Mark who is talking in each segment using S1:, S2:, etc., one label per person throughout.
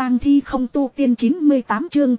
S1: tang thi không tu tiên 98 chương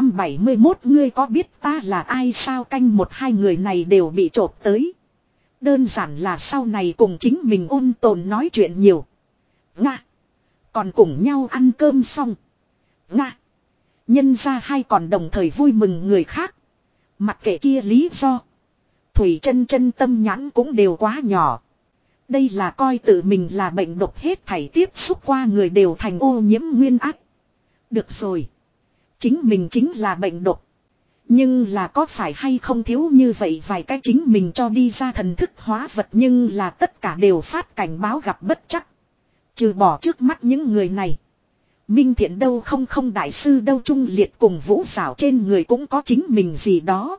S1: 971 ngươi có biết ta là ai sao canh một hai người này đều bị chộp tới. Đơn giản là sau này cùng chính mình ôn tồn nói chuyện nhiều. Nga. Còn cùng nhau ăn cơm xong. Nga. Nhân ra hai còn đồng thời vui mừng người khác. Mặc kệ kia lý do. Thủy chân chân tâm nhãn cũng đều quá nhỏ. Đây là coi tự mình là bệnh độc hết thảy tiếp xúc qua người đều thành ô nhiễm nguyên ác. Được rồi. Chính mình chính là bệnh độc. Nhưng là có phải hay không thiếu như vậy vài cái chính mình cho đi ra thần thức hóa vật nhưng là tất cả đều phát cảnh báo gặp bất chắc. Trừ bỏ trước mắt những người này. Minh Thiện đâu không đại sư đâu Trung Liệt cùng Vũ Giảo trên người cũng có chính mình gì đó.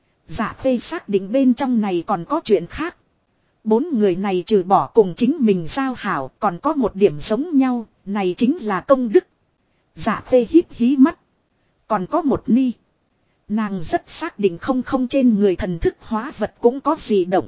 S1: Dạ phê xác định bên trong này còn có chuyện khác. Bốn người này trừ bỏ cùng chính mình giao hảo còn có một điểm giống nhau, này chính là công đức. Dạ phê híp hí mắt. Còn có một ni. Nàng rất xác định không trên người thần thức hóa vật cũng có gì động.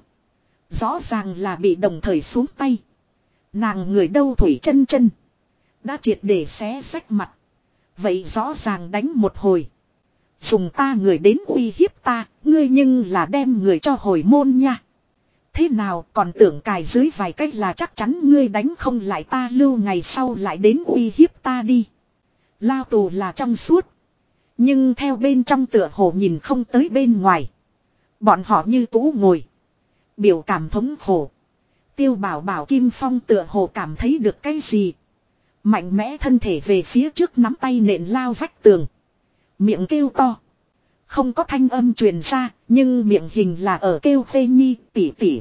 S1: Rõ ràng là bị đồng thời xuống tay. Nàng người đâu Thủy chân chân. Đã triệt để xé rách mặt. Vậy rõ ràng đánh một hồi. Dùng ta người đến uy hiếp ta, ngươi nhưng là đem người cho hồi môn nha. Thế nào còn tưởng cài dưới vài cách là chắc chắn ngươi đánh không lại ta lưu ngày sau lại đến uy hiếp ta đi. Lao tù là trong suốt. Nhưng theo bên trong tựa hồ nhìn không tới bên ngoài. Bọn họ như cũ ngồi. Biểu cảm thống khổ. Tiêu bảo bảo Kim Phong tựa hồ cảm thấy được cái gì. Mạnh mẽ thân thể về phía trước nắm tay nện lao vách tường. Miệng kêu to. Không có thanh âm truyền ra, nhưng miệng hình là ở kêu Phê Nhi tỉ tỉ.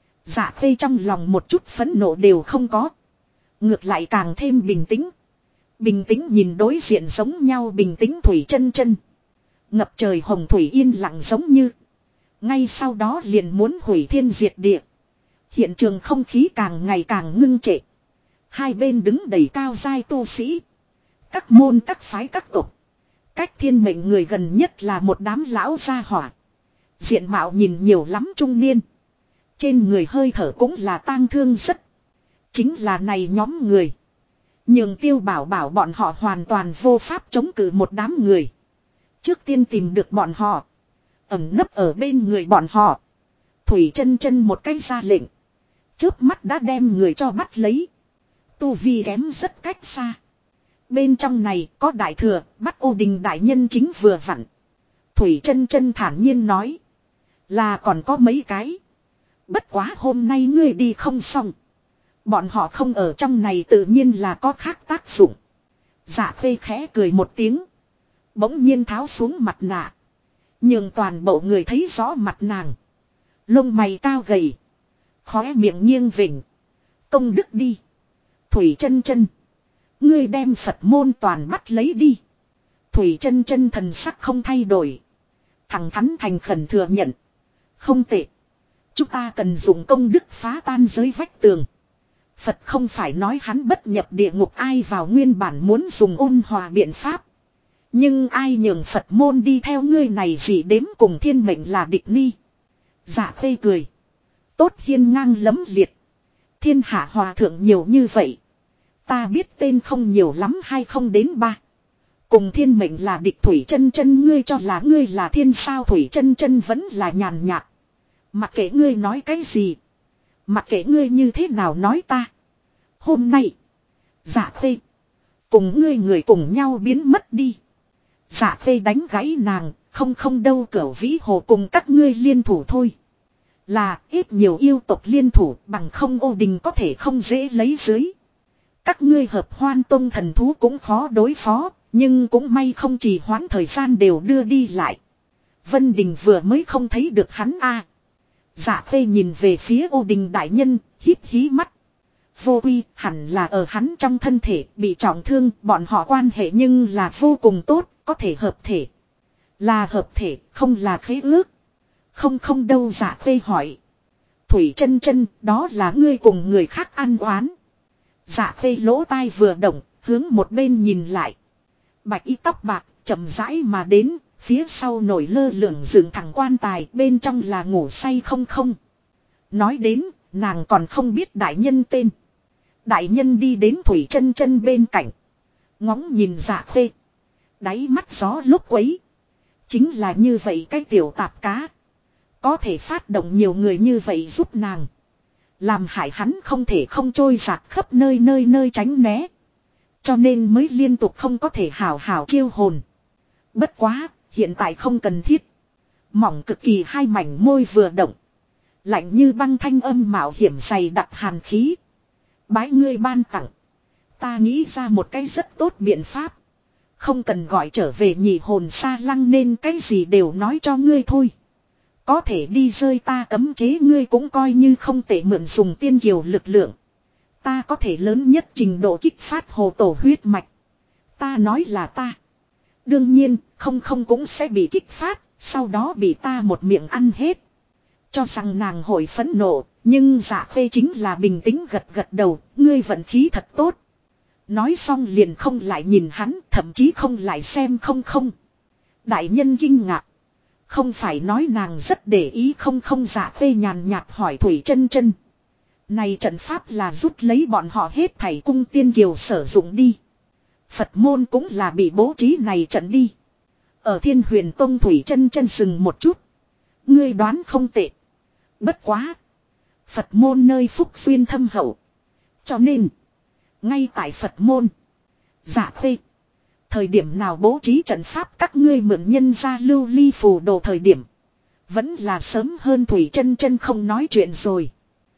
S1: Dạ Phê trong lòng một chút phẫn nộ đều không có. Ngược lại càng thêm bình tĩnh. Bình tĩnh nhìn đối diện giống nhau bình tĩnh Thủy chân chân. Ngập trời hồng thủy yên lặng giống như. Ngay sau đó liền muốn hủy thiên diệt địa. Hiện trường không khí càng ngày càng ngưng trệ. Hai bên đứng đầy cao giai tu sĩ. Các môn các phái các tộc. Cách thiên mệnh người gần nhất là một đám lão gia hỏa. Diện mạo nhìn nhiều lắm trung niên. Trên người hơi thở cũng là tang thương rất. Chính là này nhóm người. Nhưng Tiêu bảo bảo bọn họ hoàn toàn vô pháp chống cự một đám người. Trước tiên tìm được bọn họ. Ẩn nấp ở bên người bọn họ. Thủy chân chân một cái ra lệnh. Chớp mắt đã đem người cho bắt lấy. Tu vi kém rất cách xa. Bên trong này có đại thừa, bắt Ô Đình đại nhân chính vừa vặn. Thủy chân chân thản nhiên nói. Là còn có mấy cái. Bất quá hôm nay ngươi đi không xong. Bọn họ không ở trong này tự nhiên là có khác tác dụng. Dạ phê khẽ cười một tiếng. Bỗng nhiên tháo xuống mặt nạ. Nhưng toàn bộ người thấy rõ mặt nàng. Lông mày cao gầy. Khóe miệng nghiêng vỉnh. Công đức đi. Thủy chân chân. Ngươi đem Phật môn toàn bắt lấy đi. Thủy chân chân thần sắc không thay đổi. Thẳng thắn thành khẩn thừa nhận. Không tệ. Chúng ta cần dùng công đức phá tan giới vách tường. Phật không phải nói hắn bất nhập địa ngục ai vào nguyên bản muốn dùng ôn hòa biện pháp. Nhưng ai nhường Phật môn đi theo ngươi này gì đếm cùng thiên mệnh là địch ni. Dạ phê cười. Tốt hiên ngang lấm liệt. Thiên hạ hòa thượng nhiều như vậy. Ta biết tên không nhiều lắm hay không đến ba. Cùng thiên mệnh là địch Thủy chân chân ngươi cho là ngươi là thiên sao Thủy chân chân vẫn là nhàn nhạt. Mặc kệ ngươi nói cái gì. Mặc kệ ngươi như thế nào nói ta. Hôm nay. Dạ phê. Cùng ngươi người cùng nhau biến mất đi. Dạ phê đánh gãy nàng. Không đâu cửu vĩ hồ cùng các ngươi liên thủ thôi. Là ít nhiều yêu tộc liên thủ bằng không Ô Đình có thể không dễ lấy dưới. Các ngươi hợp Hoan Tông thần thú cũng khó đối phó. Nhưng cũng may không trì hoãn thời gian đều đưa đi lại. Vân Đình vừa mới không thấy được hắn a. Dạ phê nhìn về phía Ô Đình đại nhân, híp hí mắt. Vô uy hẳn là ở hắn trong thân thể bị trọng thương, bọn họ quan hệ nhưng là vô cùng tốt, có thể hợp thể. Là hợp thể, không là khế ước. Không đâu dạ phê hỏi. Thủy chân chân, đó là ngươi cùng người khác ăn oán. Dạ phê lỗ tai vừa động, hướng một bên nhìn lại. Bạch y tóc bạc, chậm rãi mà đến, phía sau nổi lơ lửng dựng thẳng quan tài, bên trong là ngủ say không. Nói đến, nàng còn không biết đại nhân tên. Đại nhân đi đến Thủy chân chân bên cạnh. Ngóng nhìn Dạ Khê. Đáy mắt gió lúc quấy. Chính là như vậy cái tiểu tạp cá. Có thể phát động nhiều người như vậy giúp nàng. Làm hại hắn không thể không trôi giạt khắp nơi tránh né. Cho nên mới liên tục không có thể hảo hảo chiêu hồn. Bất quá, hiện tại không cần thiết. Mỏng cực kỳ hai mảnh môi vừa động. Lạnh như băng thanh âm mạo hiểm dày đặc hàn khí. Bái ngươi ban tặng. Ta nghĩ ra một cái rất tốt biện pháp. Không cần gọi trở về nhị hồn xa lăng nên cái gì đều nói cho ngươi thôi. Có thể đi rơi ta cấm chế ngươi cũng coi như không thể mượn dùng tiên kiều lực lượng. Ta có thể lớn nhất trình độ kích phát hồ tổ huyết mạch. Ta nói là ta. Đương nhiên, không cũng sẽ bị kích phát, sau đó bị ta một miệng ăn hết. Cho rằng nàng hội phẫn nộ, nhưng Dạ Khê chính là bình tĩnh gật gật đầu, ngươi vận khí thật tốt. Nói xong liền không lại nhìn hắn, thậm chí không lại xem không. Đại nhân kinh ngạc. Không phải nói nàng rất để ý không Dạ Khê nhàn nhạt hỏi Thủy Chân Chân. Này trận pháp là rút lấy bọn họ hết thảy cung tiên kiều sử dụng đi. Phật môn cũng là bị bố trí này trận đi. Ở Thiên Huyền Tông Thủy Chân Chân dừng một chút. Ngươi đoán không tệ. Bất quá. Phật môn nơi phúc duyên thâm hậu. Cho nên. Ngay tại Phật môn. Dạ Khê. Thời điểm nào bố trí trận pháp các ngươi mượn nhân ra lưu ly phù đồ thời điểm. Vẫn là sớm hơn Thủy Chân Chân không nói chuyện rồi.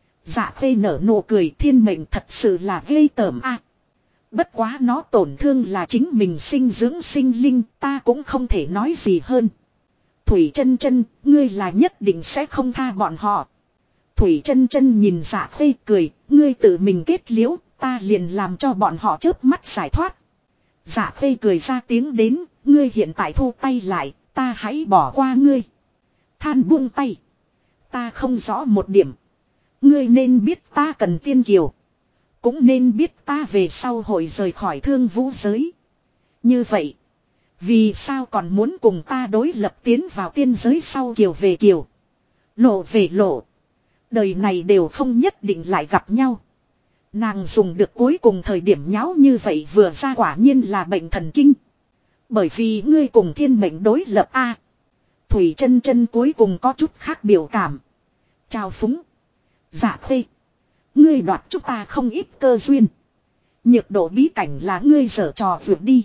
S1: Dạ Khê nở nụ cười thiên mệnh thật sự là ghê tởm a. Bất quá nó tổn thương là chính mình sinh dưỡng sinh linh ta cũng không thể nói gì hơn. Thủy Chân Chân, ngươi là nhất định sẽ không tha bọn họ. Thủy Chân Chân nhìn Dạ Khê cười, ngươi tự mình kết liễu, ta liền làm cho bọn họ chớp mắt giải thoát. Dạ Khê cười ra tiếng đến, ngươi hiện tại thu tay lại, ta hãy bỏ qua ngươi. Than buông tay. Ta không rõ một điểm. Ngươi nên biết ta cần tiên kiều. Cũng nên biết ta về sau hội rời khỏi thương vũ giới. Như vậy. Vì sao còn muốn cùng ta đối lập tiến vào tiên giới sau kiều về kiều. Lộ về lộ. Đời này đều không nhất định lại gặp nhau. Nàng dùng được cuối cùng thời điểm nháo như vậy vừa ra quả nhiên là bệnh thần kinh. Bởi vì ngươi cùng thiên mệnh đối lập a. Thủy Chân Chân cuối cùng có chút khác biểu cảm. Chào phúng. Dạ Khê. Ngươi đoạt chúng ta không ít cơ duyên. Nhược độ bí cảnh là ngươi giở trò vượt đi.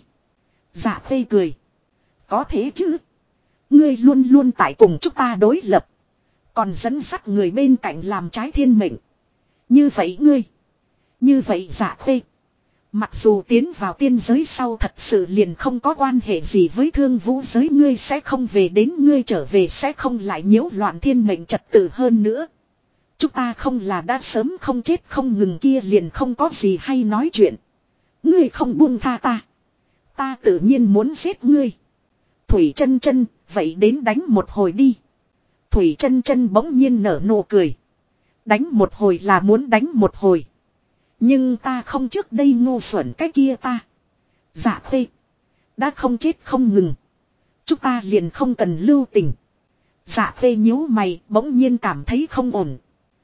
S1: Dạ Khê cười. Có thế chứ. Ngươi luôn luôn tại cùng chúng ta đối lập. Còn dẫn dắt người bên cạnh làm trái thiên mệnh. Như vậy ngươi. Như vậy Dạ Khê. Mặc dù tiến vào tiên giới sau thật sự liền không có quan hệ gì với thương vũ giới ngươi sẽ không về đến ngươi trở về sẽ không lại nhiễu loạn thiên mệnh trật tự hơn nữa. Chúng ta không là đã sớm không chết không ngừng kia liền không có gì hay nói chuyện. Ngươi không buông tha ta. Ta tự nhiên muốn giết ngươi. Thủy Chân Chân, vậy đến đánh một hồi đi. Thủy Chân Chân bỗng nhiên nở nụ cười. Đánh một hồi là muốn đánh một hồi. Nhưng ta không trước đây ngu xuẩn cái kia ta. Dạ Khê. Đã không chết không ngừng. Chúng ta liền không cần lưu tình. Dạ Khê nhíu mày bỗng nhiên cảm thấy không ổn.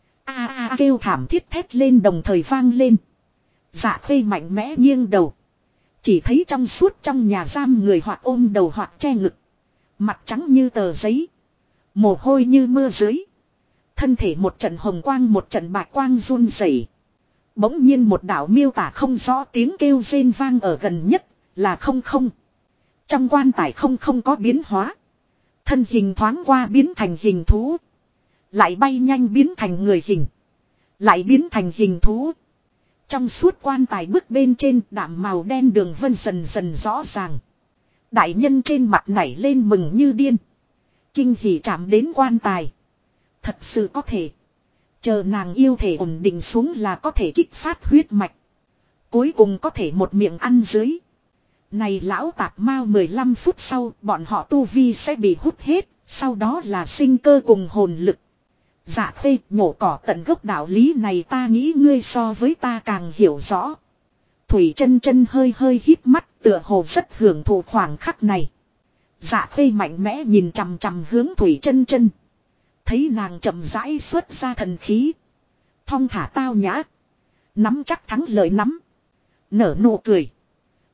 S1: A kêu thảm thiết thét lên đồng thời vang lên. Dạ Khê mạnh mẽ nghiêng đầu. Chỉ thấy trong suốt trong nhà giam người hoặc ôm đầu hoặc che ngực. Mặt trắng như tờ giấy. Mồ hôi như mưa dưới. Thân thể một trận hồng quang một trận bạch quang run rẩy. Bỗng nhiên một đạo miêu tả không rõ tiếng kêu rên vang ở gần nhất là không. Trong quan tài không có biến hóa. Thân hình thoáng qua biến thành hình thú. Lại bay nhanh biến thành người hình. Lại biến thành hình thú. Trong suốt quan tài bức bên trên đạm màu đen đường vân dần dần rõ ràng. Đại nhân trên mặt nảy lên mừng như điên. Kinh hỉ chạm đến quan tài. Thật sự có thể. Chờ nàng yêu thể ổn định xuống là có thể kích phát huyết mạch. Cuối cùng có thể một miệng ăn dưới. Này lão tạp mao 15 phút sau bọn họ tu vi sẽ bị hút hết. Sau đó là sinh cơ cùng hồn lực. Dạ Khê nhổ cỏ tận gốc đạo lý này ta nghĩ ngươi so với ta càng hiểu rõ. Thủy Chân Chân hơi hít mắt tựa hồ rất hưởng thụ khoảng khắc này. Dạ Khê mạnh mẽ nhìn chằm chằm hướng Thủy Chân Chân. Thấy nàng chậm rãi xuất ra thần khí. Thong thả tao nhã. Nắm chắc thắng lợi nắm. Nở nụ cười.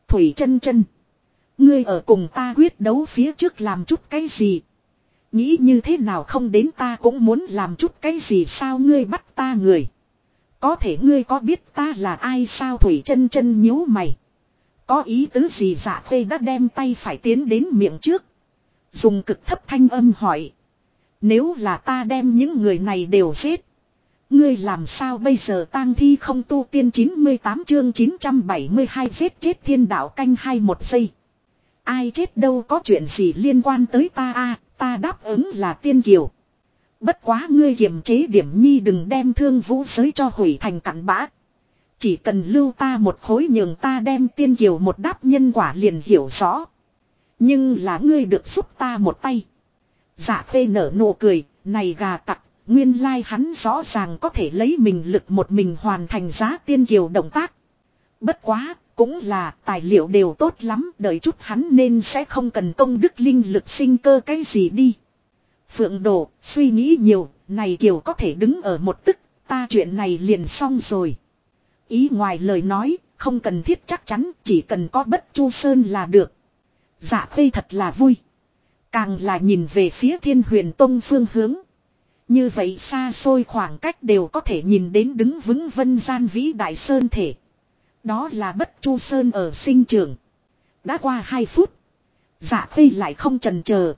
S1: Thủy chân chân. Ngươi ở cùng ta quyết đấu phía trước làm chút cái gì? Nghĩ như thế nào không đến ta cũng muốn làm chút cái gì sao ngươi bắt ta người? Có thể ngươi có biết ta là ai sao Thủy chân chân nhíu mày. Có ý tứ gì Dạ Khê đã đem tay phải tiến đến miệng trước. Dùng cực thấp thanh âm hỏi. Nếu là ta đem những người này đều giết. Ngươi làm sao bây giờ tang thi không tu tiên 98 chương 972 giết chết thiên đạo canh 21 giây. Ai chết đâu có chuyện gì liên quan tới ta ta đáp ứng là tiên kiều. Bất quá ngươi kiềm chế điểm nhi đừng đem thương vũ giới cho hủy thành cặn bã. Chỉ cần lưu ta một khối nhường ta đem tiên kiều một đáp nhân quả liền hiểu rõ. Nhưng là ngươi được giúp ta một tay. Dạ Khê nở nụ cười, này gà tặc, nguyên lai hắn rõ ràng có thể lấy mình lực một mình hoàn thành giá tiên kiều động tác. Bất quá, cũng là tài liệu đều tốt lắm, đợi chút hắn nên sẽ không cần công đức linh lực sinh cơ cái gì đi. Phượng Đồ, suy nghĩ nhiều, này kiều có thể đứng ở một tức, ta chuyện này liền xong rồi. Ý ngoài lời nói, không cần thiết chắc chắn, chỉ cần có Bất Chu Sơn là được. Dạ Khê thật là vui. Càng là nhìn về phía Thiên Huyền Tông phương hướng. Như vậy xa xôi khoảng cách đều có thể nhìn đến đứng vững vân gian vĩ đại sơn thể. Đó là Bất Chu Sơn ở sinh trường. Đã qua 2 phút. Dạ Khê lại không chần chờ.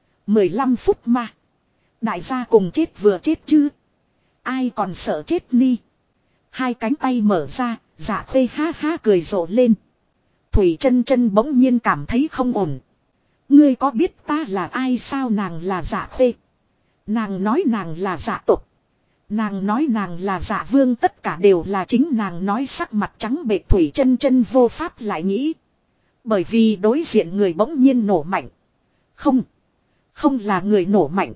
S1: 15 phút mà. Đại gia cùng chết vừa chết chứ. Ai còn sợ chết ni. Hai cánh tay mở ra, Dạ Khê ha ha cười rộ lên. Thủy chân chân bỗng nhiên cảm thấy không ổn. Ngươi có biết ta là ai sao nàng là Dạ Khê. Nàng nói nàng là Dạ tộc. Nàng nói nàng là Dạ vương tất cả đều là chính nàng nói sắc mặt trắng bệch Thủy chân chân vô pháp lại nghĩ. Bởi vì đối diện người bỗng nhiên nổ mạnh. Không. Không là người nổ mạnh.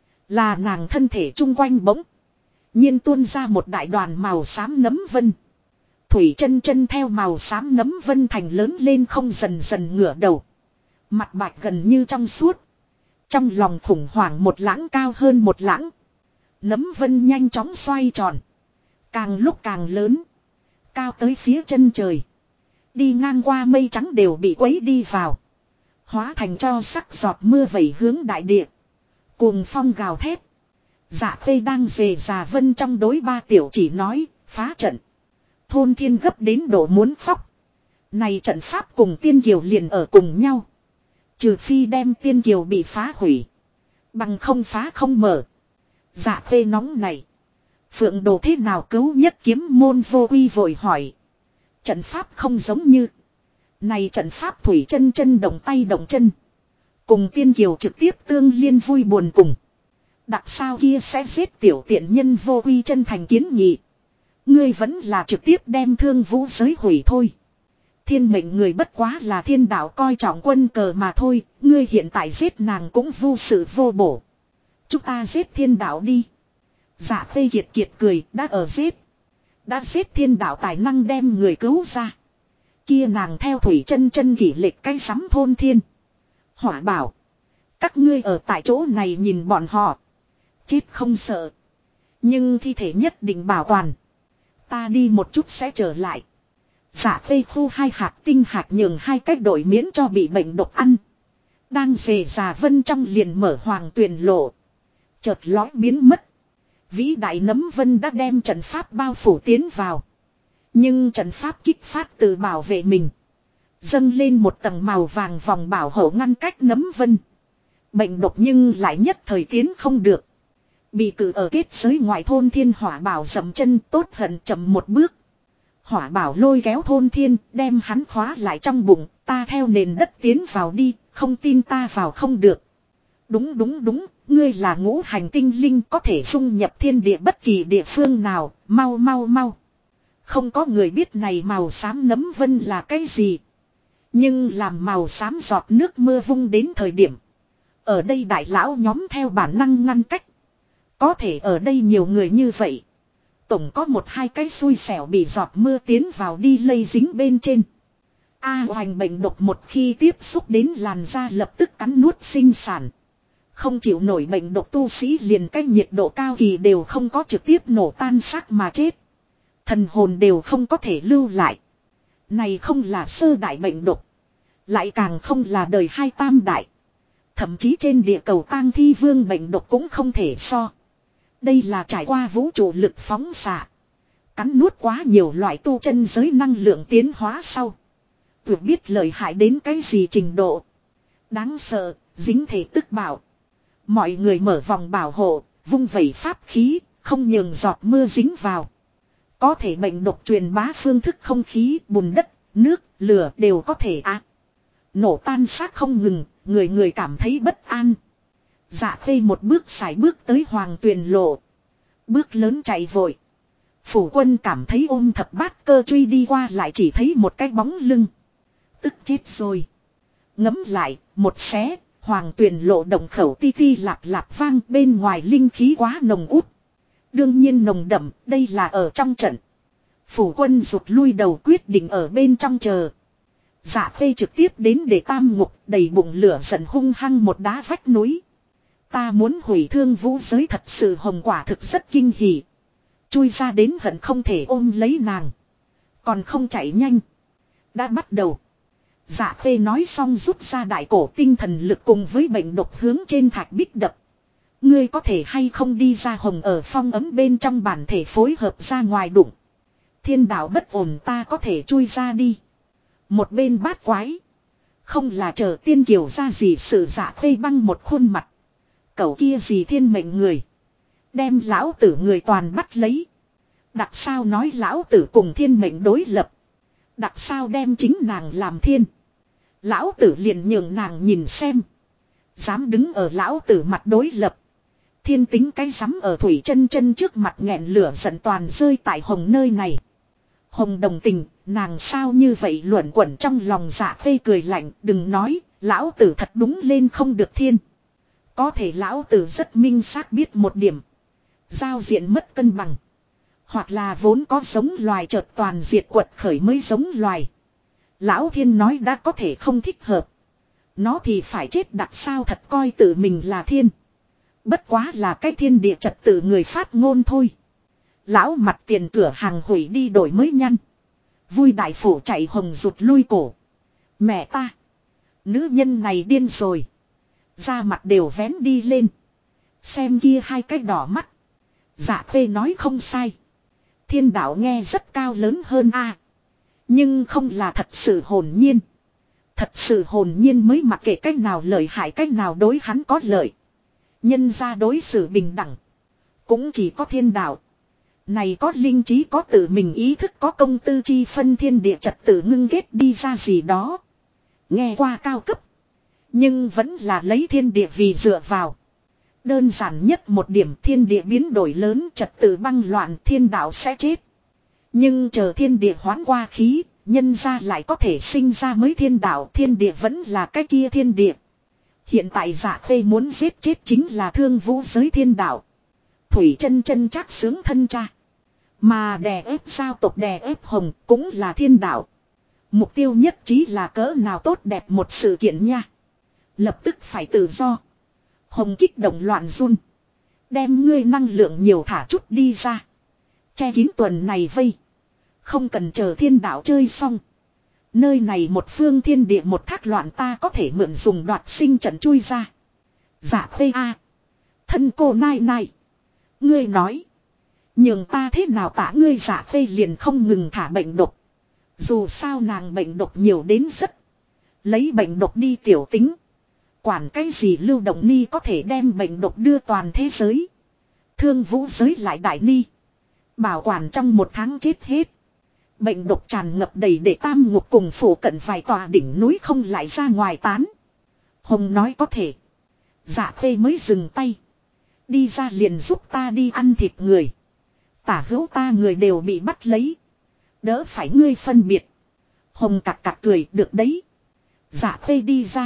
S1: Là nàng thân thể chung quanh bỗng nhiên tuôn ra một đại đoàn màu xám nấm vân. Thủy chân chân theo màu xám nấm vân thành lớn lên không dần dần ngửa đầu. Mặt bạch gần như trong suốt. Trong lòng khủng hoảng một lãng cao hơn một lãng. Nấm vân nhanh chóng xoay tròn. Càng lúc càng lớn. Cao tới phía chân trời. Đi ngang qua mây trắng đều bị quấy đi vào. Hóa thành cho sắc giọt mưa vẩy hướng đại địa. Cuồng phong gào thét. Dạ Khê đang dề già vân trong đối ba tiểu chỉ nói, phá trận. Thôn thiên gấp đến độ muốn khóc. Này trận pháp cùng tiên kiều liền ở cùng nhau. Trừ phi đem tiên kiều bị phá hủy. Bằng không phá không mở. Dạ Khê nóng này. Phượng Đồ thế nào cứu nhất kiếm môn vô uy vội hỏi. Trận pháp không giống như. Này trận pháp Thủy chân chân động tay động chân. Cùng tiên kiều trực tiếp tương liên vui buồn cùng. Đặc sao kia sẽ giết tiểu tiện nhân vô uy chân thành kiến nghị. Ngươi vẫn là trực tiếp đem thương vũ giới hủy thôi. Thiên mệnh người bất quá là thiên đạo coi trọng quân cờ mà thôi. Ngươi hiện tại giết nàng cũng vô sự vô bổ. Chúng ta giết thiên đạo đi. Dạ Khê kiệt kiệt cười đã ở giết. Đã giết thiên đạo tài năng đem người cứu ra. Kia nàng theo Thủy chân chân kỷ lệch cái sắm thôn thiên. Hỏa bảo. Các ngươi ở tại chỗ này nhìn bọn họ. Chết không sợ. Nhưng thi thể nhất định bảo toàn. Ta đi một chút sẽ trở lại. Dạ Khê khu 2 hạt tinh hạt nhường 2 cách đổi miễn cho bị bệnh độc ăn. Đang dề già vân trong liền mở hoàng tuyền lộ. Chợt lói biến mất. Vĩ đại nấm vân đã đem trận pháp bao phủ tiến vào. Nhưng trận pháp kích phát từ bảo vệ mình. Dâng lên một tầng màu vàng vòng bảo hộ ngăn cách nấm vân. Bệnh độc nhưng lại nhất thời tiến không được. Bị cử ở kết giới ngoại thôn thiên hỏa bảo dậm chân tốt hận chậm một bước. Hỏa bảo lôi kéo thôn thiên đem hắn khóa lại trong bụng. Ta theo nền đất tiến vào đi, không tin ta vào không được. Đúng, ngươi là ngũ hành tinh linh có thể dung nhập thiên địa bất kỳ địa phương nào, mau. Không có người biết này màu xám nấm vân là cái gì. Nhưng làm màu xám giọt nước mưa vung đến thời điểm. Ở đây đại lão nhóm theo bản năng ngăn cách. Có thể ở đây nhiều người như vậy. Tổng có 1-2 cái xui xẻo bị giọt mưa tiến vào đi lây dính bên trên. Hoành bệnh độc một khi tiếp xúc đến làn da lập tức cắn nuốt sinh sản. Không chịu nổi bệnh độc tu sĩ liền cái nhiệt độ cao kỳ đều không có trực tiếp nổ tan xác mà chết. Thần hồn đều không có thể lưu lại. Này không là sơ đại bệnh độc. Lại càng không là đời hai tam đại. Thậm chí trên địa cầu tang thi vương bệnh độc cũng không thể so. Đây là trải qua vũ trụ lực phóng xạ. Cắn nuốt quá nhiều loại tu chân giới năng lượng tiến hóa sau. Vừa biết lợi hại đến cái gì trình độ. Đáng sợ, dính thể tức bảo. Mọi người mở vòng bảo hộ, vung vẩy pháp khí, không nhường giọt mưa dính vào. Có thể bệnh độc truyền bá phương thức không khí, bùn đất, nước, lửa đều có thể nổ tan xác không ngừng, người người cảm thấy bất an. Dạ Khê một bước xài bước tới Hoàng Tuyền lộ. Bước lớn chạy vội. Phủ quân cảm thấy ôm thập bát cơ truy đi qua lại chỉ thấy một cái bóng lưng. Tức chết rồi. Ngấm lại, một xé, Hoàng Tuyền lộ động khẩu ti ti lạp lạp vang bên ngoài linh khí quá nồng út. Đương nhiên nồng đậm, đây là ở trong trận. Phủ quân rụt lui đầu quyết định ở bên trong chờ. Dạ Khê trực tiếp đến để tam ngục, đầy bụng lửa giận hung hăng một đá vách núi. Ta muốn hủy thương vũ giới thật sự hồng quả thực rất kinh hỉ. Chui ra đến hận không thể ôm lấy nàng. Còn không chạy nhanh. Đã bắt đầu. Dạ Khê nói xong rút ra đại cổ tinh thần lực cùng với bệnh độc hướng trên thạch bích đập. Ngươi có thể hay không đi ra hồng ở phong ấm bên trong bản thể phối hợp ra ngoài đụng. Thiên đạo bất ổn ta có thể chui ra đi. Một bên bát quái. Không là chờ tiên kiều ra gì sự Dạ Khê băng một khuôn mặt. Cậu kia gì thiên mệnh người. Đem lão tử người toàn bắt lấy. Đặc sao nói lão tử cùng thiên mệnh đối lập. Đặc sao đem chính nàng làm thiên. Lão tử liền nhường nàng nhìn xem. Dám đứng ở lão tử mặt đối lập. Thiên tính cái rắm ở thủy chân chân trước mặt nghẹn lửa giận toàn rơi tại hồng nơi này. Hồng đồng tình, nàng sao như vậy luẩn quẩn trong lòng Dạ Khê cười lạnh, đừng nói, lão tử thật đúng lên không được thiên. Có thể lão tử rất minh xác biết một điểm. Giao diện mất cân bằng. Hoặc là vốn có giống loài chợt toàn diệt quật khởi mới giống loài. Lão thiên nói đã có thể không thích hợp. Nó thì phải chết đặc sao thật coi tự mình là thiên. Bất quá là cái thiên địa trật tự người phát ngôn thôi. Lão mặt tiền cửa hàng hủy đi đổi mới nhăn. Vui đại phủ chạy hồng rụt lui cổ. Mẹ ta. Nữ nhân này điên rồi. Da mặt đều vén đi lên. Xem kia hai cái đỏ mắt. Dạ Khê nói không sai. Thiên đạo nghe rất cao lớn hơn nhưng không là thật sự hồn nhiên. Thật sự hồn nhiên mới mặc kệ cách nào lợi hại cách nào đối hắn có lợi. Nhân ra đối xử bình đẳng. Cũng chỉ có thiên đạo. Này có linh trí có tự mình ý thức có công tư chi phân thiên địa trật tự ngưng kết đi ra gì đó. Nghe qua cao cấp. Nhưng vẫn là lấy thiên địa vì dựa vào. Đơn giản nhất một điểm thiên địa biến đổi lớn trật tự băng loạn thiên đạo sẽ chết. Nhưng chờ thiên địa hoán qua khí, nhân ra lại có thể sinh ra mới thiên đạo thiên địa vẫn là cái kia thiên địa. Hiện tại Dạ Khê muốn giết chết chính là thương vũ giới thiên đạo. Thủy chân chân chắc sướng thân cha. Mà đè ép giao tộc đè ép hồng cũng là thiên đạo. Mục tiêu nhất trí là cỡ nào tốt đẹp một sự kiện nha. Lập tức phải tự do. Hồng kích động loạn run. Đem ngươi năng lượng nhiều thả chút đi ra. Che kín tuần này vây. Không cần chờ thiên đạo chơi xong. Nơi này một phương thiên địa một thác loạn ta có thể mượn dùng đoạt sinh trận chui ra. Dạ Khê thân cô nai nai. Ngươi nói. Nhường ta thế nào tả ngươi Dạ Khê liền không ngừng thả bệnh độc. Dù sao nàng bệnh độc nhiều đến rất. Lấy bệnh độc đi tiểu tính. Quản cái gì lưu động ni có thể đem bệnh độc đưa toàn thế giới. Thương vũ giới lại đại ni. Bảo quản trong một tháng chết hết. Bệnh độc tràn ngập đầy để tam ngục cùng phủ cận vài tòa đỉnh núi không lại ra ngoài tán. Hồng nói có thể. Dạ Khê mới dừng tay. Đi ra liền giúp ta đi ăn thịt người. Tả hữu ta người đều bị bắt lấy. Đỡ phải ngươi phân biệt. Hồng cặc cặc cười được đấy. Dạ Khê đi ra.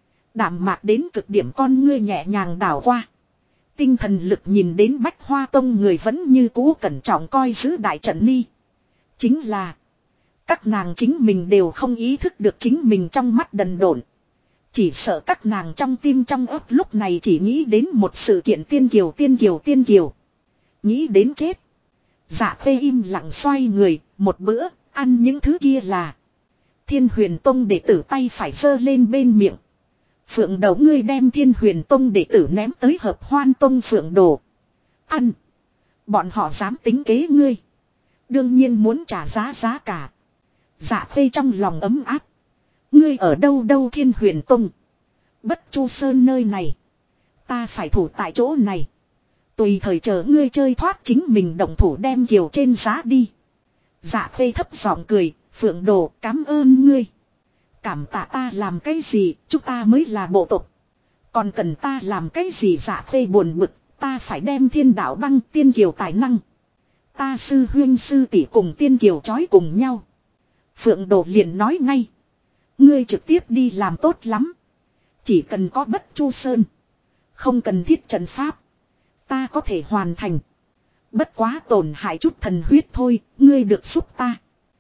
S1: Đạm mạc đến cực điểm con ngươi nhẹ nhàng đảo qua. Tinh thần lực nhìn đến Bách Hoa Tông người vẫn như cũ cẩn trọng coi giữ đại trận ni. Chính là. Các nàng chính mình đều không ý thức được chính mình trong mắt đần độn. Chỉ sợ các nàng trong tim trong ấp lúc này chỉ nghĩ đến một sự kiện tiên kiều tiên kiều tiên kiều. Nghĩ đến chết. Dạ Khê im lặng xoay người, một bữa, ăn những thứ kia là. Thiên Huyền Tông đệ tử tay phải giơ lên bên miệng. Phượng Đầu ngươi đem Thiên Huyền Tông đệ tử ném tới Hợp Hoan Tông Phượng Đồ. Ăn. Bọn họ dám tính kế ngươi. Đương nhiên muốn trả giá cả. Dạ Khê trong lòng ấm áp. Ngươi ở đâu đâu Thiên Huyền Tông. Bất Chu Sơn nơi này. Ta phải thủ tại chỗ này. Tùy thời chờ ngươi chơi thoát chính mình động thủ đem kiều trên giá đi. Dạ Khê thấp giọng cười. Phượng Đồ cảm ơn ngươi. Cảm tạ ta làm cái gì chúng ta mới là bộ tộc. Còn cần ta làm cái gì Dạ Khê buồn bực. Ta phải đem Thiên Đạo Băng Tiên Kiều tài năng. Ta sư huynh sư tỷ cùng Tiên Kiều chói cùng nhau. Phượng Đồ liền nói ngay. Ngươi trực tiếp đi làm tốt lắm. Chỉ cần có Bất Chu Sơn. Không cần thiết trận pháp. Ta có thể hoàn thành. Bất quá tổn hại chút thần huyết thôi. Ngươi được giúp ta.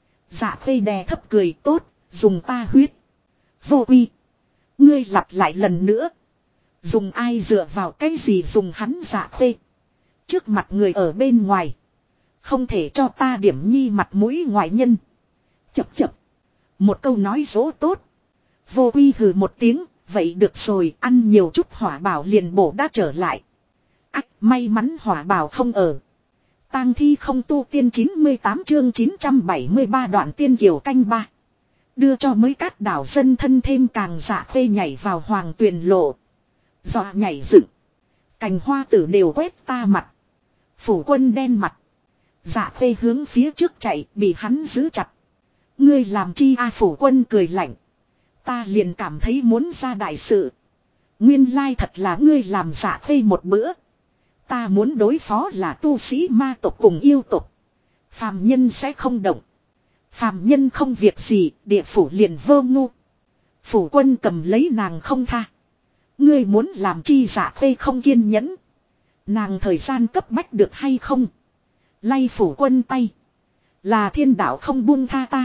S1: Dạ Khê đè thấp cười tốt. Dùng ta huyết. Vô uy. Ngươi lặp lại lần nữa. Dùng ai dựa vào cái gì dùng hắn Dạ Khê. Trước mặt người ở bên ngoài. Không thể cho ta điểm nhi mặt mũi ngoại nhân. Chập chập. Một câu nói dỗ tốt. Vô uy hừ một tiếng. Vậy được rồi ăn nhiều chút hỏa bảo liền bổ đã trở lại. Ách may mắn hỏa bảo không ở. Tang thi không tu tiên 98 chương 973 đoạn tiên kiều canh 3. Đưa cho mới cát đảo dân thân thêm càng Dạ Khê nhảy vào hoàng tuyền lộ. Dọa nhảy dựng. Cành hoa tử đều quét ta mặt. Phủ quân đen mặt. Dạ Khê hướng phía trước chạy bị hắn giữ chặt. Ngươi làm chi Phủ quân cười lạnh. Ta liền cảm thấy muốn ra đại sự. Nguyên lai thật là ngươi làm Dạ Khê một bữa. Ta muốn đối phó là tu sĩ ma tộc cùng yêu tộc. Phàm nhân sẽ không động. Phàm nhân không việc gì, địa phủ liền vô ngu. Phủ quân cầm lấy nàng không tha. Ngươi muốn làm chi Dạ Khê không kiên nhẫn. Nàng thời gian cấp bách được hay không? Lay phủ quân tay. Là Thiên Đạo không buông tha ta.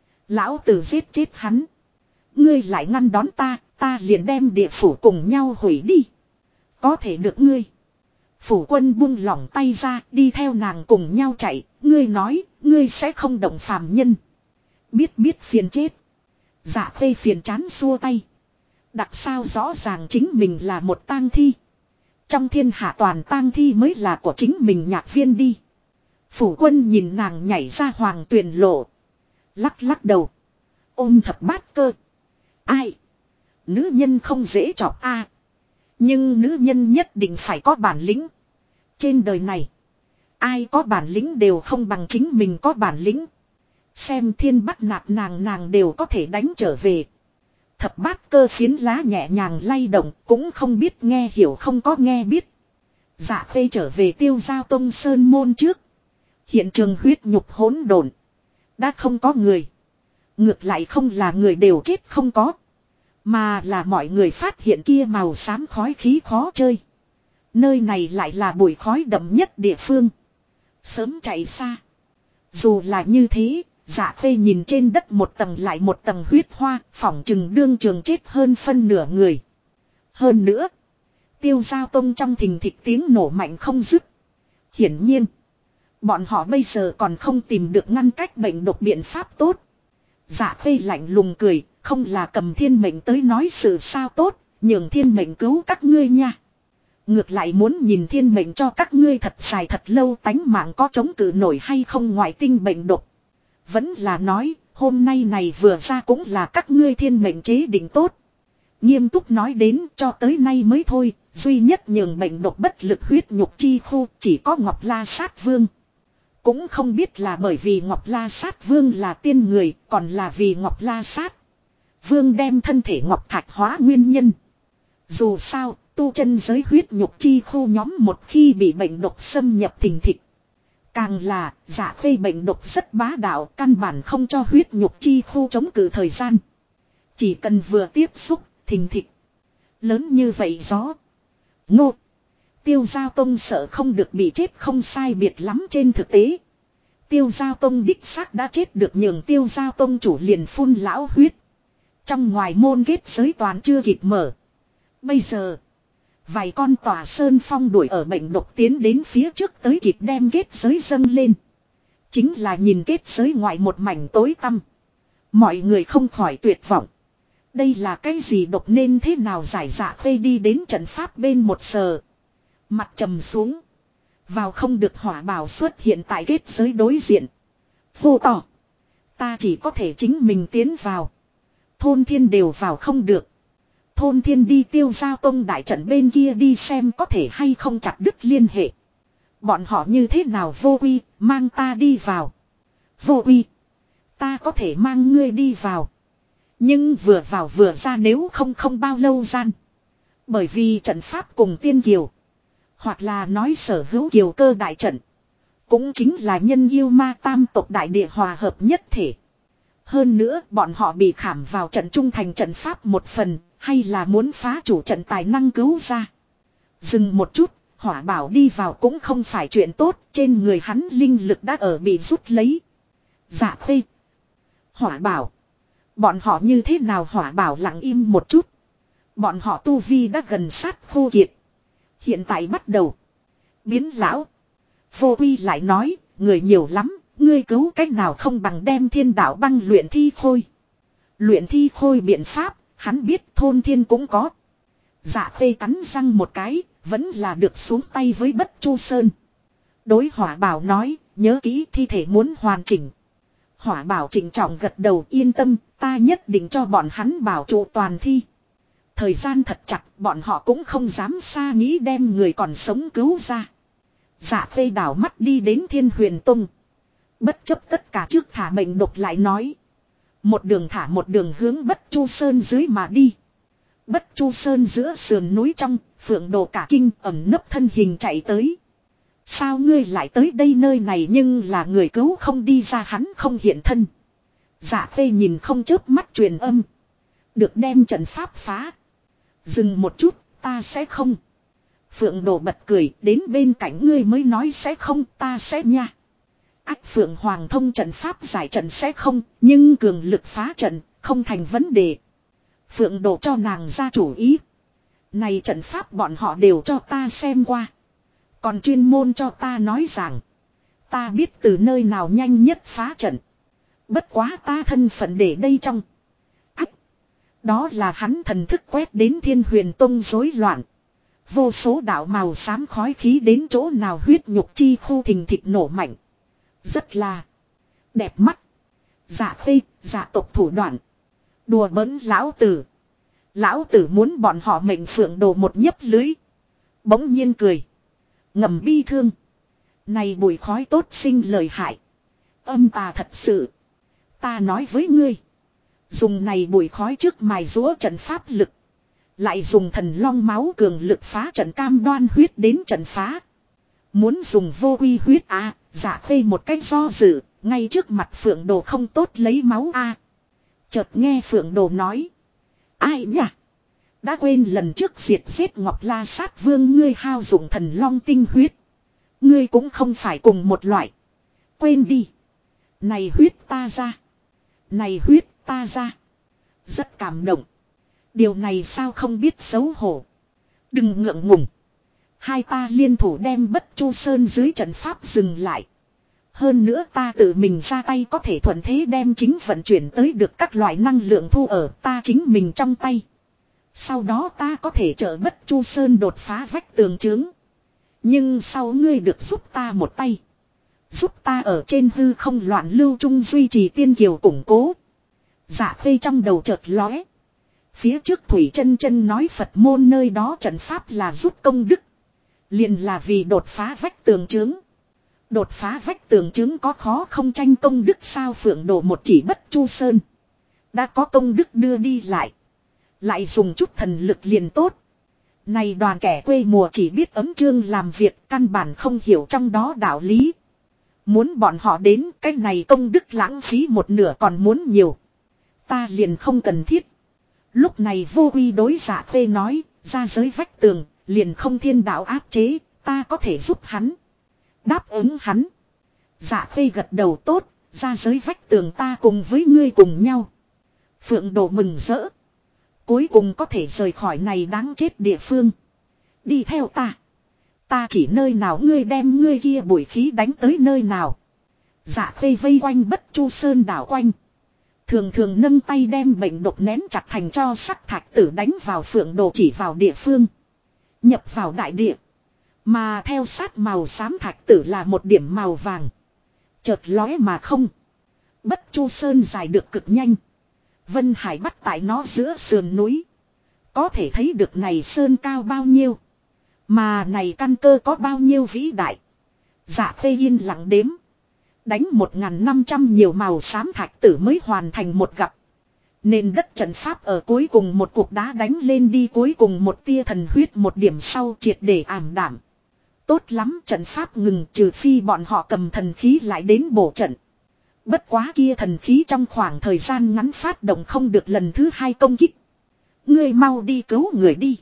S1: Lão tử giết chết hắn. Ngươi lại ngăn đón ta, ta liền đem địa phủ cùng nhau hủy đi. Có thể được ngươi. Phủ quân buông lỏng tay ra, đi theo nàng cùng nhau chạy. Ngươi nói, ngươi sẽ không động phàm nhân. Biết phiền chết. Dạ Khê phiền chán xua tay. Đặc sao rõ ràng chính mình là một tang thi. Trong thiên hạ toàn tang thi mới là của chính mình nhạc viên đi. Phủ quân nhìn nàng nhảy ra hoàng tuyền lộ. Lắc đầu. Ôm thập bát cơ. Ai? Nữ nhân không dễ chọc a. Nhưng nữ nhân nhất định phải có bản lĩnh. Trên đời này. Ai có bản lĩnh đều không bằng chính mình có bản lĩnh. Xem thiên bắt nạt nàng đều có thể đánh trở về. Thập bát cơ phiến lá nhẹ nhàng lay động cũng không biết nghe hiểu không có nghe biết. Dạ Khê trở về Tiêu Giao Tông Sơn môn trước. Hiện trường huyết nhục hỗn độn. Đã không có người. Ngược lại không là người đều chết không có. Mà là mọi người phát hiện kia màu xám khói khí khó chơi. Nơi này lại là bụi khói đậm nhất địa phương. Sớm chạy xa. Dù là như thế, Dạ Khê nhìn trên đất một tầng lại một tầng huyết hoa, phỏng chừng đương trường chết hơn phân nửa người. Hơn nữa, Tiêu Giao Tông trong thình thịch tiếng nổ mạnh không dứt. Hiển nhiên, bọn họ bây giờ còn không tìm được ngăn cách bệnh độc biện pháp tốt. Dạ Khê lạnh lùng cười, không là cầm thiên mệnh tới nói sự sao tốt, nhường thiên mệnh cứu các ngươi nha. Ngược lại muốn nhìn thiên mệnh cho các ngươi thật dài thật lâu tánh mạng có chống cự nổi hay không ngoại tinh bệnh độc. Vẫn là nói, hôm nay này vừa ra cũng là các ngươi thiên mệnh chế định tốt. Nghiêm túc nói đến cho tới nay mới thôi, duy nhất nhường bệnh độc bất lực huyết nhục chi khu chỉ có Ngọc La Sát Vương. Cũng không biết là bởi vì Ngọc La Sát Vương là tiên người, còn là vì Ngọc La Sát Vương đem thân thể Ngọc Thạch hóa nguyên nhân. Dù sao, tu chân giới huyết nhục chi khu nhóm một khi bị bệnh độc xâm nhập thình thịch. Càng là, Dạ Khê bệnh độc rất bá đạo, căn bản không cho huyết nhục chi khu chống cự thời gian. Chỉ cần vừa tiếp xúc, thình thịch. Lớn như vậy gió. Ngô. Tiêu Giao Tông sợ không được bị chết không sai biệt lắm trên thực tế. Tiêu Giao Tông đích xác đã chết được nhường Tiêu Giao Tông chủ liền phun lão huyết. Trong ngoài môn kết giới toàn chưa kịp mở. Bây giờ, vài con tòa sơn phong đuổi ở bệnh độc tiến đến phía trước tới kịp đem kết giới dâng lên. Chính là nhìn kết giới ngoài một mảnh tối tăm. Mọi người không khỏi tuyệt vọng. Đây là cái gì độc nên thế nào giải Dạ Khê đi đến trận pháp bên một sờ. Mặt trầm xuống. Vào không được hỏa bảo xuất hiện tại kết giới đối diện. Hô to. Ta chỉ có thể chính mình tiến vào. Thôn thiên đều vào không được. Thôn thiên đi Tiêu Giao Tông đại trận bên kia đi xem có thể hay không chặt đứt liên hệ. Bọn họ như thế nào Vô Uy, mang ta đi vào. Vô Uy. Ta có thể mang ngươi đi vào. Nhưng vừa vào vừa ra nếu không bao lâu gian. Bởi vì trận pháp cùng tiên kiều. Hoặc là nói sở hữu kiều cơ đại trận. Cũng chính là nhân yêu ma tam tộc đại địa hòa hợp nhất thể. Hơn nữa bọn họ bị khảm vào trận trung thành trận pháp một phần. Hay là muốn phá chủ trận tài năng cứu ra. Dừng một chút. Hỏa bảo đi vào cũng không phải chuyện tốt. Trên người hắn linh lực đã ở bị rút lấy. Dạ Khê. Hỏa bảo. Bọn họ như thế nào hỏa bảo lặng im một chút. Bọn họ tu vi đã gần sát khô kiệt. Hiện tại bắt đầu. Biến lão. Vô Uy lại nói. Người nhiều lắm. Ngươi cứu cách nào không bằng đem thiên đạo băng luyện thi khôi. Luyện thi khôi biện pháp. Hắn biết thôn thiên cũng có. Dạ Khê cắn răng một cái. Vẫn là được xuống tay với Bất Chu Sơn. Đối hỏa bảo nói. Nhớ kỹ thi thể muốn hoàn chỉnh. Hỏa bảo trịnh trọng gật đầu yên tâm. Ta nhất định cho bọn hắn bảo trụ toàn thi. Thời gian thật chặt. Bọn họ cũng không dám xa nghĩ đem người còn sống cứu ra. Dạ Khê đảo mắt đi đến Thiên Huyền Tông. Bất chấp tất cả trước thả mệnh độc lại nói. Một đường thả một đường hướng Bất Chu Sơn dưới mà đi. Bất Chu Sơn giữa sườn núi trong. Phượng Đồ cả kinh ẩn nấp thân hình chạy tới. Sao ngươi lại tới đây nơi này nhưng là người cứu không đi ra hắn không hiện thân. Dạ Khê nhìn không chớp mắt truyền âm. Được đem trận pháp phá. Dừng một chút, ta sẽ không. Phượng Đồ bật cười, đến bên cạnh ngươi mới nói sẽ không, ta sẽ nha. Ách Phượng Hoàng thông trận pháp giải trận sẽ không, nhưng cường lực phá trận, không thành vấn đề. Phượng Đồ cho nàng ra chủ ý. Này trận pháp bọn họ đều cho ta xem qua. Còn chuyên môn cho ta nói rằng. Ta biết từ nơi nào nhanh nhất phá trận. Bất quá ta thân phận để đây trong. Ách. Đó là hắn thần thức quét đến Thiên Huyền Tông rối loạn. Vô số đạo màu xám khói khí đến chỗ nào huyết nhục chi khu thình thịch nổ mạnh. Rất là đẹp mắt. Dạ Khê, dạ tộc thủ đoạn. Đùa bỡn lão tử. Lão tử muốn bọn họ mệnh Phượng Đồ một nhấp lưới. Bỗng nhiên cười. Ngầm bi thương. Này bụi khói tốt sinh lời hại. Âm tà thật sự. Ta nói với ngươi. Dùng này bụi khói trước mài rũa trận pháp lực. Lại dùng thần long máu cường lực phá trận cam đoan huyết đến trận phá. Muốn dùng Vô Uy huyết à, Dạ Khê một cách do dự. Ngay trước mặt Phượng Đồ không tốt lấy máu a. Chợt nghe Phượng Đồ nói. Ai nhỉ? Đã quên lần trước diệt giết Ngọc La Sát Vương ngươi hao dụng thần long tinh huyết. Ngươi cũng không phải cùng một loại. Quên đi. Này huyết ta ra. Này huyết ta ra. Rất cảm động. Điều này sao không biết xấu hổ. Đừng ngượng ngùng. Hai ta liên thủ đem Bất Chu Sơn dưới trận pháp dừng lại. Hơn nữa ta tự mình ra tay có thể thuận thế đem chính vận chuyển tới được các loại năng lượng thu ở ta chính mình trong tay. Sau đó ta có thể trợ Bất Chu Sơn đột phá vách tường chướng. Nhưng sau ngươi được giúp ta một tay. Giúp ta ở trên hư không loạn lưu trung duy trì tiên kiều củng cố. Dạ Khê trong đầu chợt lóe. Phía trước Thủy Chân Chân nói Phật môn nơi đó trận pháp là giúp công đức. Liền là vì đột phá vách tường chướng. Đột phá vách tường chướng có khó không tranh công đức sao Phượng Đồ một chỉ Bất Chu Sơn. Đã có công đức đưa đi lại. Lại dùng chút thần lực liền tốt. Này đoàn kẻ quê mùa chỉ biết ấm chương làm việc căn bản không hiểu trong đó đạo lý. Muốn bọn họ đến cái này công đức lãng phí một nửa còn muốn nhiều. Ta liền không cần thiết. Lúc này Vô Uy đối Dạ Khê nói, ra giới vách tường, liền không thiên đạo áp chế, ta có thể giúp hắn. Đáp ứng hắn. Dạ Khê gật đầu tốt, ra giới vách tường ta cùng với ngươi cùng nhau. Phượng Đồ mừng rỡ. Cuối cùng có thể rời khỏi này đáng chết địa phương. Đi theo ta. Ta chỉ nơi nào ngươi đem ngươi kia bụi khí đánh tới nơi nào. Dạ Khê vây quanh Bất Chu Sơn đảo quanh. Thường thường nâng tay đem bệnh độc nén chặt thành cho sắc thạch tử đánh vào Phượng Đồ chỉ vào địa phương. Nhập vào đại địa. Mà theo sát màu xám thạch tử là một điểm màu vàng. Chợt lóe mà không. Bất Chu Sơn dài được cực nhanh. Vân Hải bắt tại nó giữa sườn núi. Có thể thấy được này sơn cao bao nhiêu. Mà này căn cơ có bao nhiêu vĩ đại. Dạ Khê yên lặng đếm. Đánh 1.500 nhiều màu xám thạch tử mới hoàn thành một gặp. Nền đất trận pháp ở cuối cùng một cục đá đánh lên đi, cuối cùng một tia thần huyết một điểm sau triệt để ảm đạm. Tốt lắm, trận pháp ngừng, trừ phi bọn họ cầm thần khí lại đến bổ trận. Bất quá kia thần khí trong khoảng thời gian ngắn phát động không được lần thứ hai công kích. Ngươi mau đi cứu người đi.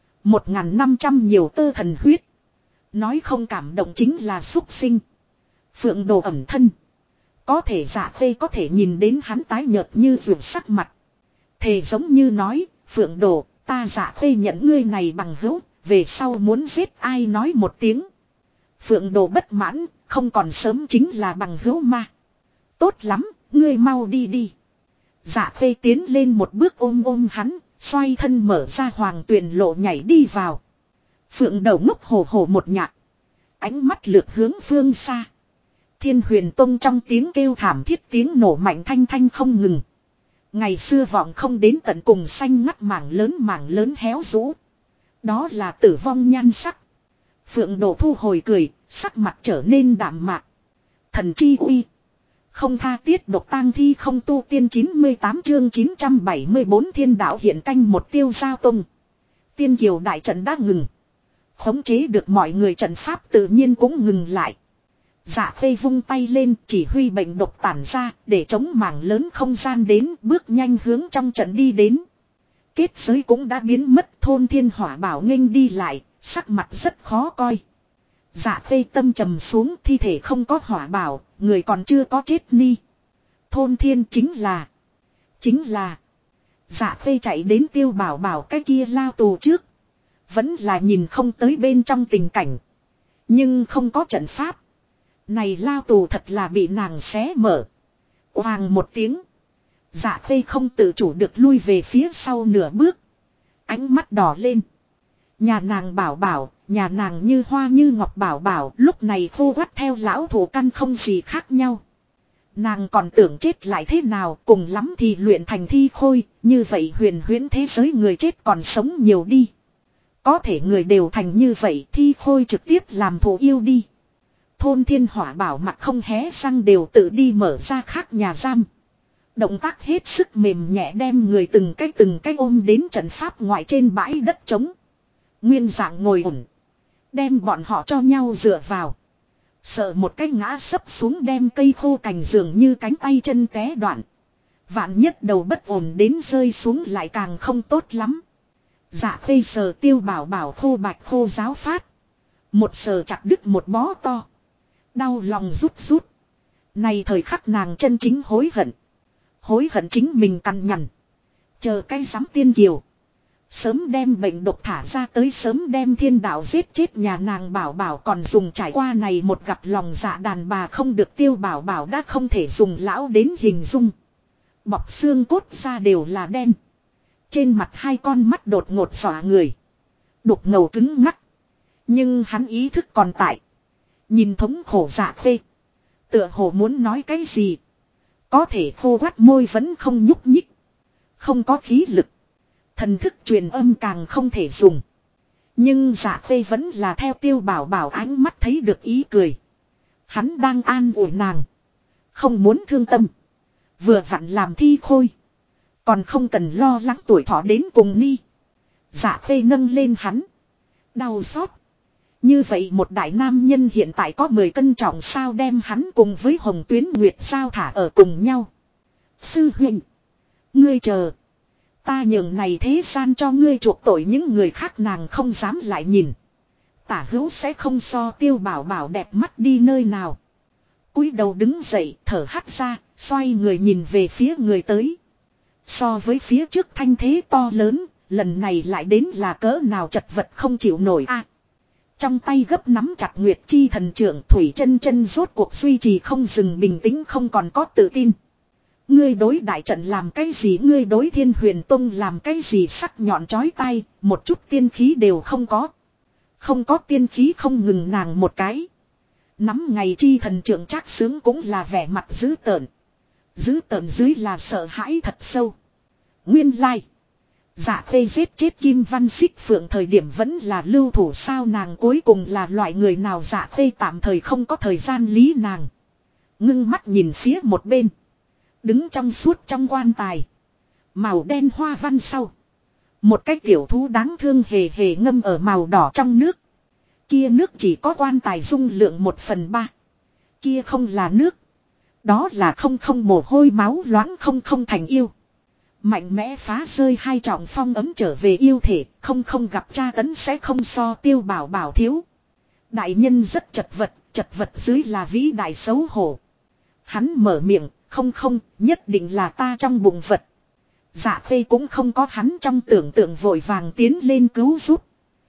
S1: 1.500 nhiều tơ thần huyết. Nói không cảm động chính là xúc sinh. Phượng Đồ ẩm thân. Có thể Dạ Khê có thể nhìn đến hắn tái nhợt như vượt sắc mặt. Thề giống như nói, Phượng Đồ, ta Dạ Khê nhận ngươi này bằng hữu, về sau muốn giết ai nói một tiếng. Phượng Đồ bất mãn, không còn sớm chính là bằng hữu ma. Tốt lắm, ngươi mau đi đi. Dạ Khê tiến lên một bước ôm hắn, xoay thân mở ra hoàng tuyền lộ nhảy đi vào. Phượng Đầu ngốc hồ hồ một nhạc. Ánh mắt lược hướng phương xa. Thiên Huyền Tông trong tiếng kêu thảm thiết, tiếng nổ mạnh thanh thanh không ngừng. Ngày xưa vọng không đến tận cùng xanh ngắt mảng lớn héo rũ. Đó là tử vong nhan sắc. Phượng Đồ thu hồi cười, sắc mặt trở nên đạm mạc. Thần chi uy. Không tha tiết độc tang thi không tu tiên 98 chương 974 thiên đạo hiện canh một tiêu giao tông. Tiên kiều đại trận đã ngừng. Khống chế được mọi người, trận pháp tự nhiên cũng ngừng lại. Dạ Khê vung tay lên chỉ huy bệnh độc tản ra để chống mảng lớn không gian đến, bước nhanh hướng trong trận đi đến. Kết giới cũng đã biến mất, thôn thiên hỏa bảo nghênh đi lại, sắc mặt rất khó coi. Dạ Khê tâm trầm xuống, thi thể không có hỏa bảo, người còn chưa có chết ni. Thôn thiên chính là. Dạ Khê chạy đến Tiêu Bảo Bảo cái kia lao tù trước. Vẫn là nhìn không tới bên trong tình cảnh. Nhưng không có trận pháp. Này lao tù thật là bị nàng xé mở. Oàng một tiếng. Dạ Khê không tự chủ được lui về phía sau nửa bước. Ánh mắt đỏ lên. Nhà nàng Bảo Bảo, nhà nàng như hoa như ngọc Bảo Bảo lúc này khô quắt theo lão thủ căn không gì khác nhau. Nàng còn tưởng chết lại thế nào, cùng lắm thì luyện thành thi khôi, như vậy huyền huyễn thế giới người chết còn sống nhiều đi. Có thể người đều thành như vậy, thi khôi trực tiếp làm thổ yêu đi. Thôn thiên hỏa bảo mặt không hé răng đều tự đi mở ra khác nhà giam. Động tác hết sức mềm nhẹ đem người từng cái ôm đến trận pháp ngoại trên bãi đất trống. Nguyên dạng ngồi ổn. Đem bọn họ cho nhau dựa vào. Sợ một cái ngã sấp xuống đem cây khô cành dường như cánh tay chân té đoạn. Vạn nhất đầu bất ổn đến rơi xuống lại càng không tốt lắm. Dạ Khê sờ Tiêu Bảo Bảo khô bạch khô giáo phát. Một sờ chặt đứt một bó to. Đau lòng rút. Này thời khắc nàng chân chính hối hận. Hối hận chính mình cằn nhằn. Chờ cái giám tiên kiều. Sớm đem bệnh độc thả ra tới, sớm đem thiên đạo giết chết nhà nàng Bảo Bảo, còn dùng trải qua này một gặp lòng dạ đàn bà không được. Tiêu Bảo Bảo đã không thể dùng lão đến hình dung. Bọc xương cốt ra đều là đen. Trên mặt hai con mắt đột ngột xỏa người. Đục ngầu cứng ngắc. Nhưng hắn ý thức còn tại. Nhìn thống khổ Dạ Khê. Tựa hồ muốn nói cái gì. Có thể khô quắt môi vẫn không nhúc nhích. Không có khí lực. Thần thức truyền âm càng không thể dùng. Nhưng Dạ Khê vẫn là theo Tiêu Bảo Bảo ánh mắt thấy được ý cười. Hắn đang an ủi nàng. Không muốn thương tâm. Vừa vặn làm thi khôi. Còn không cần lo lắng tuổi thọ đến cùng ni. Dạ Khê nâng lên hắn. Đau xót. Như vậy một đại nam nhân hiện tại có 10 cân trọng sao, đem hắn cùng với Hồng Tuyến Nguyệt sao thả ở cùng nhau. Sư huynh. Ngươi chờ. Ta nhường này thế gian cho ngươi chuộc tội, những người khác nàng không dám lại nhìn. Tả hữu sẽ không so Tiêu Bảo Bảo đẹp mắt đi nơi nào. Cúi đầu đứng dậy thở hắt ra, xoay người nhìn về phía người tới. So với phía trước thanh thế to lớn, lần này lại đến là cỡ nào chật vật không chịu nổi a. Trong tay gấp nắm chặt Nguyệt Chi thần trưởng, Thủy Chân Chân rốt cuộc duy trì không dừng bình tĩnh, không còn có tự tin. Ngươi đối đại trận làm cái gì, ngươi đối Thiên Huyền Tông làm cái gì, sắc nhọn chói tai, một chút tiên khí đều không có. Không có tiên khí không ngừng nàng một cái. Nắm ngày chi thần trưởng Trác Sướng cũng là vẻ mặt dữ tợn. Dữ tợn dưới là sợ hãi thật sâu. Nguyên lai. Dạ Khê giết chết Kim Văn Xích Phượng thời điểm vẫn là lưu thủ sao, nàng cuối cùng là loại người nào? Dạ Khê tạm thời không có thời gian lý nàng. Ngưng mắt nhìn phía một bên. Đứng trong suốt trong quan tài. Màu đen hoa văn sau. Một cái tiểu thú đáng thương hề hề ngâm ở màu đỏ trong nước. Kia nước chỉ có quan tài dung lượng 1/3. Kia không là nước. Đó là không mồ hôi máu loãng không thành yêu. Mạnh mẽ phá rơi 2 trọng phong ấm trở về yêu thể, không gặp tra tấn sẽ không so Tiêu Bảo Bảo thiếu. Đại nhân rất chật vật dưới là vĩ đại xấu hổ. Hắn mở miệng, không, nhất định là ta trong bụng vật. Dạ Khê cũng không có hắn trong tưởng tượng vội vàng tiến lên cứu giúp.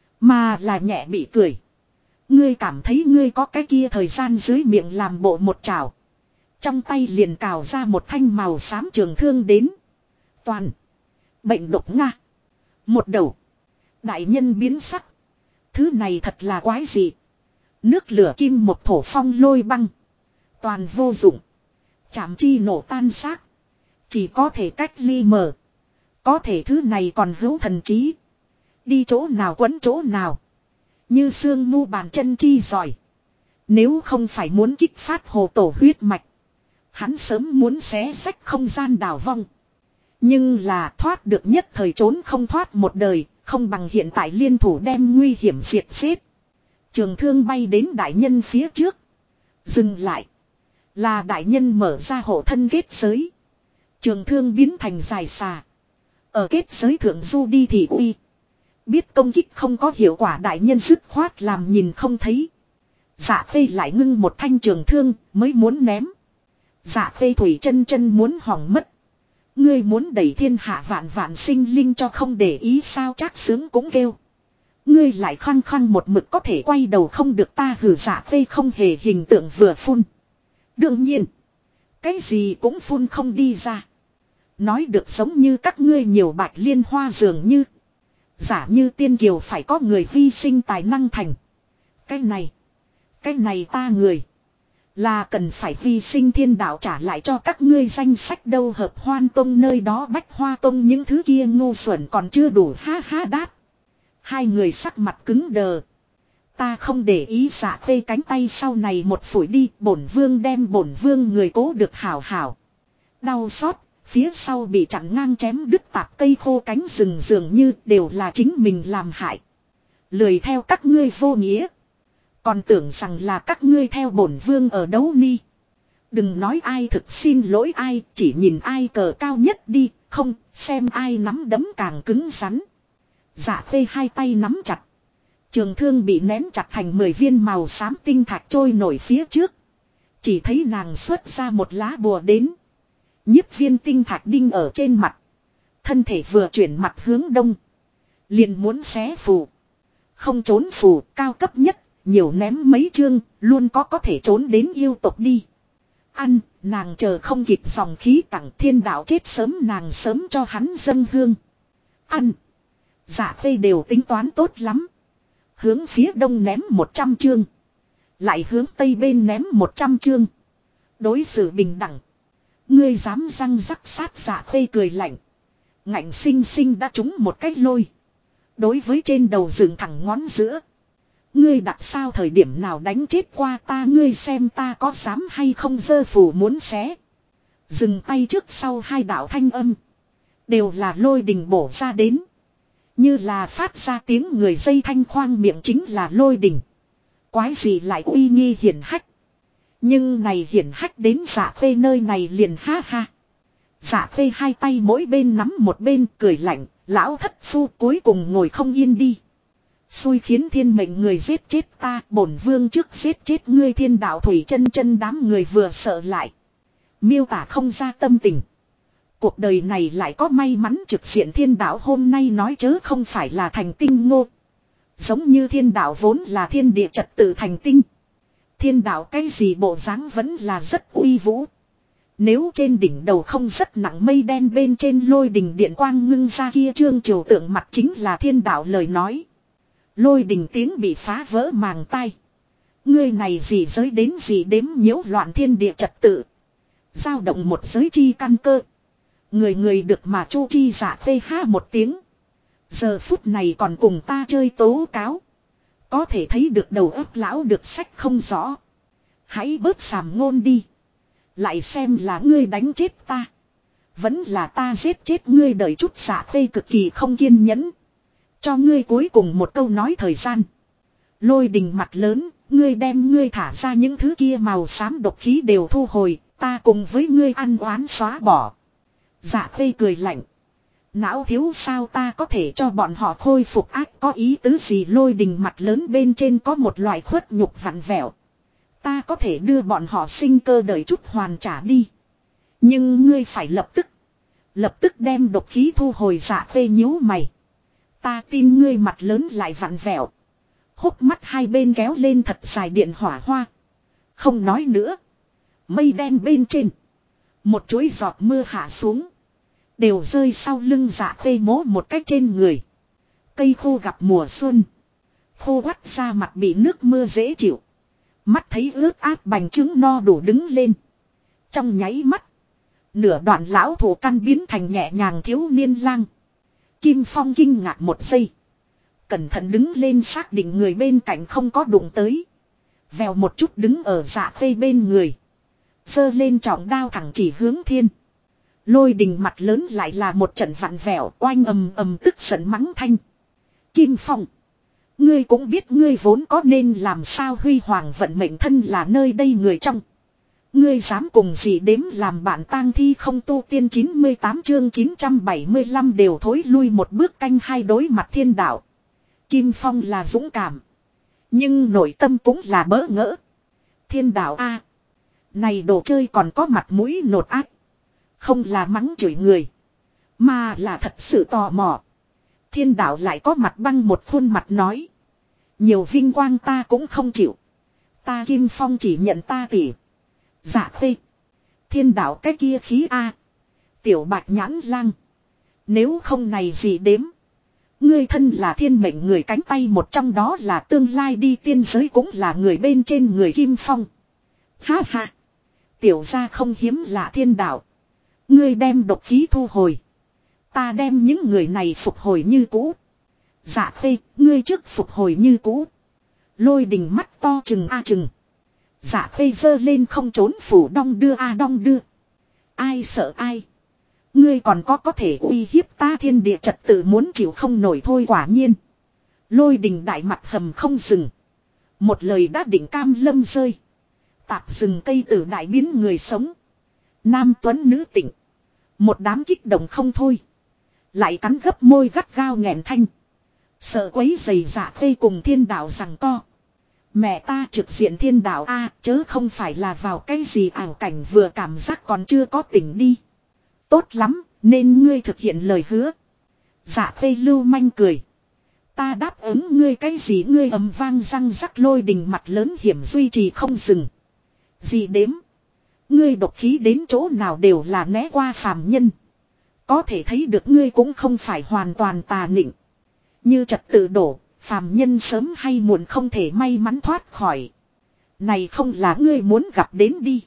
S1: Mà là nhẹ bị cười. Ngươi cảm thấy ngươi có cái kia thời gian dưới miệng làm bộ một chảo. Trong tay liền cào ra một thanh màu xám trường thương đến. Toàn. Bệnh độc Nga. Một đầu. Đại nhân biến sắc. Thứ này thật là quái dị. Nước lửa kim một thổ phong lôi băng. Toàn vô dụng. Chạm chi nổ tan xác. Chỉ có thể cách ly mờ. Có thể thứ này còn hữu thần trí. Đi chỗ nào quấn chỗ nào. Như xương mu bàn chân chi giỏi. Nếu không phải muốn kích phát hồ tổ huyết mạch. Hắn sớm muốn xé rách không gian đảo vong. Nhưng là thoát được nhất thời trốn không thoát một đời. Không bằng hiện tại liên thủ đem nguy hiểm diệt xếp. Trường thương bay đến đại nhân phía trước. Dừng lại. Là đại nhân mở ra hộ thân kết giới. Trường thương biến thành dài xà. Ở kết giới thượng du đi thì uy. Biết công kích không có hiệu quả đại nhân dứt khoát làm nhìn không thấy. Dạ Khê lại ngưng một thanh trường thương mới muốn ném. Dạ Khê thủy chân muốn hỏng mất. Ngươi muốn đẩy thiên hạ vạn sinh linh cho không để ý sao? Trác Sướng cũng kêu. Ngươi lại khăng một mực có thể quay đầu không được ta hử. Dạ Khê không hề hình tượng vừa phun. Đương nhiên. Cái gì cũng phun không đi ra. Nói được giống như các ngươi nhiều bạch liên hoa dường như. Giả như tiên kiều phải có người hy sinh tài năng thành. Cái này ta người. Là cần phải hy sinh thiên đạo trả lại cho các ngươi danh sách đâu. Hợp Hoan Tông nơi đó Bách Hoa Tông những thứ kia ngu xuẩn còn chưa đủ ha đát. Hai người sắc mặt cứng đờ. Ta không để ý. Dạ Khê cánh tay sau này một phủi đi. Bổn vương đem bổn vương người cố được hảo. Đau xót. Phía sau bị chặn ngang chém đứt tạp cây khô cánh rừng dường như đều là chính mình làm hại. Lười theo các ngươi vô nghĩa. Còn tưởng rằng là các ngươi theo bổn vương ở đấu ni. Đừng nói ai thực xin lỗi ai, chỉ nhìn ai cờ cao nhất đi, không xem ai nắm đấm càng cứng rắn. Dạ Khê hai tay nắm chặt. Trường thương bị nén chặt thành 10 viên màu xám tinh thạch trôi nổi phía trước. Chỉ thấy nàng xuất ra một lá bùa đến. Nhiếp viên tinh thạch đinh ở trên mặt. Thân thể vừa chuyển mặt hướng đông. Liền muốn xé phù. Không trốn phù cao cấp nhất. Nhiều ném mấy chương. Luôn có thể trốn đến yêu tộc đi. Ăn. Nàng chờ không kịp dòng khí tặng thiên đạo chết sớm. Nàng sớm cho hắn dâng hương. Ăn. Dạ Khê đều tính toán tốt lắm. Hướng phía đông ném 100 chương. Lại hướng tây bên ném 100 chương. Đối xử bình đẳng. Ngươi dám răng rắc sát. Dạ Khê cười lạnh. Ngạnh sinh đã trúng một cái lôi. Đối với trên đầu dựng thẳng ngón giữa. Ngươi đặt sao thời điểm nào đánh chết qua ta. Ngươi xem ta có dám hay không giơ phù muốn xé. Dừng tay trước sau hai đạo thanh âm. Đều là lôi đình bổ ra đến. Như là phát ra tiếng người dây thanh khoang miệng chính là lôi đình. Quái gì lại uy nghi hiển hách. Nhưng này hiển hách đến Dạ Khê nơi này liền ha. Dạ Khê hai tay mỗi bên nắm một bên cười lạnh. Lão thất phu cuối cùng ngồi không yên đi. Xui khiến thiên mệnh người giết chết ta. Bổn vương trước giết chết ngươi. Thiên đạo thủy chân đám người vừa sợ lại. Miêu tả không ra tâm tình. Cuộc đời này lại có may mắn trực diện thiên đạo hôm nay nói chớ không phải là thành tinh ngô. Giống như thiên đạo vốn là thiên địa trật tự thành tinh. Thiên đạo cái gì bộ dáng vẫn là rất uy vũ. Nếu trên đỉnh đầu không rất nặng mây đen bên trên lôi đình điện quang ngưng ra kia trương triều tượng mặt chính là thiên đạo lời nói. Lôi đình tiếng bị phá vỡ màng tai. Ngươi này gì giới đến gì đếm nhiễu loạn thiên địa trật tự. Giao động một giới chi căn cơ. Người người được mà chu chi giả phê ha một tiếng. Giờ phút này còn cùng ta chơi tố cáo. Có thể thấy được đầu óc lão được sách không rõ. Hãy bớt sàm ngôn đi. Lại xem là ngươi đánh chết ta. Vẫn là ta giết chết ngươi, đợi chút giả phê cực kỳ không kiên nhẫn. Cho ngươi cuối cùng một câu nói thời gian. Lôi đình mặt lớn, ngươi đem ngươi thả ra những thứ kia màu xám độc khí đều thu hồi, ta cùng với ngươi ăn oán xóa bỏ. Dạ phê cười lạnh. Não thiếu sao ta có thể cho bọn họ khôi phục ác, có ý tứ gì? Lôi đình mặt lớn bên trên có một loại khuất nhục vặn vẹo. Ta có thể đưa bọn họ sinh cơ đợi chút hoàn trả đi. Nhưng ngươi phải lập tức đem độc khí thu hồi. Dạ phê nhíu mày. Ta tin ngươi mặt lớn lại vặn vẹo. Hốc mắt hai bên kéo lên thật dài điện hỏa hoa. Không nói nữa. Mây đen bên trên. Một chuỗi giọt mưa hạ xuống. Đều rơi sau lưng Dạ phê mố một cách trên người. Cây khô gặp mùa xuân. Khô quắt ra mặt bị nước mưa dễ chịu. Mắt thấy ướt át bành trứng no đủ đứng lên. Trong nháy mắt. Nửa đoạn lão thủ căn biến thành nhẹ nhàng thiếu niên lang. Kim Phong kinh ngạc một giây. Cẩn thận đứng lên xác định người bên cạnh không có đụng tới. Vèo một chút đứng ở Dạ phê bên người. Giơ lên trọng đao thẳng chỉ hướng thiên. Lôi đình mặt lớn lại là một trận vặn vẹo, oanh ầm tức giận mắng thanh. Kim Phong. Ngươi cũng biết ngươi vốn có nên làm sao, huy hoàng vận mệnh thân là nơi đây người trong. Ngươi dám cùng gì đếm làm bạn tang thi không? Tu tiên 98 chương 975 đều thối lui một bước. Canh hai đối mặt thiên đạo. Kim Phong là dũng cảm. Nhưng nội tâm cũng là bỡ ngỡ. Thiên đạo a, này đồ chơi còn có mặt mũi nột ác. Không là mắng chửi người, mà là thật sự tò mò. Thiên đạo lại có mặt băng một khuôn mặt nói. Nhiều vinh quang ta cũng không chịu. Ta Kim Phong chỉ nhận ta tỉ. Dạ phê. Thiên đạo cái kia khí a. Tiểu bạch nhãn lang. Nếu không này gì đếm. Ngươi thân là thiên mệnh người, cánh tay một trong đó là tương lai đi tiên giới cũng là người bên trên người Kim Phong. Ha ha. Tiểu gia không hiếm lạ thiên đạo. Ngươi đem độc khí thu hồi. Ta đem những người này phục hồi như cũ. Dạ phê, ngươi trước phục hồi như cũ. Lôi đình mắt to chừng a chừng. Dạ phê giơ lên không trốn phủ đong đưa a đong đưa. Ai sợ ai. Ngươi còn có thể uy hiếp ta, thiên địa trật tự muốn chịu không nổi thôi. Quả nhiên. Lôi đình đại mặt hầm không dừng. Một lời đã định cam lâm rơi. Tạp rừng cây tử đại biến người sống. Nam tuấn nữ tịnh. Một đám kích động không thôi. Lại cắn gấp môi gắt gao nghẹn thanh. Sợ quấy giày Dạ phê cùng thiên đạo rằng co. Mẹ ta trực diện thiên đạo a, chớ không phải là vào cái gì ảo cảnh vừa cảm giác còn chưa có tỉnh đi. Tốt lắm, nên ngươi thực hiện lời hứa. Dạ phê lưu manh cười. Ta đáp ứng ngươi cái gì? Ngươi ầm vang răng rắc. Lôi đình mặt lớn hiểm duy trì không dừng. Gì đếm. Ngươi độc khí đến chỗ nào đều là né qua phàm nhân. Có thể thấy được ngươi cũng không phải hoàn toàn tà nịnh. Như trật tự đổ, phàm nhân sớm hay muộn không thể may mắn thoát khỏi. Này không là ngươi muốn gặp đến đi.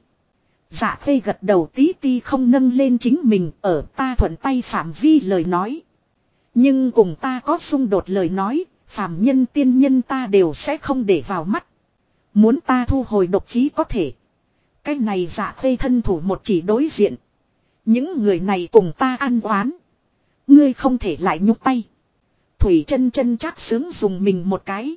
S1: Dạ phê gật đầu tí ti không nâng lên chính mình ở ta thuận tay phạm vi lời nói. Nhưng cùng ta có xung đột lời nói, phàm nhân tiên nhân ta đều sẽ không để vào mắt. Muốn ta thu hồi độc khí có thể. Cái này Dạ phê thân thủ một chỉ đối diện. Những người này cùng ta ăn oán. Ngươi không thể lại nhúc tay. Thủy chân chân chắc sướng dùng mình một cái.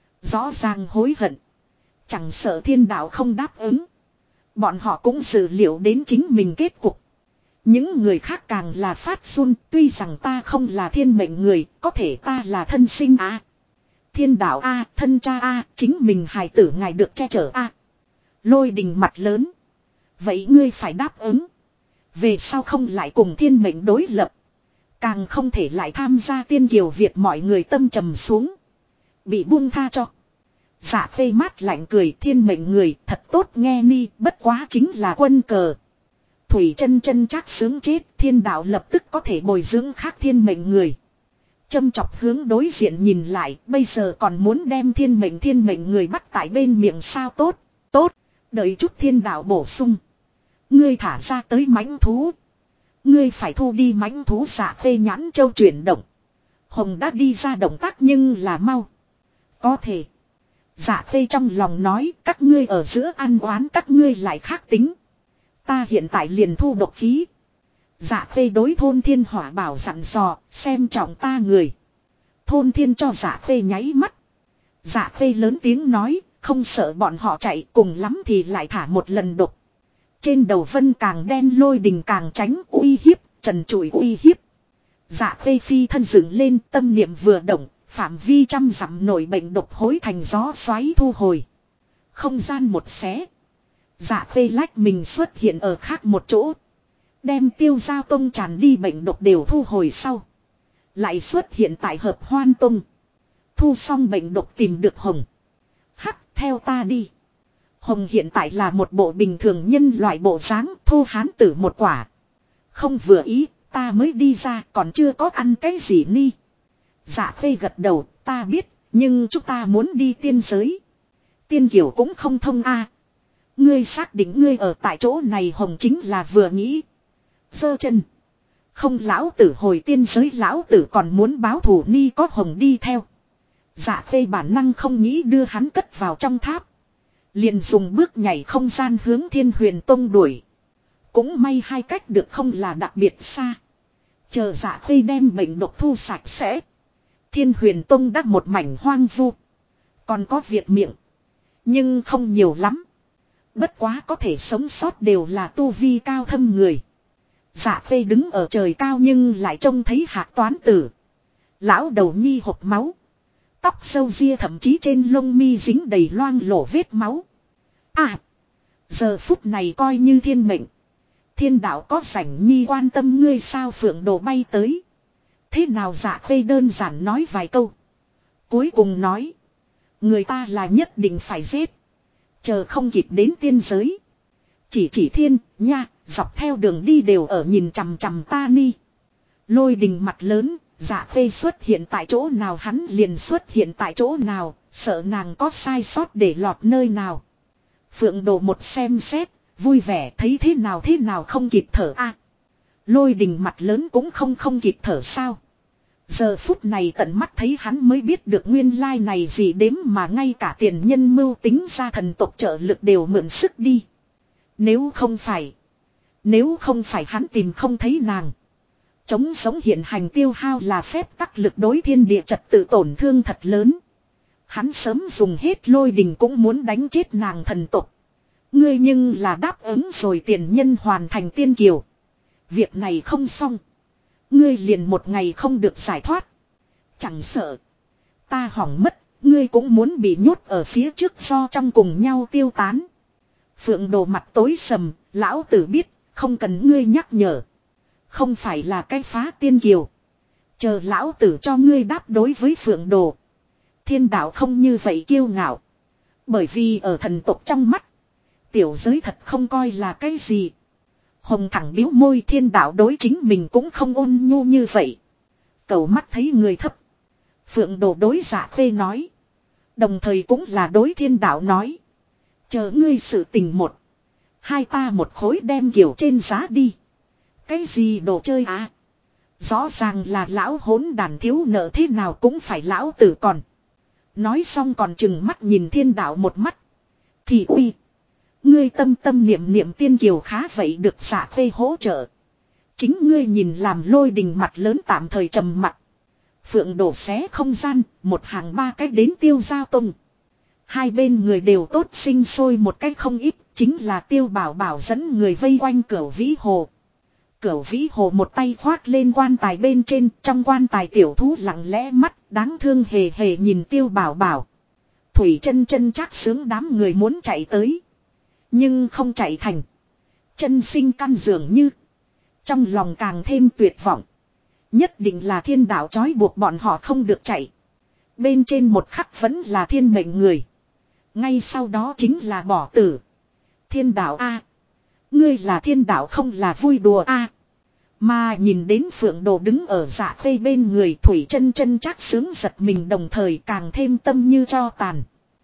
S1: Rõ ràng hối hận. Chẳng sợ thiên đạo không đáp ứng. Bọn họ cũng dự liệu đến chính mình kết cục. Những người khác càng là phát run. Tuy rằng ta không là thiên mệnh người, có thể ta là thân sinh a. Thiên đạo a, thân cha a, chính mình hài tử ngài được che chở a. Lôi đình mặt lớn. Vậy ngươi phải đáp ứng. Về sau không lại cùng thiên mệnh đối lập. Càng không thể lại tham gia tiên kiều Việt. Mọi người tâm trầm xuống. Bị buông tha cho. Dạ phê mát lạnh cười. Thiên mệnh người thật tốt nghe ni, bất quá chính là quân cờ. Thủy chân chân chắc sướng chết, thiên đạo lập tức có thể bồi dưỡng khác thiên mệnh người. Châm chọc hướng đối diện nhìn lại, bây giờ còn muốn đem thiên mệnh người bắt tại bên miệng sao tốt, tốt, đợi chút thiên đạo bổ sung. Ngươi thả ra tới mãnh thú. Ngươi phải thu đi mãnh thú. Dạ Khê nhãn châu chuyển động. Hồng đã đi ra động tác nhưng là mau. Có thể. Dạ Khê trong lòng nói các ngươi ở giữa ăn oán các ngươi lại khác tính. Ta hiện tại liền thu độc khí. Dạ Khê đối thôn thiên hỏa bảo dặn dò xem trọng ta người. Thôn thiên cho Dạ Khê nháy mắt. Dạ Khê lớn tiếng nói không sợ bọn họ chạy cùng lắm thì lại thả một lần độc. Trên đầu vân càng đen lôi đình càng tránh uy hiếp, trần trụi uy hiếp. Dạ Khê phi thân dựng lên tâm niệm vừa động, phạm vi trăm dặm nổi bệnh độc hối thành gió xoáy thu hồi. Không gian một xé. Dạ Khê lách mình xuất hiện ở khác một chỗ. Đem Tiêu Giao Tông tràn đi bệnh độc đều thu hồi sau. Lại xuất hiện tại Hợp Hoan Tông. Thu xong bệnh độc tìm được Hồng. Hắc theo ta đi. Hồng hiện tại là một bộ bình thường nhân loại bộ dáng thô hán tử một quả. Không vừa ý, ta mới đi ra còn chưa có ăn cái gì ni. Dạ Khê gật đầu, ta biết, nhưng chúng ta muốn đi tiên giới. Tiên Kiều cũng không thông a. Ngươi xác định ngươi ở tại chỗ này. Hồng chính là vừa nghĩ. Giơ chân. Không lão tử hồi tiên giới lão tử còn muốn báo thù ni có Hồng đi theo. Dạ Khê bản năng không nghĩ đưa hắn cất vào trong tháp. Liền dùng bước nhảy không gian hướng Thiên Huyền Tông đuổi. Cũng may hai cách được không là đặc biệt xa. Chờ Dạ Khê đem bệnh độc thu sạch sẽ. Thiên Huyền Tông đã một mảnh hoang vu. Còn có việc miệng. Nhưng không nhiều lắm. Bất quá có thể sống sót đều là tu vi cao thâm người. Dạ Khê đứng ở trời cao nhưng lại trông thấy Hạc Toán Tử. Lão đầu nhi hộc máu. Tóc sâu ria thậm chí trên lông mi dính đầy loang lổ vết máu. À! Giờ phút này coi như thiên mệnh. Thiên đạo có rảnh nhi quan tâm ngươi sao Phượng Đồ bay tới. Thế nào Dạ Khê đơn giản nói vài câu. Cuối cùng nói. Người ta là nhất định phải giết. Chờ không kịp đến tiên giới. Chỉ thiên nha. Dọc theo đường đi đều ở nhìn chằm chằm ta ni. Lôi đình mặt lớn. Dạ Khê xuất hiện tại chỗ nào hắn liền xuất hiện tại chỗ nào. Sợ nàng có sai sót để lọt nơi nào. Phượng Đồ một xem xét. Vui vẻ thấy thế nào không kịp thở a. Lôi đình mặt lớn cũng không kịp thở sao. Giờ phút này tận mắt thấy hắn mới biết được nguyên lai này gì đếm mà ngay cả tiền nhân mưu tính ra thần tộc trợ lực đều mượn sức đi. Nếu không phải hắn tìm không thấy nàng. Chống sống hiện hành tiêu hao là phép tắc lực đối thiên địa trật tự tổn thương thật lớn. Hắn sớm dùng hết lôi đình cũng muốn đánh chết nàng thần tộc. Ngươi nhưng là đáp ứng rồi tiền nhân hoàn thành tiên kiều. Việc này không xong. Ngươi liền một ngày không được giải thoát. Chẳng sợ. Ta hỏng mất. Ngươi cũng muốn bị nhốt ở phía trước do trong cùng nhau tiêu tán. Phượng Đồ mặt tối sầm. Lão tử biết. Không cần ngươi nhắc nhở. Không phải là cái phá tiên kiều. Chờ lão tử cho ngươi đáp đối với Phượng Đồ. Thiên đạo không như vậy kiêu ngạo. Bởi vì ở thần tộc trong mắt. Tiểu giới thật không coi là cái gì. Hồng thẳng biếu môi thiên đạo đối chính mình cũng không ôn nhu như vậy. Cầu mắt thấy người thấp. Phượng Đồ đối Dạ Khê nói. Đồng thời cũng là đối thiên đạo nói. Chờ ngươi sự tình một. Hai ta một khối đem kiểu trên giá đi. Cái gì đồ chơi à? Rõ ràng là lão hỗn đàn thiếu nợ thế nào cũng phải lão tử còn. Nói xong còn chừng mắt nhìn thiên đạo một mắt. Thì uy. Ngươi tâm niệm tiên kiều khá vậy được Dạ Khê hỗ trợ. Chính ngươi nhìn làm lôi đình mặt lớn tạm thời trầm mặt. Phượng Đổ xé không gian, một hàng ba cách đến Tiêu Giao Tông. Hai bên người đều tốt sinh sôi một cách không ít, chính là Tiêu Bảo Bảo dẫn người vây quanh Cửu Vĩ Hồ. Cửu Vĩ Hồ một tay khoát lên quan tài bên trên, trong quan tài tiểu thú lặng lẽ mắt, đáng thương hề hề nhìn Tiêu Bảo Bảo. Thủy chân chân chắc sướng đám người muốn chạy tới. Nhưng không chạy thành. Chân sinh căn dường như. Trong lòng càng thêm tuyệt vọng. Nhất định là thiên đạo trói buộc bọn họ không được chạy. Bên trên một khắc vẫn là thiên mệnh người. Ngay sau đó chính là bỏ tử. Thiên đạo A. Ngươi là thiên đạo không là vui đùa a. Mà nhìn đến Phượng Đồ đứng ở Dạ Khê bên người, Thủy Chân Chân chắc sướng giật mình, đồng thời càng thêm tâm như tro tàn.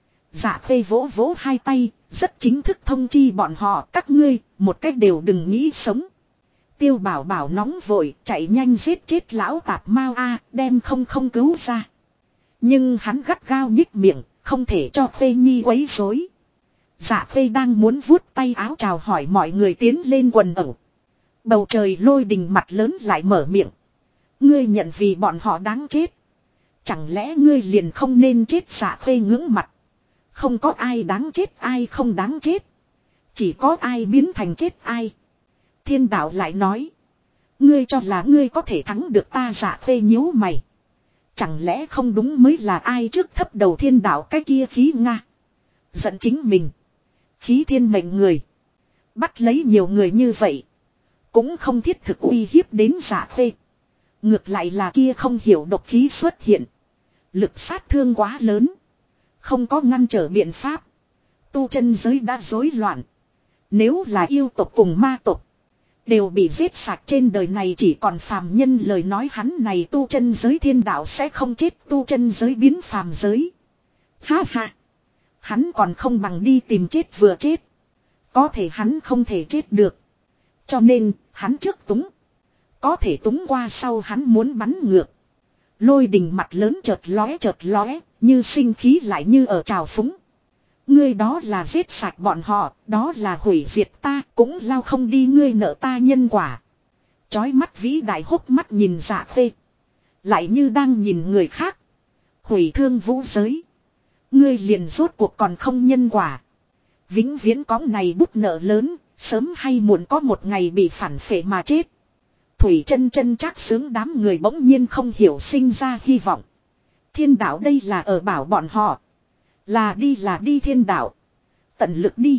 S1: Dạ Khê vỗ vỗ hai tay, rất chính thức thông chi bọn họ, các ngươi, một cách đều đừng nghĩ sống. Tiêu Bảo Bảo nóng vội, chạy nhanh giết chết lão tạp mao a, đem không cứu ra. Nhưng hắn gắt gao nhích miệng, không thể cho Khê Nhi quấy rối. Dạ Khê đang muốn vuốt tay áo chào hỏi mọi người tiến lên quần ẩu. Bầu trời Lôi Đình mặt lớn lại mở miệng. Ngươi nhận vì bọn họ đáng chết. Chẳng lẽ ngươi liền không nên chết? Dạ Khê ngưỡng mặt. Không có ai đáng chết, ai không đáng chết. Chỉ có ai biến thành chết ai. Thiên đạo lại nói. Ngươi cho là ngươi có thể thắng được ta? Dạ Khê nhíu mày. Chẳng lẽ không đúng mới là ai trước thấp đầu thiên đạo cái kia khí Nga. Giận chính mình. Khí thiên mệnh người. Bắt lấy nhiều người như vậy. Cũng không thiết thực uy hiếp đến Dạ Khê. Ngược lại là kia không hiểu độc khí xuất hiện. Lực sát thương quá lớn. Không có ngăn trở biện pháp. Tu chân giới đã rối loạn. Nếu là yêu tộc cùng ma tộc đều bị giết sạch, trên đời này chỉ còn phàm nhân, lời nói hắn này tu chân giới thiên đạo sẽ không chết, tu chân giới biến phàm giới. Ha ha. Hắn còn không bằng đi tìm chết vừa chết. Có thể hắn không thể chết được. Cho nên, hắn trước túng. Có thể túng qua sau hắn muốn bắn ngược. Lôi Đình mặt lớn chợt lóe, như sinh khí lại như ở trào phúng. Ngươi đó là giết sạch bọn họ, đó là hủy diệt ta, cũng lao không đi ngươi nợ ta nhân quả. Chói mắt vĩ đại hốc mắt nhìn Dạ Khê. Lại như đang nhìn người khác. Hủy thương vũ giới. Ngươi liền rốt cuộc còn không nhân quả. Vĩnh viễn có này bút nợ lớn, sớm hay muộn có một ngày bị phản phệ mà chết. Thủy Chân Chân chắc sướng đám người bỗng nhiên không hiểu sinh ra hy vọng. Thiên đạo đây là ở bảo bọn họ. Là đi thiên đạo. Tận lực đi.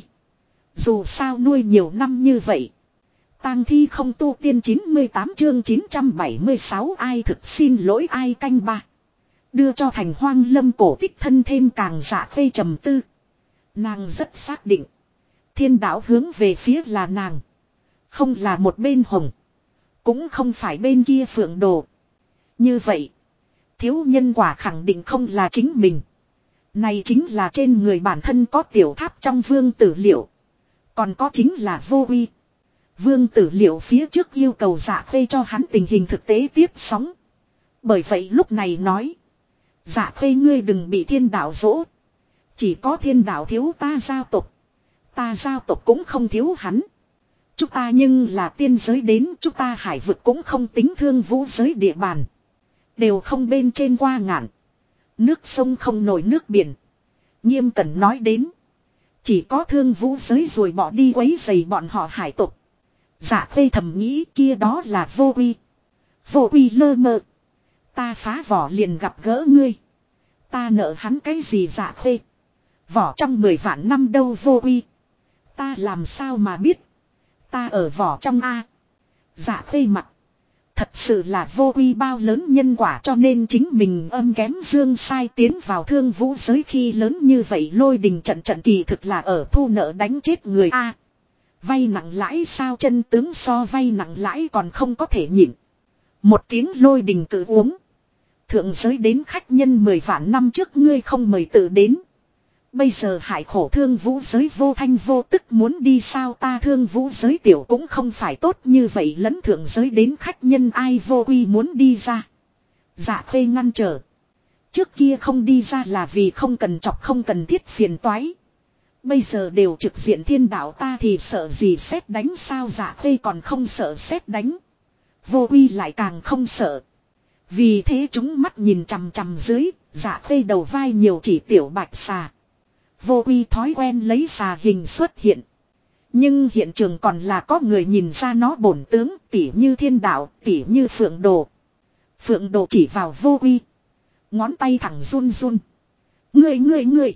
S1: Dù sao nuôi nhiều năm như vậy. Tang thi không tu tiên 98 chương 976 ai thực xin lỗi ai canh ba. Đưa cho Thành Hoang Lâm cổ tích thân thêm càng Dạ Khê trầm tư. Nàng rất xác định. Thiên đạo hướng về phía là nàng. Không là một bên hồng. Cũng không phải bên kia Phượng Đồ. Như vậy. Thiếu nhân quả khẳng định không là chính mình. Này chính là trên người bản thân có tiểu tháp trong vương tử liệu. Còn có chính là vô uy. Vương tử liệu phía trước yêu cầu Dạ Khê cho hắn tình hình thực tế tiếp sóng. Bởi vậy lúc này nói. Dạ Khê ngươi đừng bị thiên đạo dỗ. Chỉ có thiên đạo thiếu ta giao tộc. Ta giao tộc cũng không thiếu hắn. Chúng ta nhưng là tiên giới đến, chúng ta hải vực cũng không tính thương vũ giới địa bàn. Đều không bên trên qua ngạn. Nước sông không nổi nước biển. Nghiêm cẩn nói đến. Chỉ có thương vũ giới rồi bỏ đi quấy rầy bọn họ hải tộc. Dạ Khê thầm nghĩ kia đó là vô uy. Vô uy lơ mơ. Ta phá vỏ liền gặp gỡ ngươi. Ta nợ hắn cái gì? Dạ Khê. Vỏ trong 10 vạn năm đâu vô uy. Ta làm sao mà biết. Ta ở vỏ trong A. Dạ Khê mặt. Thật sự là vô uy bao lớn nhân quả, cho nên chính mình âm kém dương sai tiến vào thương vũ giới khi lớn như vậy. Lôi Đình trận kỳ thực là ở thu nợ đánh chết người A. Vay nặng lãi sao? Chân tướng so vay nặng lãi còn không có thể nhịn. Một tiếng Lôi Đình tự uống. Thượng giới đến khách nhân 10 vạn năm trước ngươi không mời tự đến. Bây giờ hại khổ thương vũ giới vô thanh vô tức muốn đi sao? Ta thương vũ giới tiểu cũng không phải tốt như vậy, lẫn thượng giới đến khách nhân ai vô uy muốn đi ra. Dạ Khê ngăn trở. Trước kia không đi ra là vì không cần chọc không cần thiết phiền toái. Bây giờ đều trực diện thiên đạo ta thì sợ gì sét đánh sao? Dạ Khê còn không sợ sét đánh. Vô uy lại càng không sợ. Vì thế chúng mắt nhìn chằm chằm dưới, Dạ Khê đầu vai nhiều chỉ tiểu bạch xà. Vô uy thói quen lấy xà hình xuất hiện. Nhưng hiện trường còn là có người nhìn ra nó bổn tướng, tỉ như thiên đạo, tỉ như Phượng Đồ. Phượng Đồ chỉ vào vô uy. Ngón tay thẳng run run. Ngươi.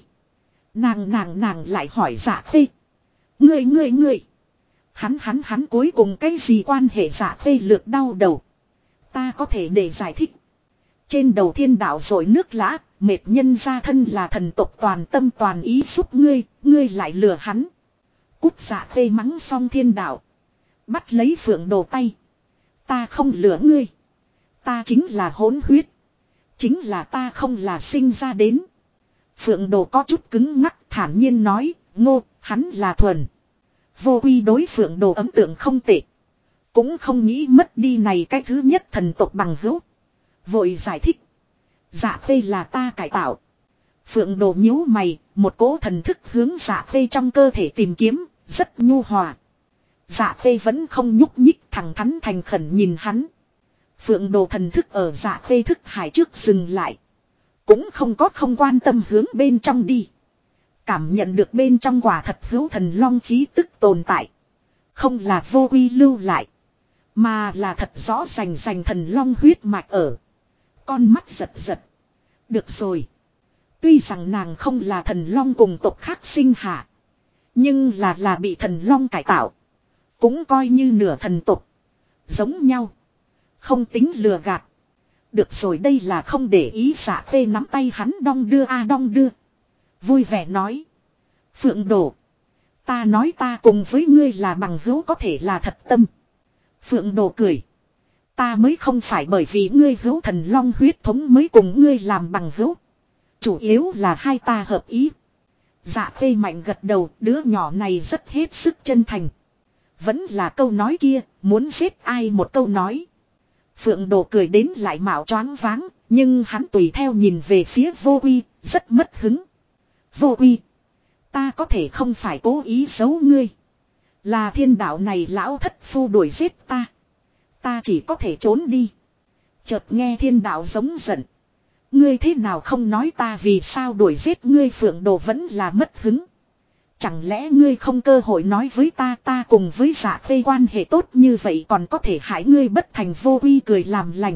S1: Nàng lại hỏi Dạ Khê. Ngươi. Hắn cuối cùng cái gì quan hệ? Dạ Khê lược đau đầu. Ta có thể để giải thích. Trên đầu thiên đạo rồi nước lã, mệt nhân ra thân là thần tộc toàn tâm toàn ý giúp ngươi, ngươi lại lừa hắn. Cút Dạ Khê mắng xong thiên đạo. Bắt lấy Phượng Đồ tay. Ta không lừa ngươi. Ta chính là hỗn huyết. Chính là ta không là sinh ra đến. Phượng Đồ có chút cứng ngắc thản nhiên nói. Ngô, hắn là thuần. Vô Quy đối Phượng Đồ ấn tượng không tệ. Cũng không nghĩ mất đi này cái thứ nhất thần tộc bằng hữu. Vội giải thích. Dạ Khê là ta cải tạo. Phượng Đồ nhíu mày, một cỗ thần thức hướng Dạ Khê trong cơ thể tìm kiếm, rất nhu hòa. Dạ Khê vẫn không nhúc nhích, thẳng thắn thành khẩn nhìn hắn. Phượng Đồ thần thức ở Dạ Khê thức hải trước dừng lại. Cũng không quan tâm hướng bên trong đi. Cảm nhận được bên trong quả thật hữu thần long khí tức tồn tại. Không là Vô Quy lưu lại. Mà là thật rõ rành thần long huyết mạch ở. Con mắt giật giật. Được rồi. Tuy rằng nàng không là thần long cùng tộc khác sinh hạ. Nhưng là bị thần long cải tạo. Cũng coi như nửa thần tộc. Giống nhau. Không tính lừa gạt. Được rồi đây là không để ý Dạ Khê nắm tay hắn đong đưa đong đưa. Vui vẻ nói. Phượng Đồ. Ta nói ta cùng với ngươi là bằng hữu có thể là thật tâm. Phượng Đồ cười. Ta mới không phải bởi vì ngươi hữu thần long huyết thống mới cùng ngươi làm bằng hữu. Chủ yếu là hai ta hợp ý. Dạ Khê mạnh gật đầu, đứa nhỏ này rất hết sức chân thành. Vẫn là câu nói kia, muốn giết ai một câu nói. Phượng Đồ cười đến lại mạo choáng váng, nhưng hắn tùy theo nhìn về phía Vô Quy, rất mất hứng. Vô Quy, ta có thể không phải cố ý giấu ngươi. Là thiên đạo này lão thất phu đuổi giết ta. Ta chỉ có thể trốn đi. Chợt nghe thiên đạo giống giận. Ngươi thế nào không nói ta vì sao đuổi giết ngươi Phượng Đồ vẫn là mất hứng. Chẳng lẽ ngươi không cơ hội nói với ta cùng với Dạ Khê quan hệ tốt như vậy còn có thể hại ngươi bất thành. Vô Quy cười làm lành.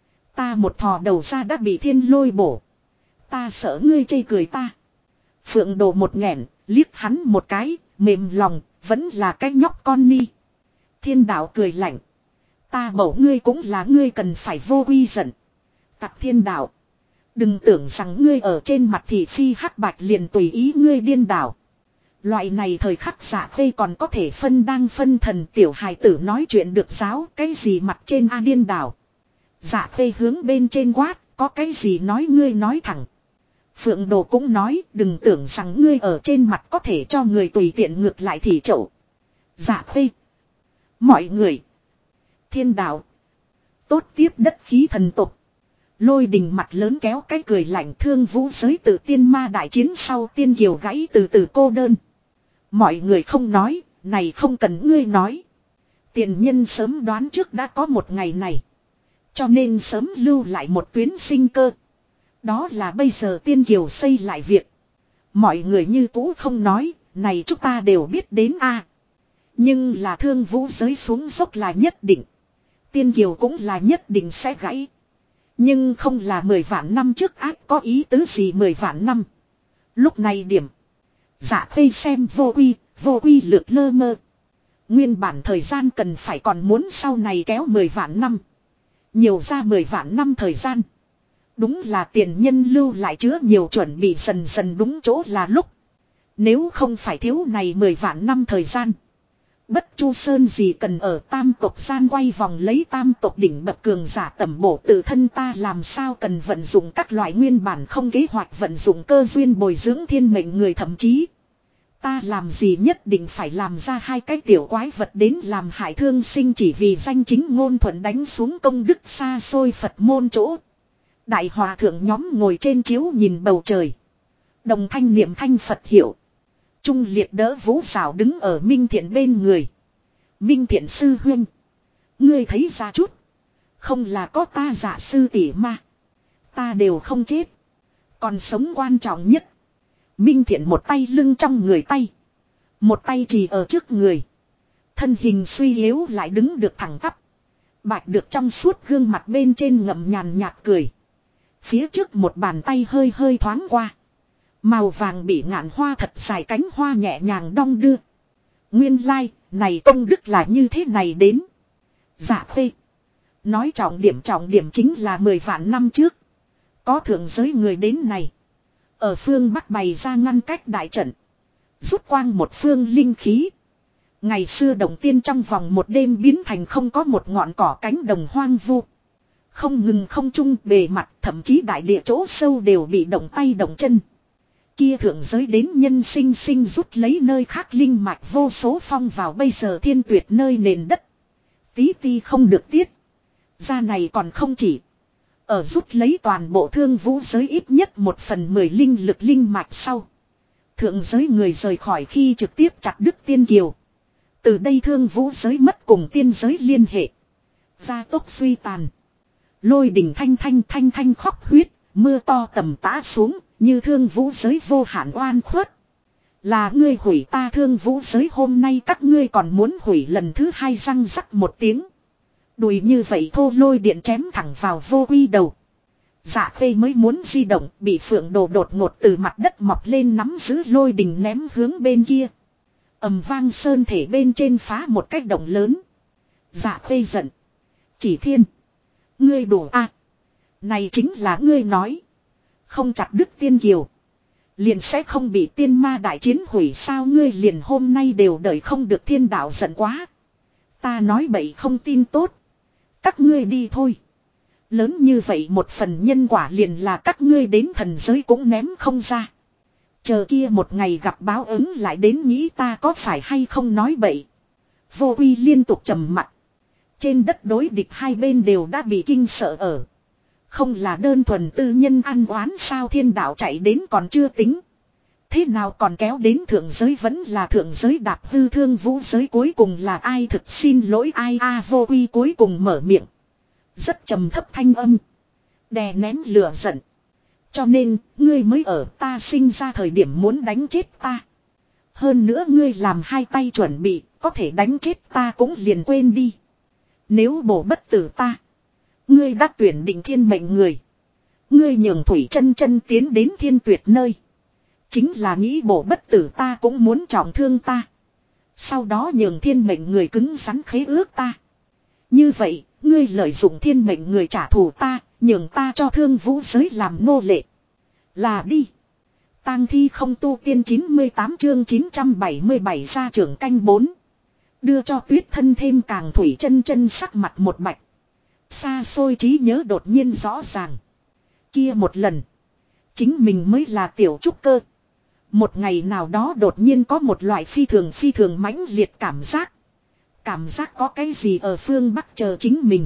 S1: Ta một thò đầu ra đã bị thiên lôi bổ. Ta sợ ngươi chê cười ta. Phượng Đồ một nghẹn, liếc hắn một cái, mềm lòng, vẫn là cái nhóc con ni. Thiên đạo cười lạnh. Ta bổ ngươi cũng là ngươi cần phải. Vô Quy giận. Tặc thiên đạo. Đừng tưởng rằng ngươi ở trên mặt thị phi hắc bạch liền tùy ý ngươi điên đảo. Loại này thời khắc Dạ Khê còn có thể phân đang phân thần tiểu hài tử nói chuyện được giáo cái gì mặt trên điên đảo. Dạ Khê hướng bên trên quát, có cái gì nói ngươi nói thẳng. Phượng Đồ cũng nói đừng tưởng rằng ngươi ở trên mặt có thể cho người tùy tiện ngược lại thì chậu. Dạ Khê. Mọi người. Thiên đạo. Tốt tiếp đất khí thần tục. Lôi đình mặt lớn kéo cái cười lạnh thương vũ giới tự tiên ma đại chiến sau tiên kiều gãy từ từ cô đơn. Mọi người không nói, này không cần ngươi nói. Tiền nhân sớm đoán trước đã có một ngày này. Cho nên sớm lưu lại một tuyến sinh cơ. Đó là bây giờ tiên kiều xây lại việc. Mọi người như cũ không nói, này chúng ta đều biết đến Nhưng là thương vũ giới xuống dốc là nhất định. Tiên kiều cũng là nhất định sẽ gãy. Nhưng không là 10 vạn năm trước ác có ý tứ gì 10 vạn năm. Lúc này điểm. Dạ Khê xem Vô Quy lược lơ mơ. Nguyên bản thời gian cần phải còn muốn sau này kéo 10 vạn năm. Nhiều ra 10 vạn năm thời gian. Đúng là tiền nhân lưu lại chứa nhiều chuẩn bị dần dần đúng chỗ là lúc. Nếu không phải thiếu này 10 vạn năm thời gian. Bất Chu Sơn gì cần ở tam tộc gian quay vòng lấy tam tộc đỉnh bậc cường giả tẩm bổ tự thân ta làm sao cần vận dụng các loại nguyên bản không kế hoạch vận dụng cơ duyên bồi dưỡng thiên mệnh người thậm chí. Ta làm gì nhất định phải làm ra hai cái tiểu quái vật đến làm hại thương sinh chỉ vì danh chính ngôn thuận đánh xuống công đức xa xôi Phật môn chỗ. Đại hòa thượng nhóm ngồi trên chiếu nhìn bầu trời. Đồng thanh niệm thanh Phật hiệu. Trung liệt đỡ Vũ Sảo đứng ở Minh Thiện bên người. Minh Thiện sư huynh. Ngươi thấy ra chút. Không là có ta giả sư tỷ mà. Ta đều không chết. Còn sống quan trọng nhất. Minh Thiện một tay lưng trong người tay. Một tay trì ở trước người. Thân hình suy yếu lại đứng được thẳng tắp. Bạch được trong suốt gương mặt bên trên ngậm nhàn nhạt cười. Phía trước một bàn tay hơi hơi thoáng qua. Màu vàng bị ngạn hoa thật dài cánh hoa nhẹ nhàng đong đưa. Nguyên lai, này công đức là như thế này đến. Dạ Khê. Nói trọng điểm chính là 10 vạn năm trước. Có thượng giới người đến này. Ở phương Bắc bày ra ngăn cách đại trận. Rút quang một phương linh khí. Ngày xưa động tiên trong vòng một đêm biến thành không có một ngọn cỏ cánh đồng hoang vu. Không ngừng không trung bề mặt, thậm chí đại địa chỗ sâu đều bị động tay động chân. Kia thượng giới đến nhân sinh sinh rút lấy nơi khác linh mạch vô số phong vào bây giờ thiên tuyệt nơi nền đất. Tí ti không được tiết. Ra này còn không chỉ. Ở rút lấy toàn bộ thương vũ giới ít nhất 1/10 linh lực linh mạch sau. Thượng giới người rời khỏi khi trực tiếp chặt đứt tiên kiều. Từ đây thương vũ giới mất cùng tiên giới liên hệ. Gia tốc suy tàn. Lôi đỉnh thanh thanh khóc huyết. Mưa to tầm tã xuống. Như thương vũ giới vô hạn oan khuất. Là ngươi hủy ta thương vũ giới hôm nay các ngươi còn muốn hủy lần thứ hai răng rắc một tiếng. Đùi như vậy thô lôi điện chém thẳng vào vô uy đầu. Dạ khê mới muốn di động bị phượng đồ đột ngột từ mặt đất mọc lên nắm giữ lôi đình ném hướng bên kia. Ầm vang sơn thể bên trên phá một cách động lớn. Dạ khê giận. Chỉ thiên. Ngươi đủ a. Này chính là ngươi nói. Không chặt đứt tiên kiều. Liền sẽ không bị tiên ma đại chiến hủy sao ngươi liền hôm nay đều đợi không được thiên đạo giận quá. Ta nói bậy không tin tốt. Các ngươi đi thôi. Lớn như vậy một phần nhân quả liền là các ngươi đến thần giới cũng ném không ra. Chờ kia một ngày gặp báo ứng lại đến nghĩ ta có phải hay không nói bậy. Vô uy liên tục trầm mặt. Trên đất đối địch hai bên đều đã bị kinh sợ ở. Không là đơn thuần tư nhân ăn oán sao thiên đạo chạy đến còn chưa tính. Thế nào còn kéo đến thượng giới vẫn là thượng giới đạp hư thương vũ giới cuối cùng là ai thực xin lỗi ai a vô uy cuối cùng mở miệng. Rất trầm thấp thanh âm. Đè nén lửa giận. Cho nên, ngươi mới ở ta sinh ra thời điểm muốn đánh chết ta. Hơn nữa ngươi làm hai tay chuẩn bị, có thể đánh chết ta cũng liền quên đi. Nếu bổ bất tử ta. Ngươi đã tuyển định thiên mệnh người. Ngươi nhường thủy chân chân tiến đến thiên tuyệt nơi. Chính là nghĩ bổ bất tử ta cũng muốn trọng thương ta. Sau đó nhường thiên mệnh người cứng rắn khế ước ta. Như vậy, ngươi lợi dụng thiên mệnh người trả thù ta, nhường ta cho thương vũ giới làm nô lệ. Là đi. Tang thi không tu tiên 98 chương 977 ra trưởng canh 4. Đưa cho tuyết thân thêm càng thủy chân chân sắc mặt một bạch. Xa xôi trí nhớ đột nhiên rõ ràng. Kia một lần. Chính mình mới là tiểu trúc cơ. Một ngày nào đó đột nhiên có một loại phi thường mãnh liệt cảm giác. Cảm giác có cái gì ở phương Bắc chờ chính mình.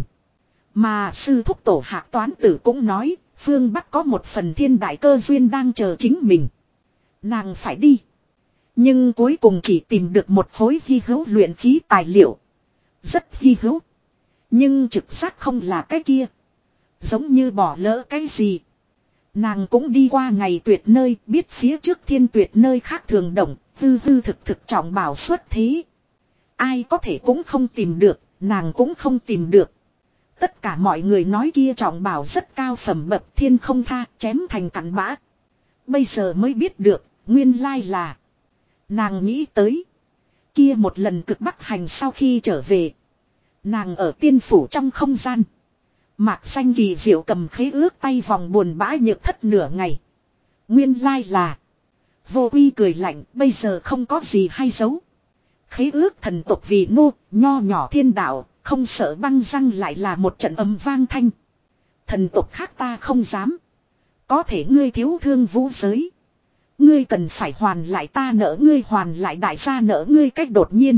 S1: Mà sư thúc tổ Hạc Toán Tử cũng nói, phương Bắc có một phần thiên đại cơ duyên đang chờ chính mình. Nàng phải đi. Nhưng cuối cùng chỉ tìm được một khối hy hữu luyện khí tài liệu. Rất hy hữu. Nhưng trực giác không là cái kia. Giống như bỏ lỡ cái gì. Nàng cũng đi qua ngày tuyệt nơi, biết phía trước thiên tuyệt nơi khác thường động, hư thực trọng bảo xuất thế. Ai có thể cũng không tìm được, nàng cũng không tìm được. Tất cả mọi người nói kia trọng bảo rất cao phẩm bậc thiên không tha, chém thành cặn bã. Bây giờ mới biết được, nguyên lai là. Nàng nghĩ tới. Kia một lần cực bắc hành sau khi trở về. Nàng ở tiên phủ trong không gian. Mạc xanh kỳ diệu cầm khế ước tay vòng buồn bã nhược thất nửa ngày. Nguyên lai là. Vô uy cười lạnh bây giờ không có gì hay giấu. Khế ước thần tộc vì nô nho nhỏ thiên đạo. Không sợ băng răng lại là một trận âm vang thanh. Thần tộc khác ta không dám. Có thể ngươi thiếu thương vũ giới. Ngươi cần phải hoàn lại ta nợ ngươi hoàn lại đại gia nợ ngươi cách đột nhiên.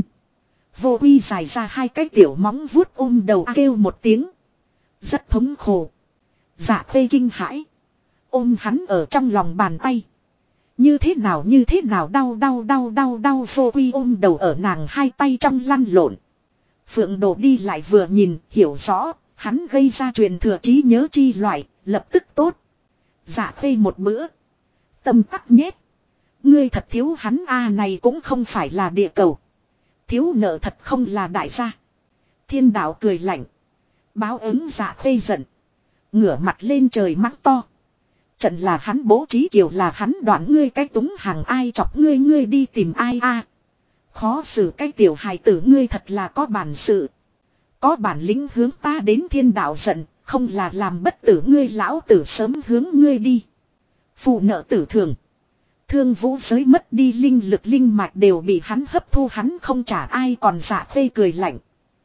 S1: Vô uy dài ra hai cái tiểu móng vuốt ôm đầu kêu một tiếng. Rất thống khổ. Dạ khê kinh hãi. Ôm hắn ở trong lòng bàn tay. Như thế nào đau vô uy ôm đầu ở nàng hai tay trong lăn lộn. Phượng Đồ đi lại vừa nhìn hiểu rõ. Hắn gây ra truyền thừa trí nhớ chi loại. Lập tức tốt. Dạ khê một bữa. Tâm tắc nhét. Ngươi thật thiếu hắn này cũng không phải là địa cầu. Thiếu nợ thật không là đại gia. Thiên đạo cười lạnh. Báo ứng dạ khê giận. Ngửa mặt lên trời mắng to. Trận là hắn bố trí kiểu là hắn đoạn ngươi cái túng hàng ai chọc ngươi đi tìm ai a. Khó xử cái tiểu hài tử ngươi thật là có bản sự. Có bản lĩnh hướng ta đến thiên đạo giận. Không là làm bất tử ngươi lão tử sớm hướng ngươi đi. Phụ nợ tử thường. Thương vũ giới mất đi linh lực linh mạch đều bị hắn hấp thu, hắn không trả ai còn Dạ Khê cười lạnh.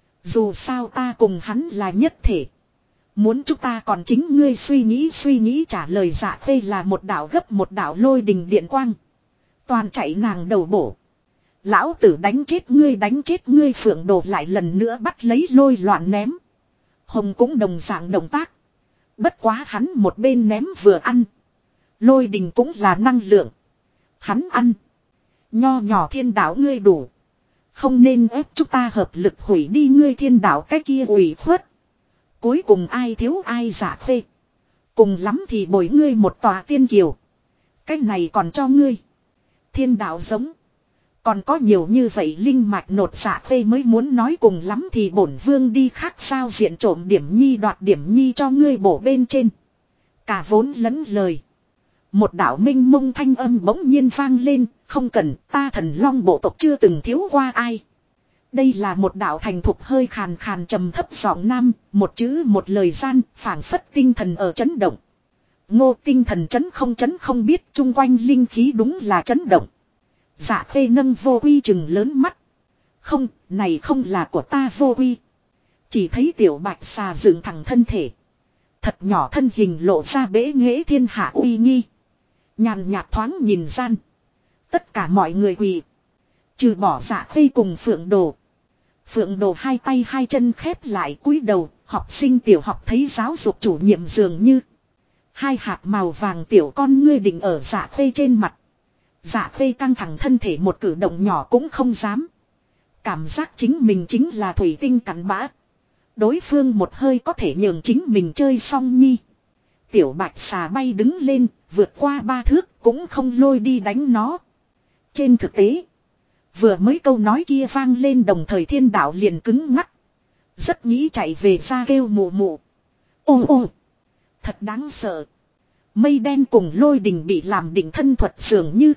S1: Dù sao ta cùng hắn là nhất thể. Muốn chúng ta còn chính ngươi suy nghĩ trả lời Dạ Khê là một đạo gấp một đạo lôi đình điện quang. Toàn chạy nàng đầu bổ. Lão tử đánh chết ngươi Phượng Đồ lại lần nữa bắt lấy lôi loạn ném. Hồng cũng đồng dạng động tác. Bất quá hắn một bên ném vừa ăn. Lôi đình cũng là năng lượng. Hắn ăn. Nho nhỏ thiên đạo ngươi đủ. Không nên ép chúng ta hợp lực hủy đi ngươi thiên đạo cái kia ủy khuất. Cuối cùng ai thiếu ai Dạ Khê. Cùng lắm thì bồi ngươi một tòa tiên kiều. Cái này còn cho ngươi. Thiên đạo giống. Còn có nhiều như vậy linh mạch nột Dạ Khê mới muốn nói cùng lắm thì bổn vương đi khác sao diện trộm điểm nhi đoạt điểm nhi cho ngươi bổ bên trên. Cả vốn lẫn lời. Một đạo minh mông thanh âm bỗng nhiên vang lên, không cần, ta Thần Long bộ tộc chưa từng thiếu qua ai. Đây là một đạo thành thục hơi khàn khàn trầm thấp giọng nam, một chữ một lời gian, phảng phất tinh thần ở chấn động. Ngô tinh thần chấn không biết chung quanh linh khí đúng là chấn động. Dạ Khê nâng Vô Quy chừng lớn mắt. Không, này không là của ta Vô Quy. Chỉ thấy tiểu bạch xà dựng thẳng thân thể. Thật nhỏ thân hình lộ ra bế nghệ thiên hạ uy nghi. Nhàn nhạt thoáng nhìn gian. Tất cả mọi người quỳ. Trừ bỏ Dạ Khê cùng Phượng Đồ. Phượng Đồ hai tay hai chân khép lại cúi đầu. Học sinh tiểu học thấy giáo dục chủ nhiệm dường như. Hai hạt màu vàng tiểu con ngươi định ở Dạ Khê trên mặt. Dạ Khê căng thẳng thân thể một cử động nhỏ cũng không dám. Cảm giác chính mình chính là thủy tinh cắn bã. Đối phương một hơi có thể nhường chính mình chơi xong nhi. Tiểu bạch xà bay đứng lên, vượt qua 3 thước cũng không lôi đi đánh nó. Trên thực tế, vừa mới câu nói kia vang lên đồng thời thiên đạo liền cứng ngắc. Rất nghĩ chạy về ra kêu mụ mụ. Ô ô, thật đáng sợ. Mây đen cùng lôi đình bị làm định thân thuật dường như.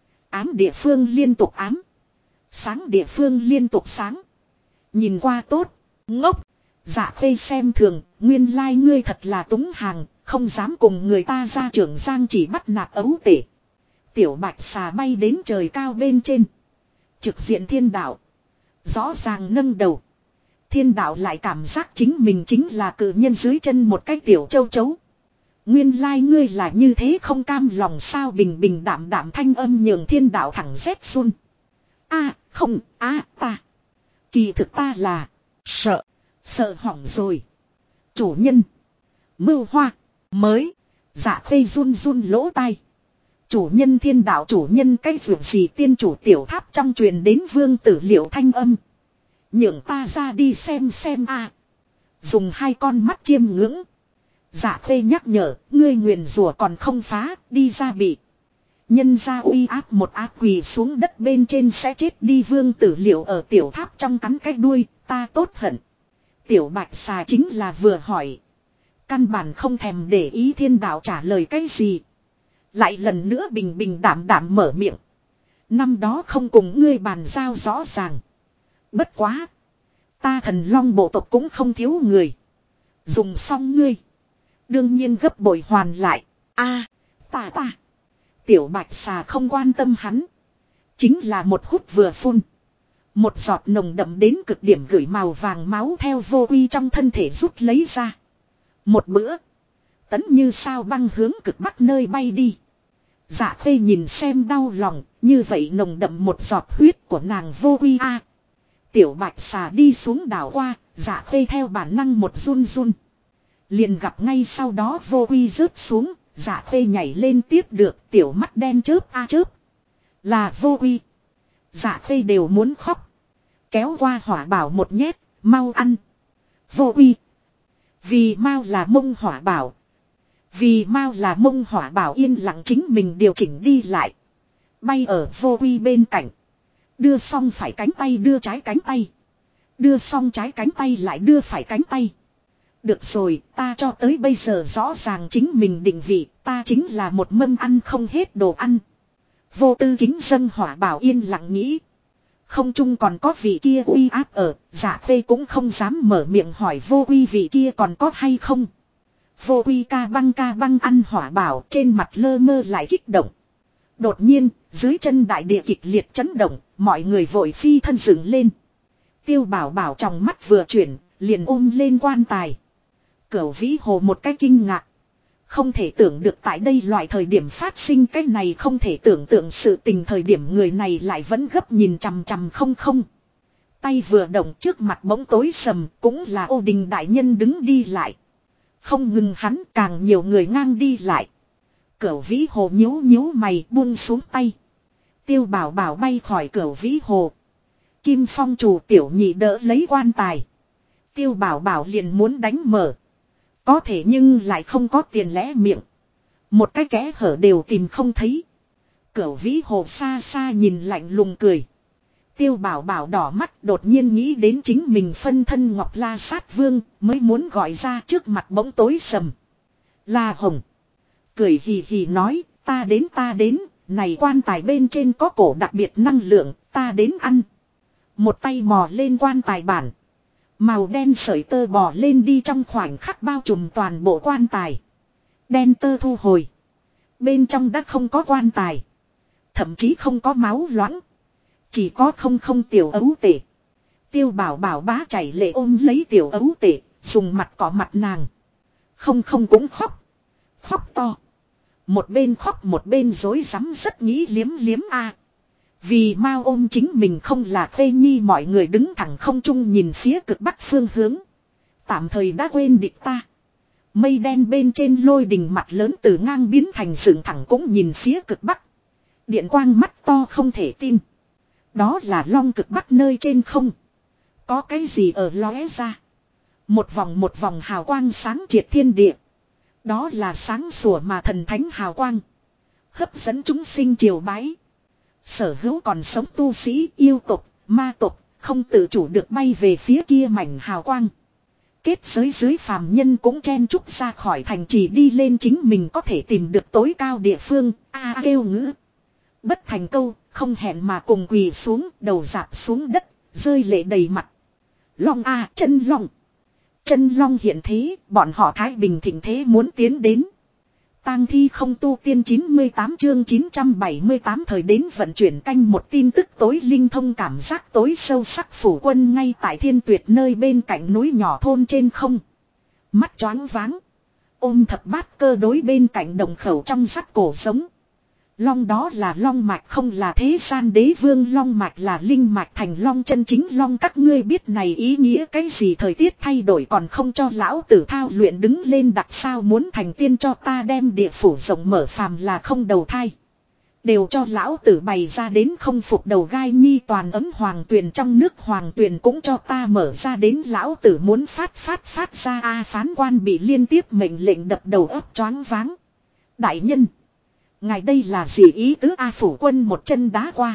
S1: Ám địa phương liên tục ám. Sáng địa phương liên tục sáng. Nhìn qua tốt, ngốc. Dạ Khê xem thường, nguyên lai ngươi thật là túng hàng, không dám cùng người ta ra trưởng giang chỉ bắt nạt ấu tể. Tiểu bạch xà bay đến trời cao bên trên. Trực diện thiên đạo. Rõ ràng nâng đầu. Thiên đạo lại cảm giác chính mình chính là cự nhân dưới chân một cái tiểu châu chấu. Nguyên lai ngươi là như thế không cam lòng sao bình bình đạm đạm thanh âm nhường thiên đạo thẳng rét run. Không, ta. Kỳ thực ta là sợ. Sợ hỏng rồi. Chủ nhân. Mưu hoa. Mới. Dạ Khê run run lỗ tai. Chủ nhân thiên đạo chủ nhân cái vượt gì tiên chủ tiểu tháp trong truyền đến vương tử liệu thanh âm. Nhường ta ra đi xem Dùng hai con mắt chiêm ngưỡng. Dạ Khê nhắc nhở, ngươi nguyền rủa còn không phá, đi ra bị. Nhân ra uy áp một áp quỳ xuống đất bên trên sẽ chết đi vương tử liệu ở tiểu tháp trong cắn cái đuôi, ta tốt hận. Tiểu bạch xà chính là vừa hỏi. Căn bản không thèm để ý thiên đạo trả lời cái gì. Lại lần nữa bình bình đảm đảm mở miệng. Năm đó không cùng ngươi bàn giao rõ ràng. Bất quá. Ta Thần Long bộ tộc cũng không thiếu người. Dùng xong ngươi. Đương nhiên gấp bội hoàn lại. Ta. Tiểu bạch xà không quan tâm hắn. Chính là một hút vừa phun. Một giọt nồng đậm đến cực điểm gửi màu vàng máu theo Vô Quy trong thân thể rút lấy ra. Một bữa. Tấn như sao băng hướng cực bắc nơi bay đi. Dạ Khê nhìn xem đau lòng. Như vậy nồng đậm một giọt huyết của nàng Vô Quy Tiểu bạch xà đi xuống đảo qua. Dạ Khê theo bản năng một run run. Liền gặp ngay sau đó Vô Quy rớt xuống. Dạ Khê nhảy lên tiếp được. Tiểu mắt đen chớp chớp. Là Vô Quy. Dạ Khê đều muốn khóc. Kéo qua hỏa bảo một nhét. Mau ăn. Vô Quy. Vì mau là mông hỏa bảo. Vì mau là mông hỏa bảo yên lặng chính mình điều chỉnh đi lại. Bay ở Vô Quy bên cạnh. Đưa xong phải cánh tay đưa trái cánh tay. Đưa xong trái cánh tay lại đưa phải cánh tay. Được rồi, ta cho tới bây giờ rõ ràng chính mình định vị, ta chính là một mâm ăn không hết đồ ăn. Vô Tư kính dâng hỏa bảo yên lặng nghĩ. Không chung còn có vị kia uy áp ở, Dạ Khê cũng không dám mở miệng hỏi Vô Quy vị kia còn có hay không. Vô Quy ca băng ăn hỏa bảo trên mặt lơ mơ lại kích động. Đột nhiên, dưới chân đại địa kịch liệt chấn động, mọi người vội phi thân dựng lên. Tiêu Bảo Bảo trong mắt vừa chuyển, liền ôm lên quan tài. Cửu Vĩ Hồ một cái kinh ngạc. Không thể tưởng được tại đây loại thời điểm phát sinh cái này, không thể tưởng tượng sự tình thời điểm người này lại vẫn gấp nhìn chằm chằm không không. Tay vừa động trước mặt bỗng tối sầm, cũng là Ô Đình đại nhân đứng đi lại. Không ngừng hắn, càng nhiều người ngang đi lại. Cửu Vĩ Hồ nhíu nhíu mày buông xuống tay. Tiêu Bảo Bảo bay khỏi Cửu Vĩ Hồ. Kim Phong chủ tiểu nhị đỡ lấy quan tài. Tiêu Bảo Bảo liền muốn đánh mở. Có thể nhưng lại không có tiền lẽ miệng. Một cái kẽ hở đều tìm không thấy. Cửu Vĩ Hồ xa xa nhìn lạnh lùng cười. Tiêu Bảo Bảo đỏ mắt đột nhiên nghĩ đến chính mình phân thân Ngọc La Sát Vương, mới muốn gọi ra trước mặt bỗng tối sầm. La Hồng. Cười hì hì nói, ta đến, này quan tài bên trên có cổ đặc biệt năng lượng, ta đến ăn. Một tay mò lên quan tài bản. Màu đen sợi tơ bò lên đi trong khoảnh khắc bao trùm toàn bộ quan tài. Đen tơ thu hồi. Bên trong đã không có quan tài. Thậm chí không có máu loãng. Chỉ có không tiểu ấu tể. Tiêu Bảo Bảo bá chảy lệ ôm lấy tiểu ấu tể, dùng mặt cỏ mặt nàng. Không cũng khóc. Khóc to. Một bên khóc một bên rối rắm rất nghĩ liếm liếm a. Vì mau ôm chính mình không là Khê Nhi, mọi người đứng thẳng không trung nhìn phía cực bắc phương hướng. Tạm thời đã quên địch ta. Mây đen bên trên lôi đình mặt lớn từ ngang biến thành dựng thẳng cũng nhìn phía cực bắc. Điện quang mắt to không thể tin. Đó là long cực bắc nơi trên không. Có cái gì ở lóe ra. Một vòng hào quang sáng triệt thiên địa. Đó là sáng sủa mà thần thánh hào quang. Hấp dẫn chúng sinh triều bái. Sở hữu còn sống tu sĩ, yêu tộc, ma tộc, không tự chủ được bay về phía kia mảnh hào quang. Kết giới dưới phàm nhân cũng chen chúc ra khỏi thành trì đi lên chính mình có thể tìm được tối cao địa phương, kêu ngữ. Bất thành câu, không hẹn mà cùng quỳ xuống, đầu dạp xuống đất, rơi lệ đầy mặt. Long chân long. Chân long hiện thế, bọn họ Thái Bình thịnh thế muốn tiến đến. Tang thi không tu tiên 98 chương 978 thời đến vận chuyển canh một tin tức tối linh thông cảm giác tối sâu sắc phủ quân ngay tại Thiên Tuyệt nơi bên cạnh núi nhỏ thôn trên không. Mắt choáng váng. Ôm thập bát cơ đối bên cạnh đồng khẩu trong sắt cổ sống. Long đó là long mạch, không là thế gian đế vương, long mạch là linh mạch thành long, chân chính long. Các ngươi biết này ý nghĩa cái gì? Thời tiết thay đổi còn không cho lão tử thao luyện đứng lên đặt sao? Muốn thành tiên cho ta đem địa phủ rộng mở, phàm là không đầu thai đều cho lão tử bày ra đến, không phục đầu gai nhi toàn ấm hoàng tuyền trong nước hoàng tuyền cũng cho ta mở ra đến, lão tử muốn phát ra. Phán quan bị liên tiếp mệnh lệnh đập đầu óc choáng váng. Đại nhân, ngài đây là gì ý tứ? Phủ quân một chân đá qua.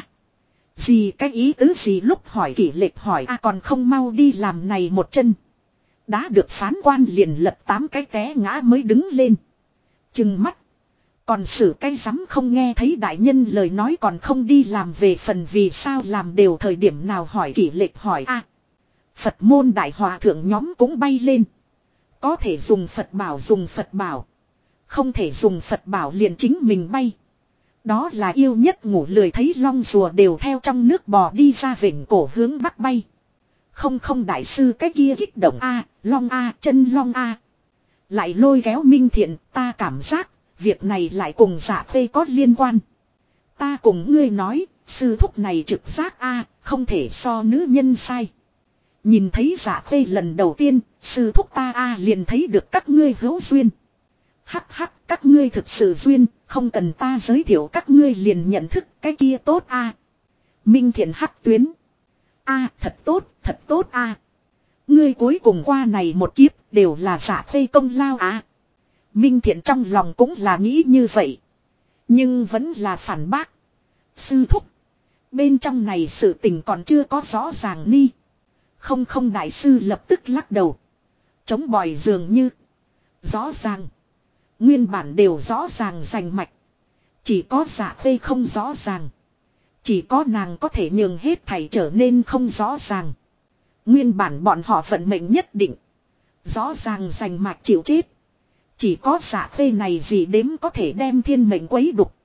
S1: Gì cái ý tứ gì? Lúc hỏi Kỷ Lệch hỏi còn không mau đi làm này một chân. Đá được phán quan liền lật 8 cái té ngã mới đứng lên. Chừng mắt. Còn xử cái rắm không nghe thấy đại nhân lời nói còn không đi làm, về phần vì sao làm đều thời điểm nào hỏi Kỷ Lệch hỏi Phật môn đại hòa thượng nhóm cũng bay lên. Có thể dùng Phật bảo. Không thể dùng Phật bảo liền chính mình bay. Đó là yêu nhất ngủ lười thấy long rùa đều theo trong nước bò đi ra, vểnh cổ hướng bắc bay. Không đại sư cái kia kích động long chân long lại lôi kéo Minh Thiện, ta cảm giác việc này lại cùng Dạ Khê có liên quan. Ta cùng ngươi nói, sư thúc này trực giác không thể so nữ nhân sai. Nhìn thấy Dạ Khê lần đầu tiên, sư thúc ta liền thấy được các ngươi hữu duyên. Hắc, các ngươi thực sự duyên, không cần ta giới thiệu các ngươi liền nhận thức, cái kia tốt Minh Thiện hắc tuyến. Thật tốt Ngươi cuối cùng qua này một kiếp, đều là Dạ Khê công lao Minh Thiện trong lòng cũng là nghĩ như vậy. Nhưng vẫn là phản bác. Sư thúc, bên trong này sự tình còn chưa có rõ ràng ni. Không đại sư lập tức lắc đầu. Chống bòi dường như. Rõ ràng. Nguyên bản đều rõ ràng rành mạch. Chỉ có Dạ Khê không rõ ràng. Chỉ có nàng có thể nhường hết thảy trở nên không rõ ràng. Nguyên bản bọn họ vận mệnh nhất định. Rõ ràng rành mạch chịu chết. Chỉ có Dạ Khê này gì đếm có thể đem thiên mệnh quấy đục.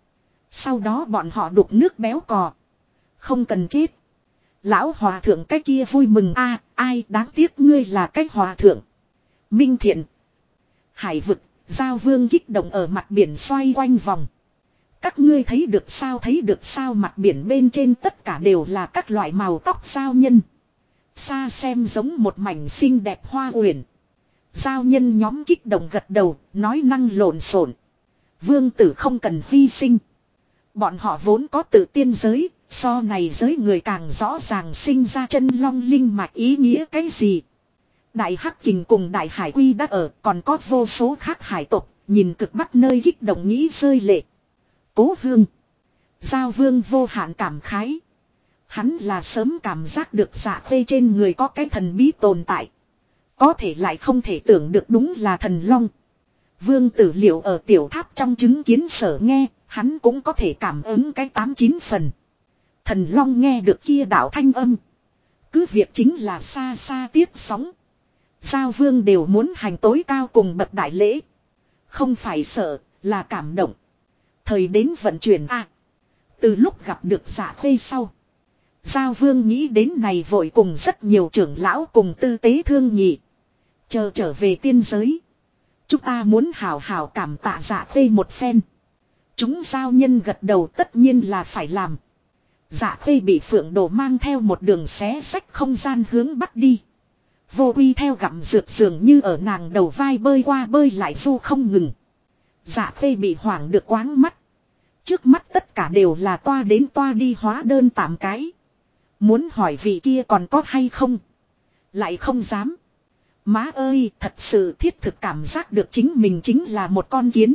S1: Sau đó bọn họ đục nước béo cò. Không cần chết. Lão hòa thượng cái kia vui mừng a, ai đáng tiếc ngươi là cái hòa thượng. Minh Thiện. Hải vực, Giao Vương kích động ở mặt biển xoay quanh vòng. Các ngươi thấy được sao mặt biển bên trên tất cả đều là các loại màu tóc giao nhân. Xa xem giống một mảnh xinh đẹp hoa uyển. Giao nhân nhóm kích động gật đầu, nói năng lộn xộn. Vương tử không cần hy sinh. Bọn họ vốn có tự tiên giới, so này giới người càng rõ ràng sinh ra chân long linh mạch ý nghĩa cái gì. Đại Hắc Kình cùng Đại Hải Quy đã ở, còn có vô số khác hải tộc, nhìn cực bắc nơi kích động nghĩ rơi lệ. Cố Hương. Giao Vương vô hạn cảm khái. Hắn là sớm cảm giác được Dạ Khê trên người có cái thần bí tồn tại. Có thể lại không thể tưởng được đúng là thần long. Vương Tử Liệu ở tiểu tháp trong chứng kiến sở nghe, hắn cũng có thể cảm ứng cái 8-9 phần. Thần long nghe được kia đạo thanh âm. Cứ việc chính là xa xa tiếp sóng. Giao Vương đều muốn hành tối cao cùng bậc đại lễ. Không phải sợ, là cảm động. Thời đến vận chuyển a. Từ lúc gặp được Dạ Khê sau. Giao Vương nghĩ đến này vội cùng rất nhiều trưởng lão cùng tư tế thương nhị. Chờ trở về tiên giới. Chúng ta muốn hào hào cảm tạ Dạ Khê một phen. Chúng giao nhân gật đầu tất nhiên là phải làm. Dạ Khê bị Phượng Đồ mang theo một đường xé sách không gian hướng bắc đi. Vô Uy theo gặm dược dường như ở nàng đầu vai bơi qua bơi lại du không ngừng. Dạ Khê bị hoảng được quáng mắt. Trước mắt tất cả đều là toa đến toa đi hóa đơn tạm cái. Muốn hỏi vị kia còn có hay không. Lại không dám. Má ơi, thật sự thiết thực cảm giác được chính mình chính là một con kiến.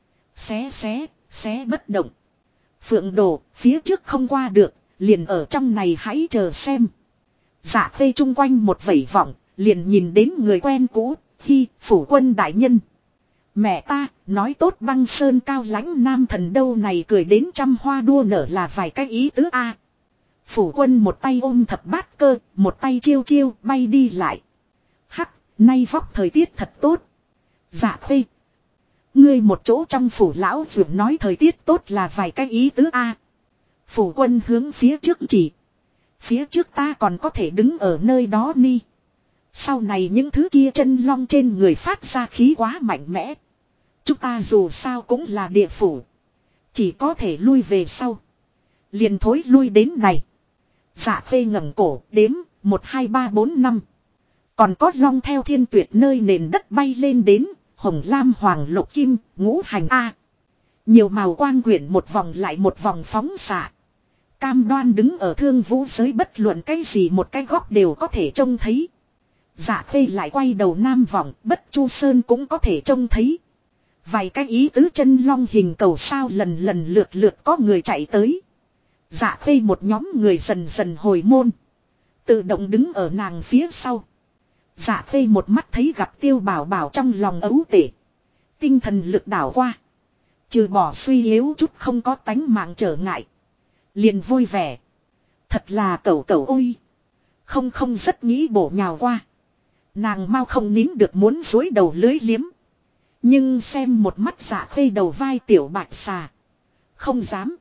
S1: Xé bất động. Phượng Đồ, phía trước không qua được, liền ở trong này hãy chờ xem. Dạ Khê chung quanh một vẩy vọng, liền nhìn đến người quen cũ, Hi, phủ quân đại nhân. Mẹ ta, nói tốt băng sơn cao lãnh nam thần đâu này cười đến trăm hoa đua nở là vài cái ý tứ a. Phủ quân một tay ôm thập bát cơ, một tay chiêu chiêu bay đi lại. Hắc, nay vóc thời tiết thật tốt. Dạ Khê. Ngươi một chỗ trong phủ lão vượt nói thời tiết tốt là vài cái ý tứ a. Phủ quân hướng phía trước chỉ. Phía trước ta còn có thể đứng ở nơi đó ni. Sau này những thứ kia chân long trên người phát ra khí quá mạnh mẽ. Chúng ta dù sao cũng là địa phủ. Chỉ có thể lui về sau. Liền thối lui đến này. Dạ Khê ngẩng cổ đếm 1 2 3 4 5. Còn có long theo thiên tuyệt nơi nền đất bay lên đến. Hồng lam hoàng lục kim ngũ hành A. Nhiều màu quang quyển một vòng lại một vòng phóng xạ. Cam đoan đứng ở thương vũ giới bất luận cái gì một cái góc đều có thể trông thấy. Dạ Khê lại quay đầu nam vọng bất chu sơn cũng có thể trông thấy. Vài cái ý tứ chân long hình cầu sao lần lượt có người chạy tới. Dạ Khê một nhóm người dần dần hồi môn. Tự động đứng ở nàng phía sau. Dạ Khê một mắt thấy gặp Tiêu Bảo Bảo trong lòng ấu tể. Tinh thần lực đảo qua. Trừ bỏ suy yếu chút không có tánh mạng trở ngại. Liền vui vẻ. Thật là cẩu ôi. Không rất nghĩ bổ nhào qua. Nàng mau không nín được muốn dối đầu lưới liếm. Nhưng xem một mắt Dạ Khê đầu vai tiểu bạch xà. Không dám.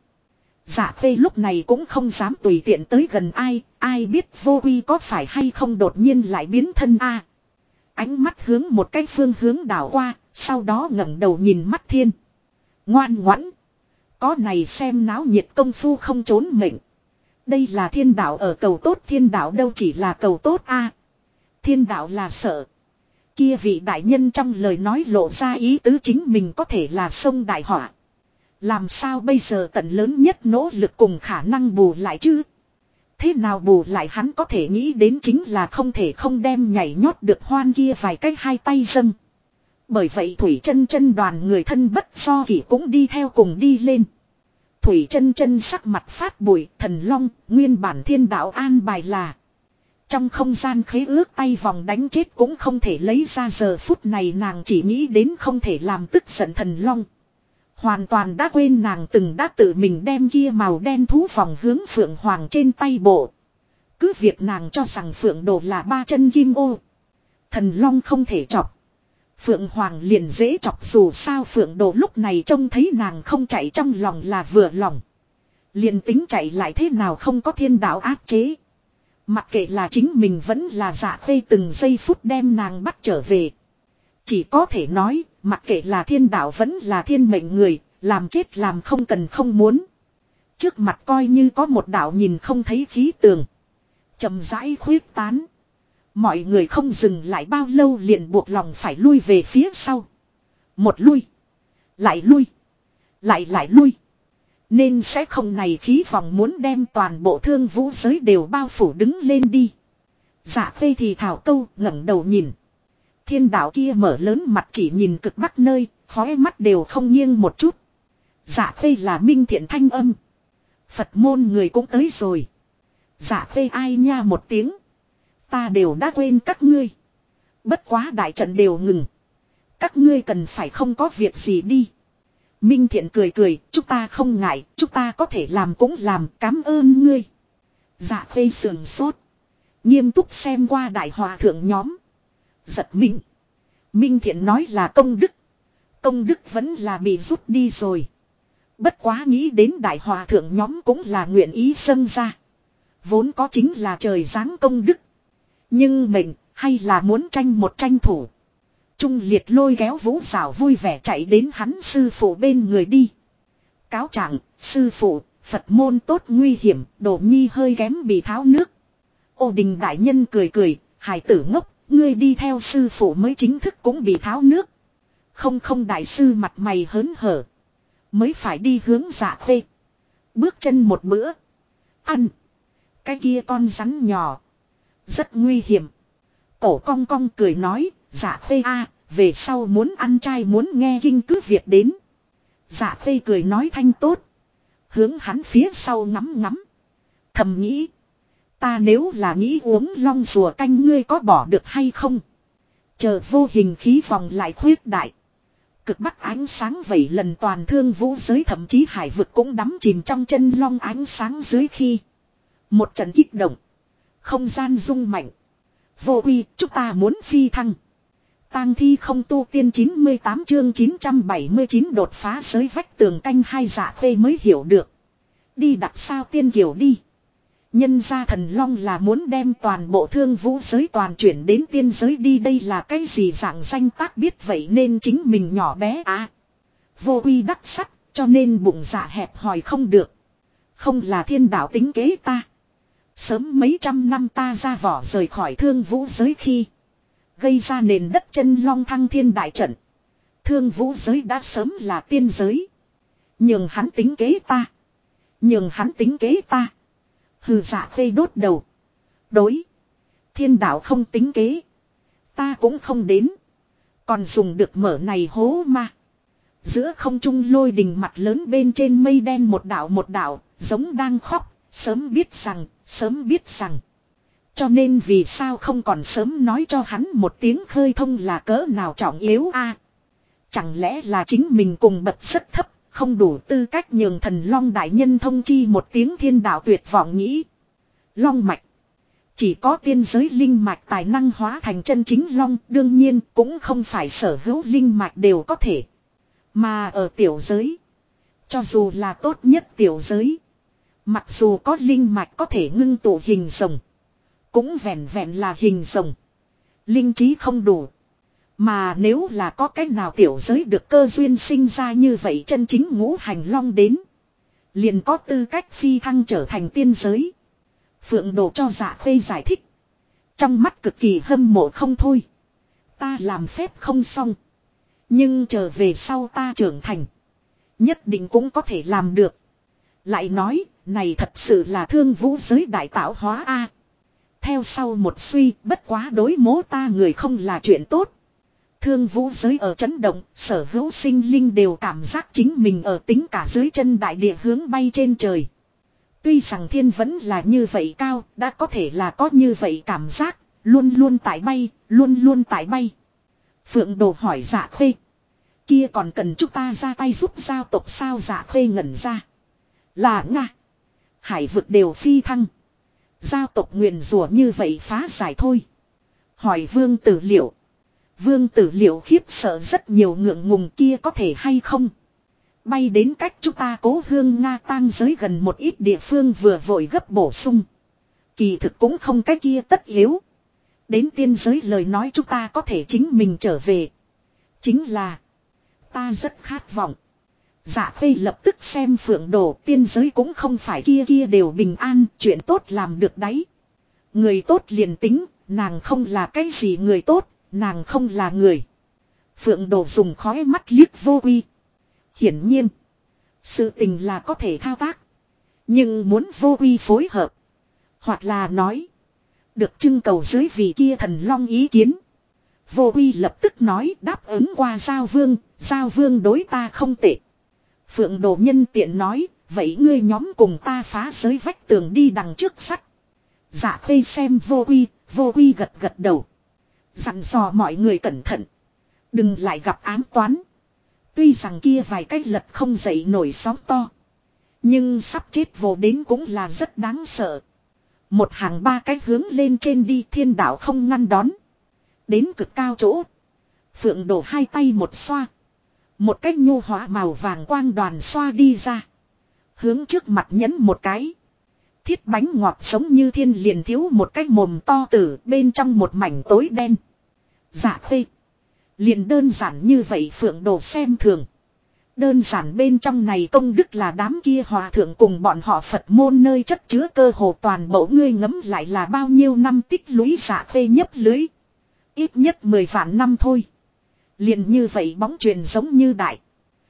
S1: Dạ Khê lúc này cũng không dám tùy tiện tới gần ai biết Vô Uy có phải hay không đột nhiên lại biến thân a. Ánh mắt hướng một cái phương hướng đảo qua, sau đó ngẩng đầu nhìn mắt thiên. Ngoan ngoãn. Có này xem náo nhiệt công phu không trốn mệnh. Đây là thiên đạo ở cầu tốt, thiên đạo đâu chỉ là cầu tốt a. Thiên đạo là sợ. Kia vị đại nhân trong lời nói lộ ra ý tứ chính mình có thể là sông đại họa. Làm sao bây giờ tận lớn nhất nỗ lực cùng khả năng bù lại chứ? Thế nào bù lại hắn có thể nghĩ đến chính là không thể không đem nhảy nhót được hoan kia vài cách hai tay dâng. Bởi vậy Thủy Chân đoàn người thân bất do kỷ cũng đi theo cùng đi lên. Thủy Chân sắc mặt phát bụi, thần long, nguyên bản thiên đạo an bài là. Trong không gian khế ước tay vòng đánh chết cũng không thể lấy ra, giờ phút này nàng chỉ nghĩ đến không thể làm tức giận thần long. Hoàn toàn đã quên nàng từng đã tự mình đem kia màu đen thú vòng hướng Phượng Hoàng trên tay bộ. Cứ việc nàng cho rằng Phượng Đồ là 3 chân kim ô. Thần long không thể chọc. Phượng Hoàng liền dễ chọc, dù sao Phượng Đồ lúc này trông thấy nàng không chạy trong lòng là vừa lòng. Liền tính chạy lại thế nào không có thiên đạo áp chế. Mặc kệ là chính mình vẫn là Dạ Khê từng giây phút đem nàng bắt trở về. Chỉ có thể nói, mặc kệ là thiên đạo vẫn là thiên mệnh người, làm chết làm không cần không muốn. Trước mặt coi như có một đạo nhìn không thấy khí tường. Chậm rãi khuyết tán. Mọi người không dừng lại bao lâu liền buộc lòng phải lui về phía sau. Một lui. Lại lui. Lại lui. Nên sẽ không này khí vòng muốn đem toàn bộ Thương Vũ giới đều bao phủ đứng lên đi. Dạ Khê thì thảo câu ngẩng đầu nhìn. Thiên đạo kia mở lớn mặt chỉ nhìn cực bắc nơi, khóe mắt đều không nghiêng một chút. Dạ Khê là minh thiện thanh âm. Phật môn người cũng tới rồi. Dạ Khê ai nha một tiếng. Ta đều đã quên các ngươi. Bất quá đại trận đều ngừng. Các ngươi cần phải không có việc gì đi. Minh thiện cười cười, chúng ta không ngại, chúng ta có thể làm cũng làm, cảm ơn ngươi. Dạ Khê sườn sốt. Nghiêm túc xem qua đại hòa thượng nhóm. Giật mình. Minh thiện nói là công đức. Công đức vẫn là bị rút đi rồi. Bất quá nghĩ đến đại hòa thượng nhóm cũng là nguyện ý dâng ra. Vốn có chính là trời giáng công đức. Nhưng mình hay là muốn tranh một tranh thủ. Trung Liệt lôi kéo Vũ Giảo vui vẻ chạy đến hắn sư phụ bên người đi. Cáo trạng, sư phụ, Phật môn tốt nguy hiểm, Đồ Nhi hơi kém bị tháo nước. Ô Đình đại nhân cười cười, hài tử ngốc, ngươi đi theo sư phụ mới chính thức cũng bị tháo nước. Không đại sư mặt mày hớn hở. Mới phải đi hướng Dạ Khê. Bước chân một bữa. Ăn. Cái kia con rắn nhỏ. Rất nguy hiểm. Cổ cong cong cười nói, Dạ Khê a, về sau muốn ăn chay muốn nghe kinh cứ việc đến. Dạ Khê cười nói thanh tốt. Hướng hắn phía sau ngắm ngắm. Thầm nghĩ. Ta nếu là nghĩ uống long rùa canh ngươi có bỏ được hay không? Chờ vô hình khí vòng lại khuyết đại. Cực bắc ánh sáng vẩy lần toàn Thương Vũ giới, thậm chí hải vực cũng đắm chìm trong chân long ánh sáng dưới khi. Một trận kích động. Không gian rung mạnh. Vô uy, chúng ta muốn phi thăng. Tang thi không tu tiên 98 chương 979 đột phá giới vách tường canh hai. Dạ Khê mới hiểu được. Đi đặt sao tiên kiều đi. Nhân gia thần long là muốn đem toàn bộ Thương Vũ giới toàn chuyển đến tiên giới đi, đây là cái gì dạng danh tác biết vậy nên chính mình nhỏ bé à. Vô uy đắc sắt, cho nên bụng dạ hẹp hòi không được. Không là thiên đạo tính kế ta. Sớm mấy trăm năm ta ra vỏ rời khỏi Thương Vũ giới khi gây ra nền đất chân long thăng thiên đại trận. Thương Vũ giới đã sớm là tiên giới. Nhường hắn tính kế ta. Nhường hắn tính kế ta. Hừ. Dạ Khê đốt đầu. Đối. Thiên đạo không tính kế. Ta cũng không đến. Còn dùng được mở này hố ma. Giữa không trung lôi đình mặt lớn bên trên mây đen một đạo, giống đang khóc. Sớm biết rằng. Cho nên vì sao không còn sớm nói cho hắn một tiếng khơi thông là cỡ nào trọng yếu a? Chẳng lẽ là chính mình cùng bậc rất thấp, không đủ tư cách nhường thần long đại nhân thông chi một tiếng, thiên đạo tuyệt vọng nghĩ. Long mạch. Chỉ có tiên giới linh mạch tài năng hóa thành chân chính long, đương nhiên cũng không phải sở hữu linh mạch đều có thể. Mà ở tiểu giới, cho dù là tốt nhất tiểu giới, mặc dù có linh mạch có thể ngưng tụ hình rồng, cũng vẹn vẹn là hình rồng. Linh trí không đủ. Mà nếu là có cách nào tiểu giới được cơ duyên sinh ra như vậy chân chính ngũ hành long đến, liền có tư cách phi thăng trở thành tiên giới. Phượng Đồ cho Dạ Khê giải thích. Trong mắt cực kỳ hâm mộ không thôi. Ta làm phép không xong. Nhưng trở về sau ta trưởng thành. Nhất định cũng có thể làm được. Lại nói, này thật sự là Thương Vũ giới đại tạo hóa a. Theo sau một suy, bất quá đối mố ta người không là chuyện tốt. Thương Vũ giới ở chấn động, sở hữu sinh linh đều cảm giác chính mình ở tính cả dưới chân đại địa hướng bay trên trời. Tuy rằng thiên vẫn là như vậy cao, đã có thể là có như vậy cảm giác, luôn luôn tại bay. Phượng Đồ hỏi Dạ Khê. Kia còn cần chúng ta ra tay giúp giao tộc sao? Dạ Khê ngẩn ra. Là Nga. Hải vực đều phi thăng. Giao tộc nguyền rủa như vậy phá giải thôi. Hỏi Vương Tử Liệu. Vương Tử Liệu khiếp sợ rất nhiều, ngượng ngùng kia có thể hay không. Bay đến cách chúng ta Cố Hương Nga tang giới gần một ít địa phương vừa vội gấp bổ sung. Kỳ thực cũng không cái kia tất yếu. Đến tiên giới lời nói chúng ta có thể chính mình trở về. Chính là ta rất khát vọng. Dạ Khê lập tức xem Phượng Đồ, tiên giới cũng không phải kia kia đều bình an, chuyện tốt làm được đấy. Người tốt liền tính, nàng không là cái gì người tốt, nàng không là người. Phượng Đồ dùng khói mắt liếc Vô Quy. Hiển nhiên, sự tình là có thể thao tác. Nhưng muốn Vô Quy phối hợp, hoặc là nói, được trưng cầu dưới vị kia thần long ý kiến. Vô Quy lập tức nói đáp ứng qua Giao Vương đối ta không tệ. Phượng Đồ nhân tiện nói, vậy ngươi nhóm cùng ta phá giới vách tường đi đằng trước sắt. Dạ Khê xem Vô Quy gật gật đầu. Dặn dò mọi người cẩn thận. Đừng lại gặp ám toán. Tuy rằng kia vài cách lật không dậy nổi sóng to. Nhưng sắp chết vô đến cũng là rất đáng sợ. Một hàng ba cái hướng lên trên đi, thiên đạo không ngăn đón. Đến cực cao chỗ. Phượng Đồ hai tay một xoa. Một cái nhu hóa màu vàng quang đoàn xoa đi ra. Hướng trước mặt nhấn một cái. Thiết bánh ngọt sống như thiên liền thiếu một cái mồm to tử, bên trong một mảnh tối đen. Dạ Khê. Liền đơn giản như vậy Phượng Đồ xem thường. Đơn giản bên trong này công đức là đám kia hòa thượng cùng bọn họ Phật môn nơi chất chứa cơ hồ toàn bộ, ngươi ngấm lại là bao nhiêu năm tích lũy. Dạ Khê nhấp lưới. Ít nhất 10 vạn năm thôi. Liền như vậy bóng truyền giống như đại.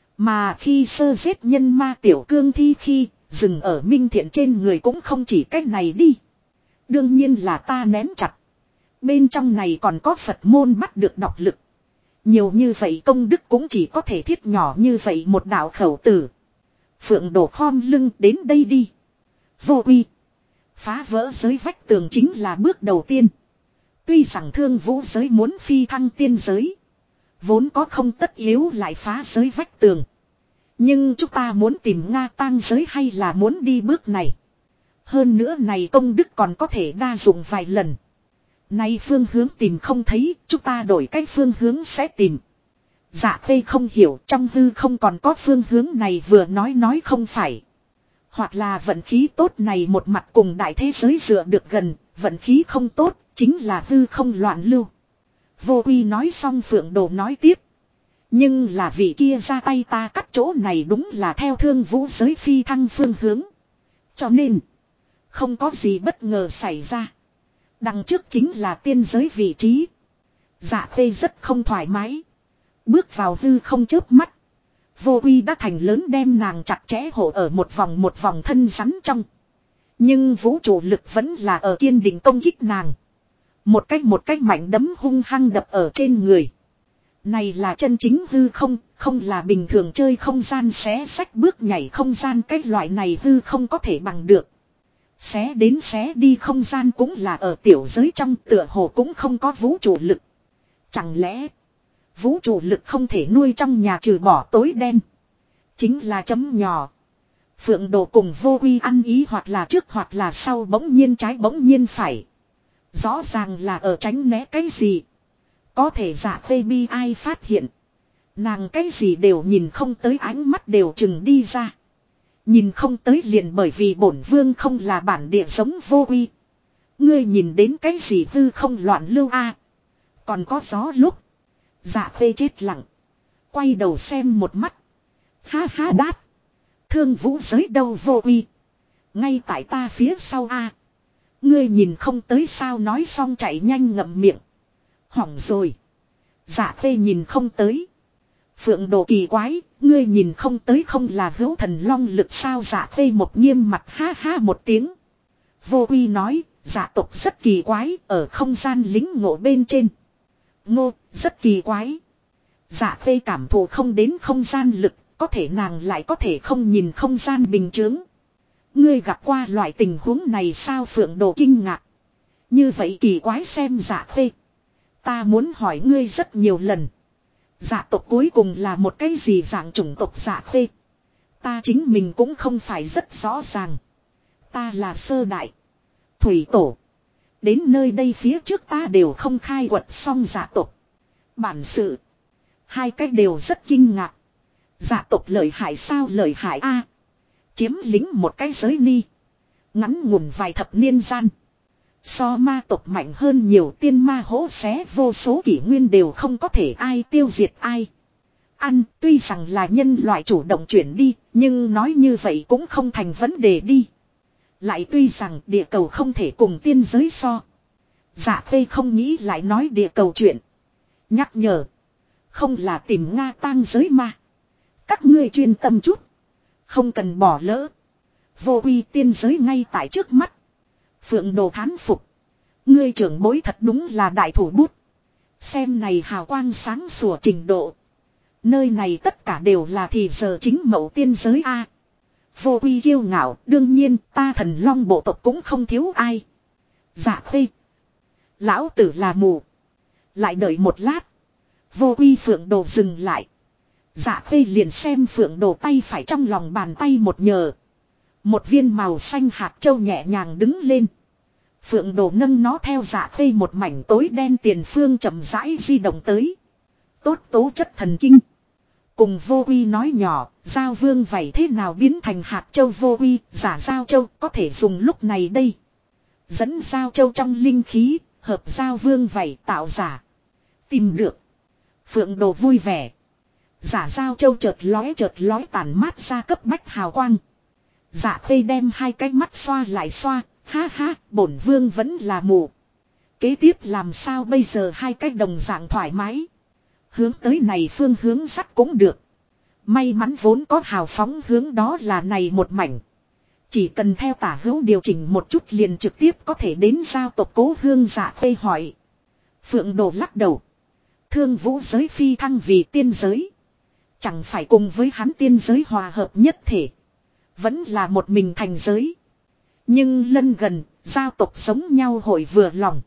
S1: Mà khi sơ giết nhân ma tiểu cương thi khi dừng ở Minh Thiện trên người cũng không chỉ cách này đi. Đương nhiên là ta nén chặt. Bên trong này còn có Phật môn bắt được độc lực. Nhiều như vậy công đức cũng chỉ có thể thiết nhỏ như vậy một đạo khẩu tử. Phượng Đồ khom lưng đến đây đi. Vô Quy. Phá vỡ giới vách tường chính là bước đầu tiên. Tuy rằng Thương Vũ giới muốn phi thăng tiên giới. Vốn có không tất yếu lại phá giới vách tường. Nhưng chúng ta muốn tìm Nga tang giới hay là muốn đi bước này. Hơn nữa này công đức còn có thể đa dụng vài lần. Nay phương hướng tìm không thấy, chúng ta đổi cái phương hướng sẽ tìm. Dạ Khê không hiểu, trong hư không còn có phương hướng này, vừa nói không phải. Hoặc là vận khí tốt này một mặt cùng đại thế giới dựa được gần, vận khí không tốt, chính là hư không loạn lưu. Vô Quy nói xong Phượng Đồ nói tiếp. Nhưng là vị kia ra tay ta cắt chỗ này đúng là theo Thương Vũ giới phi thăng phương hướng. Cho nên, không có gì bất ngờ xảy ra. Đằng trước chính là tiên giới vị trí. Dạ Khê rất không thoải mái. Bước vào hư không chớp mắt. Vô Quy đã thành lớn đem nàng chặt chẽ hộ ở một vòng thân rắn trong. Nhưng vũ trụ lực vẫn là ở kiên định công kích nàng. Một cách mạnh đấm hung hăng đập ở trên người. Này là chân chính hư không, không là bình thường chơi không gian xé xách bước nhảy không gian, cái loại này hư không có thể bằng được. Xé đến xé đi không gian cũng là ở tiểu giới trong, tựa hồ cũng không có vũ trụ lực. Chẳng lẽ vũ trụ lực không thể nuôi trong nhà trừ bỏ tối đen. Chính là chấm nhỏ. Phượng Đồ cùng Vô Quy ăn ý, hoặc là trước hoặc là sau, bỗng nhiên trái bỗng nhiên phải. Rõ ràng là ở tránh né cái gì. Có thể Dạ Khê bi ai phát hiện. Nàng cái gì đều nhìn không tới, ánh mắt đều chừng đi ra. Nhìn không tới liền bởi vì bổn vương không là bản địa giống Vô Quy. Ngươi nhìn đến cái gì hư không loạn lưu a? Còn có gió lúc. Dạ Khê chết lặng. Quay đầu xem một mắt. Ha ha đát. Thương Vũ giới đâu Vô Quy. Ngay tại ta phía sau a. Ngươi nhìn không tới sao, nói xong chạy nhanh ngậm miệng. Hỏng rồi. Dạ Khê nhìn không tới. Phượng Đồ kỳ quái, ngươi nhìn không tới không là hữu thần long lực sao? Dạ Khê một nghiêm mặt ha ha một tiếng. Vô Quy nói, dạ tộc rất kỳ quái, ở không gian lính ngộ bên trên. Ngô, rất kỳ quái. Dạ Khê cảm thụ không đến không gian lực, có thể nàng lại có thể không nhìn không gian bình chướng. Ngươi gặp qua loại tình huống này sao? Phượng Đồ kinh ngạc. Như vậy kỳ quái xem Dạ Khê. Ta muốn hỏi ngươi rất nhiều lần. Dạ tộc cuối cùng là một cái gì dạng chủng tộc? Dạ Khê. Ta chính mình cũng không phải rất rõ ràng. Ta là sơ đại. Thủy tổ. Đến nơi đây phía trước ta đều không khai quật xong dạ tộc. Bản sự. Hai cái đều rất kinh ngạc. Dạ tộc lợi hại sao lợi hại a? Chiếm lĩnh một cái giới ni. Ngắn ngủn vài thập niên gian. So ma tộc mạnh hơn nhiều, tiên ma hỗ xé vô số kỷ nguyên đều không có thể ai tiêu diệt ai. Ăn tuy rằng là nhân loại chủ động chuyển đi, nhưng nói như vậy cũng không thành vấn đề đi. Lại tuy rằng địa cầu không thể cùng tiên giới so. Dạ Khê không nghĩ lại nói địa cầu chuyện. Nhắc nhở. Không là tìm Nga tang giới ma. Các ngươi chuyên tâm chút. Không cần bỏ lỡ. Vô uy tiên giới ngay tại trước mắt. Phượng Đồ thán phục. Ngươi trưởng bối thật đúng là đại thủ bút. Xem này hào quang sáng sủa trình độ. Nơi này tất cả đều là thì giờ chính mẫu tiên giới a. Vô uy kiêu ngạo, đương nhiên ta Thần Long bộ tộc cũng không thiếu ai. Dạ Khê. Lão tử là mù. Lại đợi một lát. Vô uy Phượng Đồ dừng lại. Dạ Khê liền xem Phượng Đồ tay phải trong lòng bàn tay một nhờ. Một viên màu xanh hạt châu nhẹ nhàng đứng lên. Phượng Đồ nâng nó theo Dạ Khê một mảnh tối đen tiền phương chậm rãi di động tới. Tốt tố chất thần kinh. Cùng Vô Uy nói nhỏ, Giao Vương vảy thế nào biến thành hạt châu Vô Uy, giả Giao Châu có thể dùng lúc này đây. Dẫn Giao Châu trong linh khí, hợp Giao Vương vảy tạo giả. Tìm được. Phượng Đồ vui vẻ. Giả Giao Châu chợt lói tàn mát ra cấp bách hào quang. Dạ Khê đem hai cái mắt xoa lại xoa, ha ha, bổn vương vẫn là mù. Kế tiếp làm sao bây giờ hai cái đồng dạng thoải mái. Hướng tới này phương hướng sắt cũng được. May mắn vốn có hào phóng hướng đó là này một mảnh. Chỉ cần theo tả hữu điều chỉnh một chút liền trực tiếp có thể đến giao tộc Cố Hương. Dạ Khê hỏi. Phượng Đồ lắc đầu. Thương vũ giới phi thăng vì tiên giới. Chẳng phải cùng với hắn tiên giới hòa hợp nhất thể. Vẫn là một mình thành giới. Nhưng lân gần, giao tộc giống nhau hội vừa lòng.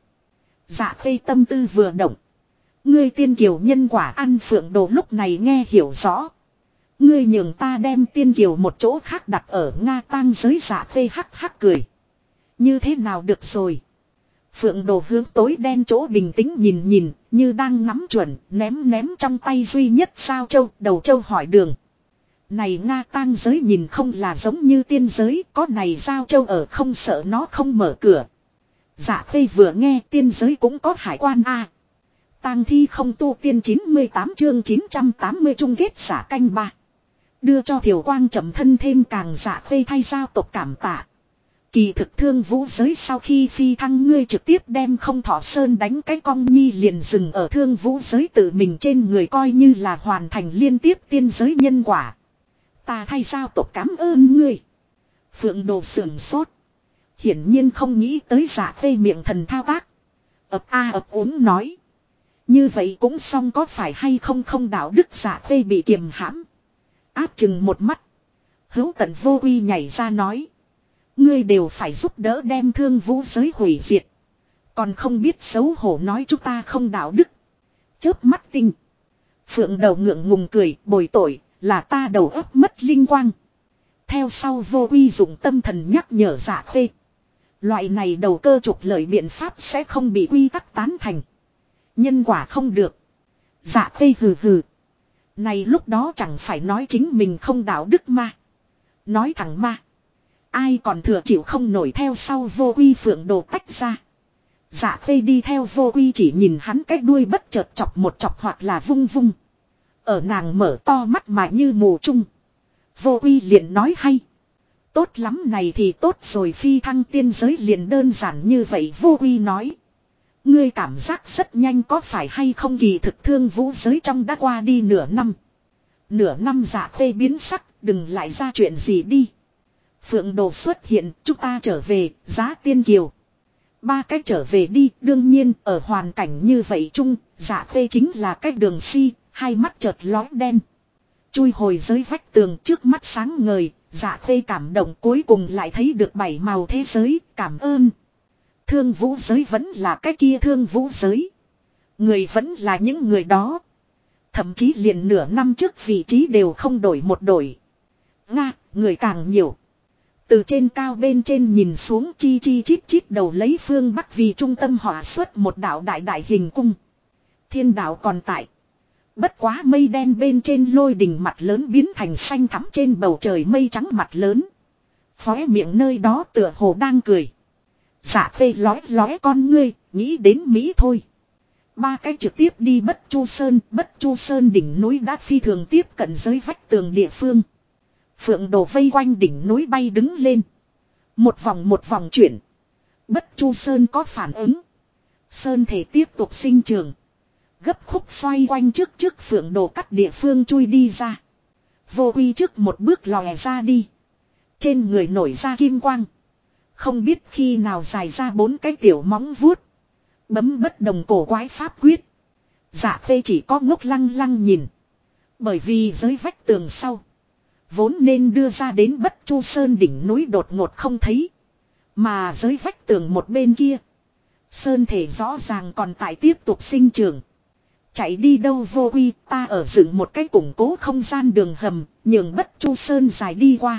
S1: Dạ Khê tâm tư vừa động. Ngươi tiên kiều nhân quả ăn Phượng Đồ lúc này nghe hiểu rõ. Ngươi nhường ta đem tiên kiều một chỗ khác đặt ở Nga tang giới. Dạ Khê hắc hắc cười. Như thế nào được rồi. Phượng Đồ hướng tối đen chỗ bình tĩnh nhìn nhìn, như đang ngắm chuẩn, ném trong tay duy nhất sao châu, đầu châu hỏi đường. Này Nga tang giới nhìn không là giống như tiên giới, có này giao châu ở không sợ nó không mở cửa. Dạ Khê vừa nghe tiên giới cũng có hải quan a. Tang thi không tu tiên 98 chương 980 chung kết xả canh 3. Đưa cho Thiều Quang chậm thân thêm càng. Dạ Khê thay giao tộc cảm tạ. Kỳ thực Thương vũ giới sau khi phi thăng ngươi trực tiếp đem không Thọ Sơn đánh cái cong nhi liền dừng ở Thương vũ giới tự mình trên người coi như là hoàn thành liên tiếp tiên giới nhân quả. Ta thay giao tộc cảm ơn ngươi. Phượng Đồ sườn sốt. Hiển nhiên không nghĩ tới Dạ Khê miệng thần thao tác. Ập úng nói. Như vậy cũng xong có phải hay không không đạo đức. Dạ Khê bị kiềm hãm. Áp chừng một mắt. Hữu Tận Vô Uy nhảy ra nói. Ngươi đều phải giúp đỡ đem Thương vũ giới hủy diệt. Còn không biết xấu hổ nói chúng ta không đạo đức. Chớp mắt tinh. Phượng Đầu ngượng ngùng cười bồi tội. Là ta đầu óc mất linh quang. Theo sau Vô Uy dụng tâm thần nhắc nhở Dạ Khê. Loại này đầu cơ trục lợi biện pháp sẽ không bị quy tắc tán thành. Nhân quả không được. Dạ Khê hừ hừ. Này lúc đó chẳng phải nói chính mình không đạo đức ma. Nói thẳng ma. Ai còn thừa chịu không nổi. Theo sau Vô Uy Phượng Đồ tách ra. Dạ Khê đi theo Vô Uy chỉ nhìn hắn cái đuôi bất chợt chọc một chọc hoặc là vung vung. Ở nàng mở to mắt mà như mù trung. Vô Uy liền nói hay. Tốt lắm này thì tốt rồi, phi thăng tiên giới liền đơn giản như vậy. Vô Uy nói. Ngươi cảm giác rất nhanh có phải hay không. Kỳ thực Thương vũ giới trong đã qua đi nửa năm. Nửa năm. Dạ Khê biến sắc. Đừng lại ra chuyện gì đi. Phượng Đồ xuất hiện. Chúng ta trở về. Giá Tiên Kiều. Ba cách trở về đi. Đương nhiên ở hoàn cảnh như vậy chung. Dạ Khê chính là cách đường si. Hai mắt chợt lóe đen. Chui hồi giới vách tường trước mắt sáng ngời. Dạ Khê cảm động cuối cùng lại thấy được bảy màu thế giới. Cảm ơn. Thương vũ giới vẫn là cái kia thương vũ giới. Người vẫn là những người đó. Thậm chí liền nửa năm trước vị trí đều không đổi một đổi. Nga, người càng nhiều. Từ trên cao bên trên nhìn xuống chi chít đầu lấy phương Bắc vì trung tâm hỏa xuất một đạo đại đại hình cung. Thiên đạo còn tại. Bất quá mây đen bên trên lôi đình mặt lớn biến thành xanh thắm trên bầu trời mây trắng mặt lớn. Khóe miệng nơi đó tựa hồ đang cười. Dạ phê lóe lóe con ngươi, nghĩ đến Mỹ thôi. Ba cái trực tiếp đi Bất Chu Sơn đỉnh núi đã phi thường tiếp cận giới vách tường địa phương. Phượng đồ vây quanh đỉnh núi bay đứng lên. Một vòng chuyển. Bất Chu Sơn có phản ứng. Sơn thể tiếp tục sinh trường. Gấp khúc xoay quanh trước phượng đồ cắt địa phương chui đi ra. Vô Quy trước một bước lòe ra đi. Trên người nổi ra kim quang. Không biết khi nào dài ra 4 cái tiểu móng vuốt. Bấm bất đồng cổ quái pháp quyết. Dạ phê chỉ có ngốc lăng lăng nhìn. Bởi vì giới vách tường sau. Vốn nên đưa ra đến Bất Chu Sơn đỉnh núi đột ngột không thấy. Mà giới vách tường một bên kia. Sơn thể rõ ràng còn tại tiếp tục sinh trưởng. Chạy đi đâu Vô Quy, ta ở dựng một cái củng cố không gian đường hầm, nhường Bất Chu Sơn dài đi qua.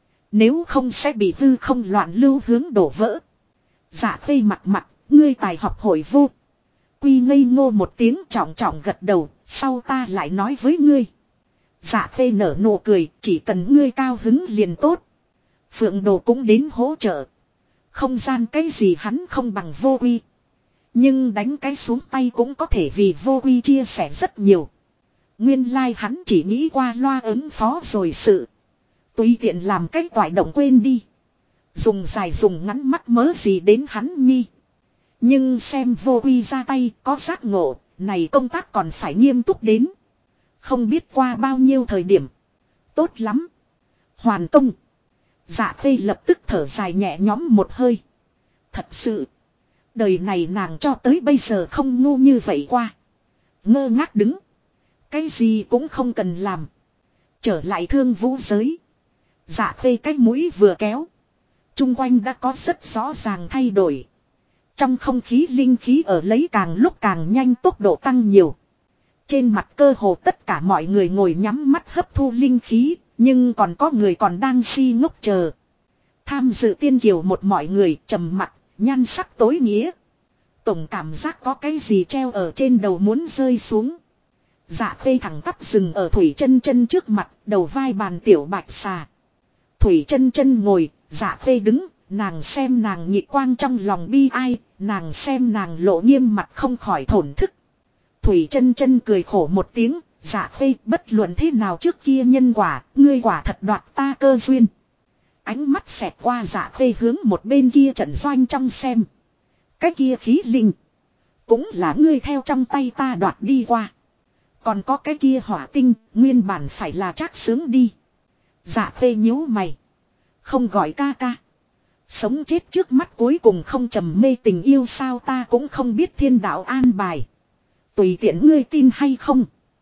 S1: Nếu không sẽ bị hư không loạn lưu hướng đổ vỡ. Dạ phê mặt, ngươi tài học hội Vô Quy ngây ngô một tiếng trọng gật đầu, sau ta lại nói với ngươi. Dạ phê nở nụ cười, chỉ cần ngươi cao hứng liền tốt. Phượng đồ cũng đến hỗ trợ. Không gian cái gì hắn không bằng Vô Quy. Nhưng đánh cái xuống tay cũng có thể vì Vô Quy chia sẻ rất nhiều. Nguyên lai hắn chỉ nghĩ qua loa ứng phó rồi sự. Tùy tiện làm cái toại động quên đi. Dùng dài dùng ngắn mắc mớ gì đến hắn nhi. Nhưng xem Vô Quy ra tay có giác ngộ, này công tác còn phải nghiêm túc đến. Không biết qua bao nhiêu thời điểm. Tốt lắm. Hoàn công. Dạ phê lập tức thở dài nhẹ nhõm một hơi. Thật sự. Đời này nàng cho tới bây giờ không ngu như vậy qua. Ngơ ngác đứng. Cái gì cũng không cần làm. Trở lại Thương Vũ giới. Dạ phê cái mũi vừa kéo. Trung quanh đã có rất rõ ràng thay đổi. Trong không khí linh khí ở lấy càng lúc càng nhanh tốc độ tăng nhiều. Trên mặt cơ hồ tất cả mọi người ngồi nhắm mắt hấp thu linh khí. Nhưng còn có người còn đang si ngốc chờ. Tham dự tiên kiều một mọi người trầm mặt. Nhan sắc tối nghĩa. Tổng cảm giác có cái gì treo ở trên đầu muốn rơi xuống. Dạ phê thẳng tắp dừng ở Thủy Chân Chân trước mặt, đầu vai bàn tiểu bạch xà. Thủy Chân Chân ngồi, dạ phê đứng, nàng xem nàng nhị quang trong lòng bi ai, nàng xem nàng lộ nghiêm mặt không khỏi thổn thức. Thủy Chân Chân cười khổ một tiếng, dạ phê bất luận thế nào trước kia nhân quả, ngươi quả thật đoạt ta cơ duyên. Ánh mắt xẹt qua dạ phê hướng một bên kia trận doanh trong xem. Cái kia khí linh. Cũng là ngươi theo trong tay ta đoạt đi qua. Còn có cái kia hỏa tinh, nguyên bản phải là Trác Sướng đi. Dạ phê nhíu mày. Không gọi ca ca. Sống chết trước mắt cuối cùng không trầm mê tình yêu sao ta cũng không biết thiên đạo an bài. Tùy tiện ngươi tin hay không.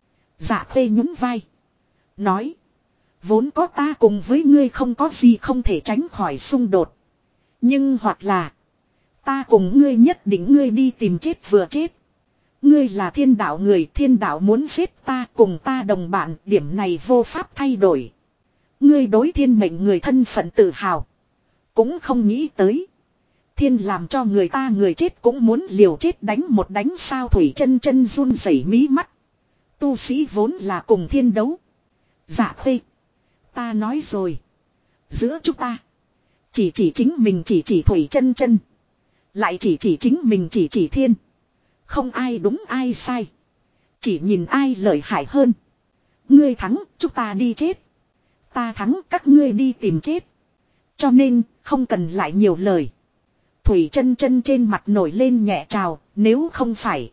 S1: Dạ phê nhún vai. Nói. Vốn có ta cùng với ngươi không có gì không thể tránh khỏi xung đột. Nhưng hoặc là. Ta cùng ngươi nhất định ngươi đi tìm chết vừa chết. Ngươi là thiên đạo người, thiên đạo muốn giết ta cùng ta đồng bạn, điểm này vô pháp thay đổi. Ngươi đối thiên mệnh người thân phận tự hào. Cũng không nghĩ tới. Thiên làm cho người ta người chết cũng muốn liều chết đánh một đánh sao. Thủy Chân Chân run rẩy mí mắt. Tu sĩ vốn là cùng thiên đấu. Dạ phê. Ta nói rồi. Giữa chúng ta. Chỉ chính mình chỉ Thủy Chân Chân. Lại chỉ chính mình chỉ thiên. Không ai đúng ai sai. Chỉ nhìn ai lợi hại hơn. Ngươi thắng, chúng ta đi chết. Ta thắng, các ngươi đi tìm chết. Cho nên, không cần lại nhiều lời. Thủy Chân Chân trên mặt nổi lên nhẹ trào, nếu không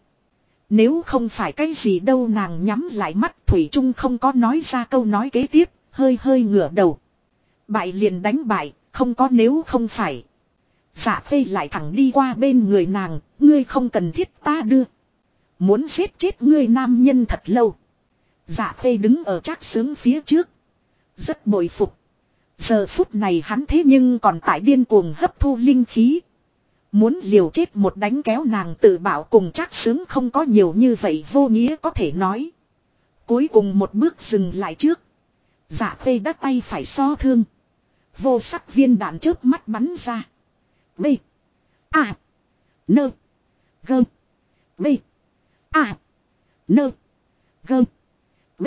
S1: phải cái gì đâu. Nàng nhắm lại mắt, Thủy Trung không có nói ra câu nói kế tiếp, hơi ngửa đầu. Bại liền đánh bại, không có nếu không phải. Dạ phê lại thẳng đi qua bên người nàng, ngươi không cần thiết ta đưa. Muốn giết chết ngươi nam nhân thật lâu. Dạ phê đứng ở Trác Sướng phía trước. Rất bội phục. Giờ phút này hắn thế nhưng còn tại điên cuồng hấp thu linh khí. Muốn liều chết một đánh kéo nàng tự bảo cùng Trác Sướng không có nhiều như vậy vô nghĩa có thể nói. Cuối cùng một bước dừng lại trước. Dạ phê đắt tay phải so thương. Vô sắc viên đạn chớp mắt bắn ra. B. A. N. G. B. A. Nơ. Gơ. B.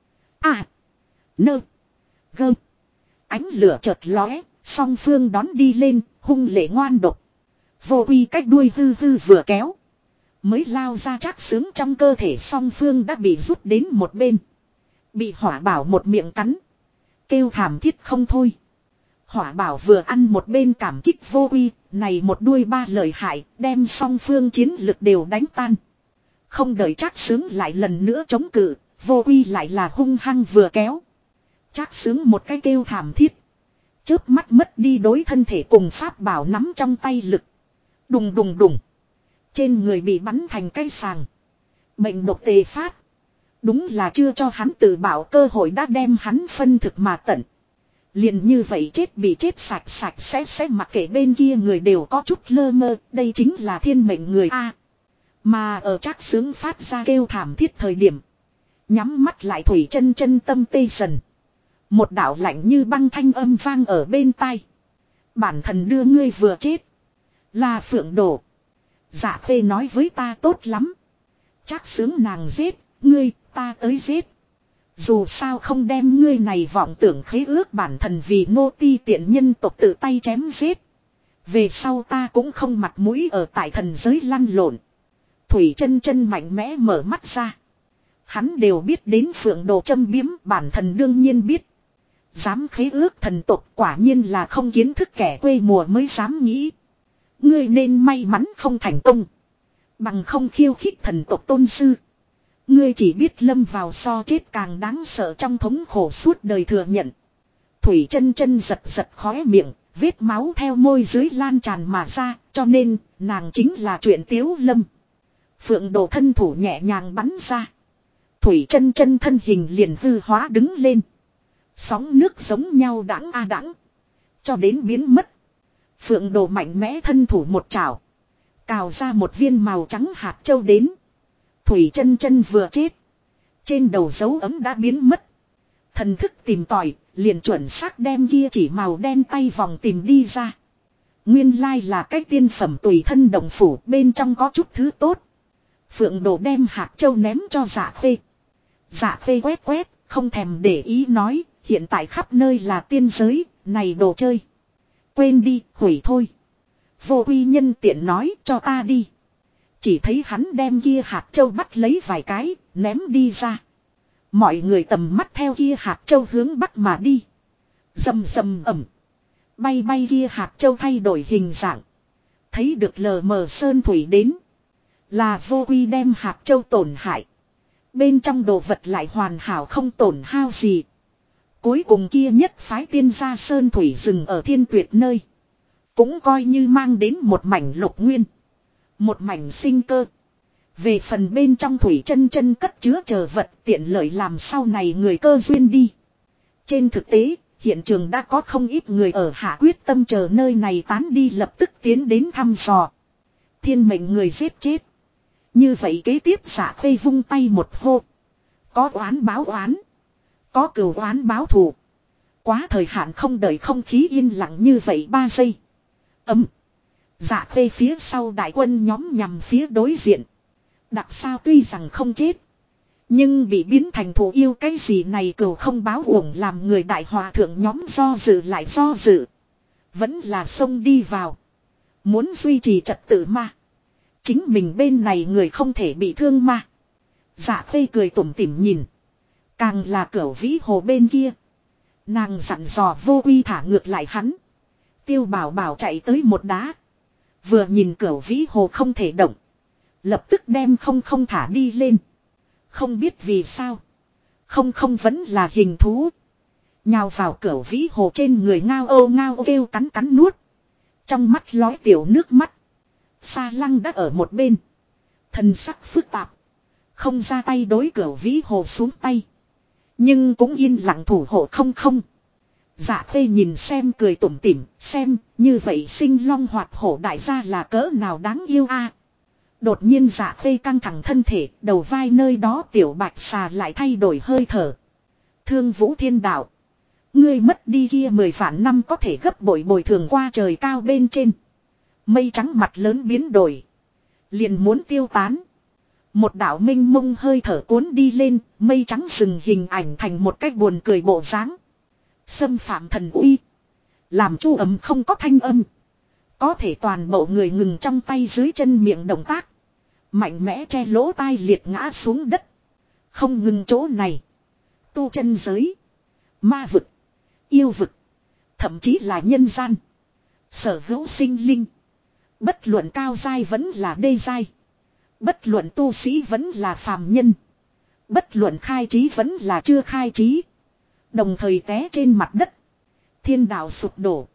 S1: A. Nơ. Gơ. Ánh lửa chợt lóe, song phương đón đi lên, hung lệ ngoan độc. Vô uy cách đuôi hư hư vừa kéo. Mới lao ra Trác Xướng trong cơ thể song phương đã bị rút đến một bên. Bị Hỏa Bảo một miệng cắn. Kêu thảm thiết không thôi. Hỏa Bảo vừa ăn một bên cảm kích Vô Uy, này một đuôi ba lợi hại, đem song phương chiến lực đều đánh tan. Không đợi Trác Xướng lại lần nữa chống cự, Vô Uy lại là hung hăng vừa kéo. Trác Xướng một cái kêu thảm thiết. Chớp mắt mất đi đối thân thể cùng pháp bảo nắm trong tay lực. Đùng đùng đùng. Trên người bị bắn thành cái sàng. Bệnh độc tề phát. Đúng là chưa cho hắn tự bảo cơ hội đã đem hắn phân thực mà tận. Liền như vậy chết bị chết sạch sạch sẽ mặc kệ bên kia người đều có chút lơ mơ. Đây chính là thiên mệnh người A. Mà ở Trác Xướng phát ra kêu thảm thiết thời điểm. Nhắm mắt lại Thủy Chân Chân tâm tê dần. Một đạo lạnh như băng thanh âm vang ở bên tai. Bản thần đưa ngươi vừa chết. Là Phượng Đồ. Dạ Khê nói với ta tốt lắm. Trác Xướng nàng giết, ngươi, ta tới giết. Dù sao không đem ngươi này vọng tưởng khế ước bản thần vì nô ti tiện nhân tộc tự tay chém giết. Về sau ta cũng không mặt mũi ở tại thần giới lăn lộn. Thủy Chân Chân mạnh mẽ mở mắt ra. Hắn đều biết đến Phượng Đồ châm biếm, bản thần đương nhiên biết. Dám khế ước thần tộc quả nhiên là không kiến thức kẻ quê mùa mới dám nghĩ. Ngươi nên may mắn không thành công. Bằng không khiêu khích thần tộc tôn sư. Ngươi chỉ biết lâm vào so chết càng đáng sợ trong thống khổ suốt đời thừa nhận. Thủy Chân Chân giật giật khóe miệng, vết máu theo môi dưới lan tràn mà ra, cho nên nàng chính là chuyện Tiếu Lâm. Phượng Đồ thân thủ nhẹ nhàng bắn ra. Thủy Chân Chân thân hình liền hư hóa đứng lên. Sóng nước giống nhau đãng a đãng. Cho đến biến mất. Phượng Đồ mạnh mẽ thân thủ một chảo. Cào ra một viên màu trắng hạt châu đến. Thủy Chân Chân vừa chết. Trên đầu dấu ấm đã biến mất. Thần thức tìm tòi, liền chuẩn xác đem kia chỉ màu đen tay vòng tìm đi ra. Nguyên lai là cái tiên phẩm tùy thân đồng phủ, bên trong có chút thứ tốt. Phượng Đồ đem hạt châu ném cho Dạ Khê. Dạ Khê quét quét, không thèm để ý nói, hiện tại khắp nơi là tiên giới, này đồ chơi. Quên đi, hủy thôi. Vô Uy nhân tiện nói cho ta đi. Chỉ thấy hắn đem kia hạt châu bắt lấy vài cái, ném đi ra. Mọi người tầm mắt theo kia hạt châu hướng bắc mà đi. Rầm rầm ẩm. Bay bay kia hạt châu thay đổi hình dạng. Thấy được lờ mờ sơn thủy đến. Là Vô Uy đem hạt châu tổn hại. Bên trong đồ vật lại hoàn hảo không tổn hao gì. Cuối cùng kia nhất phái tiên gia sơn thủy rừng ở Thiên Tuyệt nơi. Cũng coi như mang đến một mảnh lục nguyên. Một mảnh sinh cơ. Về phần bên trong Thủy Chân Chân cất chứa chờ vật tiện lợi làm sau này người cơ duyên đi. Trên thực tế, hiện trường đã có không ít người ở hạ quyết tâm chờ nơi này tán đi lập tức tiến đến thăm dò. Thiên mệnh người giết chết. Như vậy kế tiếp Dạ Khê vung tay một hô. Có oán báo oán. Có cừu oán báo thù. Quá thời hạn không đợi không khí yên lặng như vậy 3 giây. Dạ Khê phía sau đại quân nhóm nhằm phía đối diện. Đặc sao tuy rằng không chết. Nhưng bị biến thành thù yêu cái gì này cừu không báo uổng làm người đại hòa thượng nhóm do dự lại do dự. Vẫn là xông đi vào. Muốn duy trì trật tự mà. Chính mình bên này người không thể bị thương mà. Dạ Khê cười tủm tỉm nhìn. Càng là Cửu Vĩ Hồ bên kia. Nàng dặn dò Vô Uy thả ngược lại hắn. Tiêu Bảo Bảo chạy tới một đá. Vừa nhìn Cửu Vĩ Hồ không thể động. Lập tức đem không thả đi lên. Không biết vì sao. Không vẫn là hình thú. Nhào vào Cửu Vĩ Hồ trên người ngao ô kêu cắn nuốt. Trong mắt lói tiểu nước mắt. Sa Lăng đã ở một bên. Thần sắc phức tạp. Không ra tay đối Cửu Vĩ Hồ xuống tay. Nhưng cũng yên lặng thủ hộ không. Dạ Khê nhìn xem cười tủm tỉm. Xem như vậy sinh long hoạt hổ đại gia là cỡ nào đáng yêu a. Đột nhiên Dạ Khê căng thẳng thân thể. Đầu vai nơi đó tiểu bạch xà lại thay đổi hơi thở. Thương Vũ Thiên Đạo. Ngươi mất đi kia 10 vạn năm có thể gấp bội bồi thường qua trời cao bên trên. Mây trắng mặt lớn biến đổi. Liền muốn tiêu tán. Một đạo minh mông hơi thở cuốn đi lên, mây trắng rừng hình ảnh thành một cách buồn cười bộ dáng. Xâm phạm thần uy. Làm chu ấm không có thanh âm. Có thể toàn bộ người ngừng trong tay dưới chân miệng động tác. Mạnh mẽ che lỗ tai liệt ngã xuống đất. Không ngừng chỗ này. Tu chân giới. Ma vực. Yêu vực. Thậm chí là nhân gian. Sở hữu sinh linh. Bất luận cao giai vẫn là đê giai. Bất luận tu sĩ vẫn là phàm nhân. Bất luận khai trí vẫn là chưa khai trí. Đồng thời té trên mặt đất. Thiên đạo sụp đổ.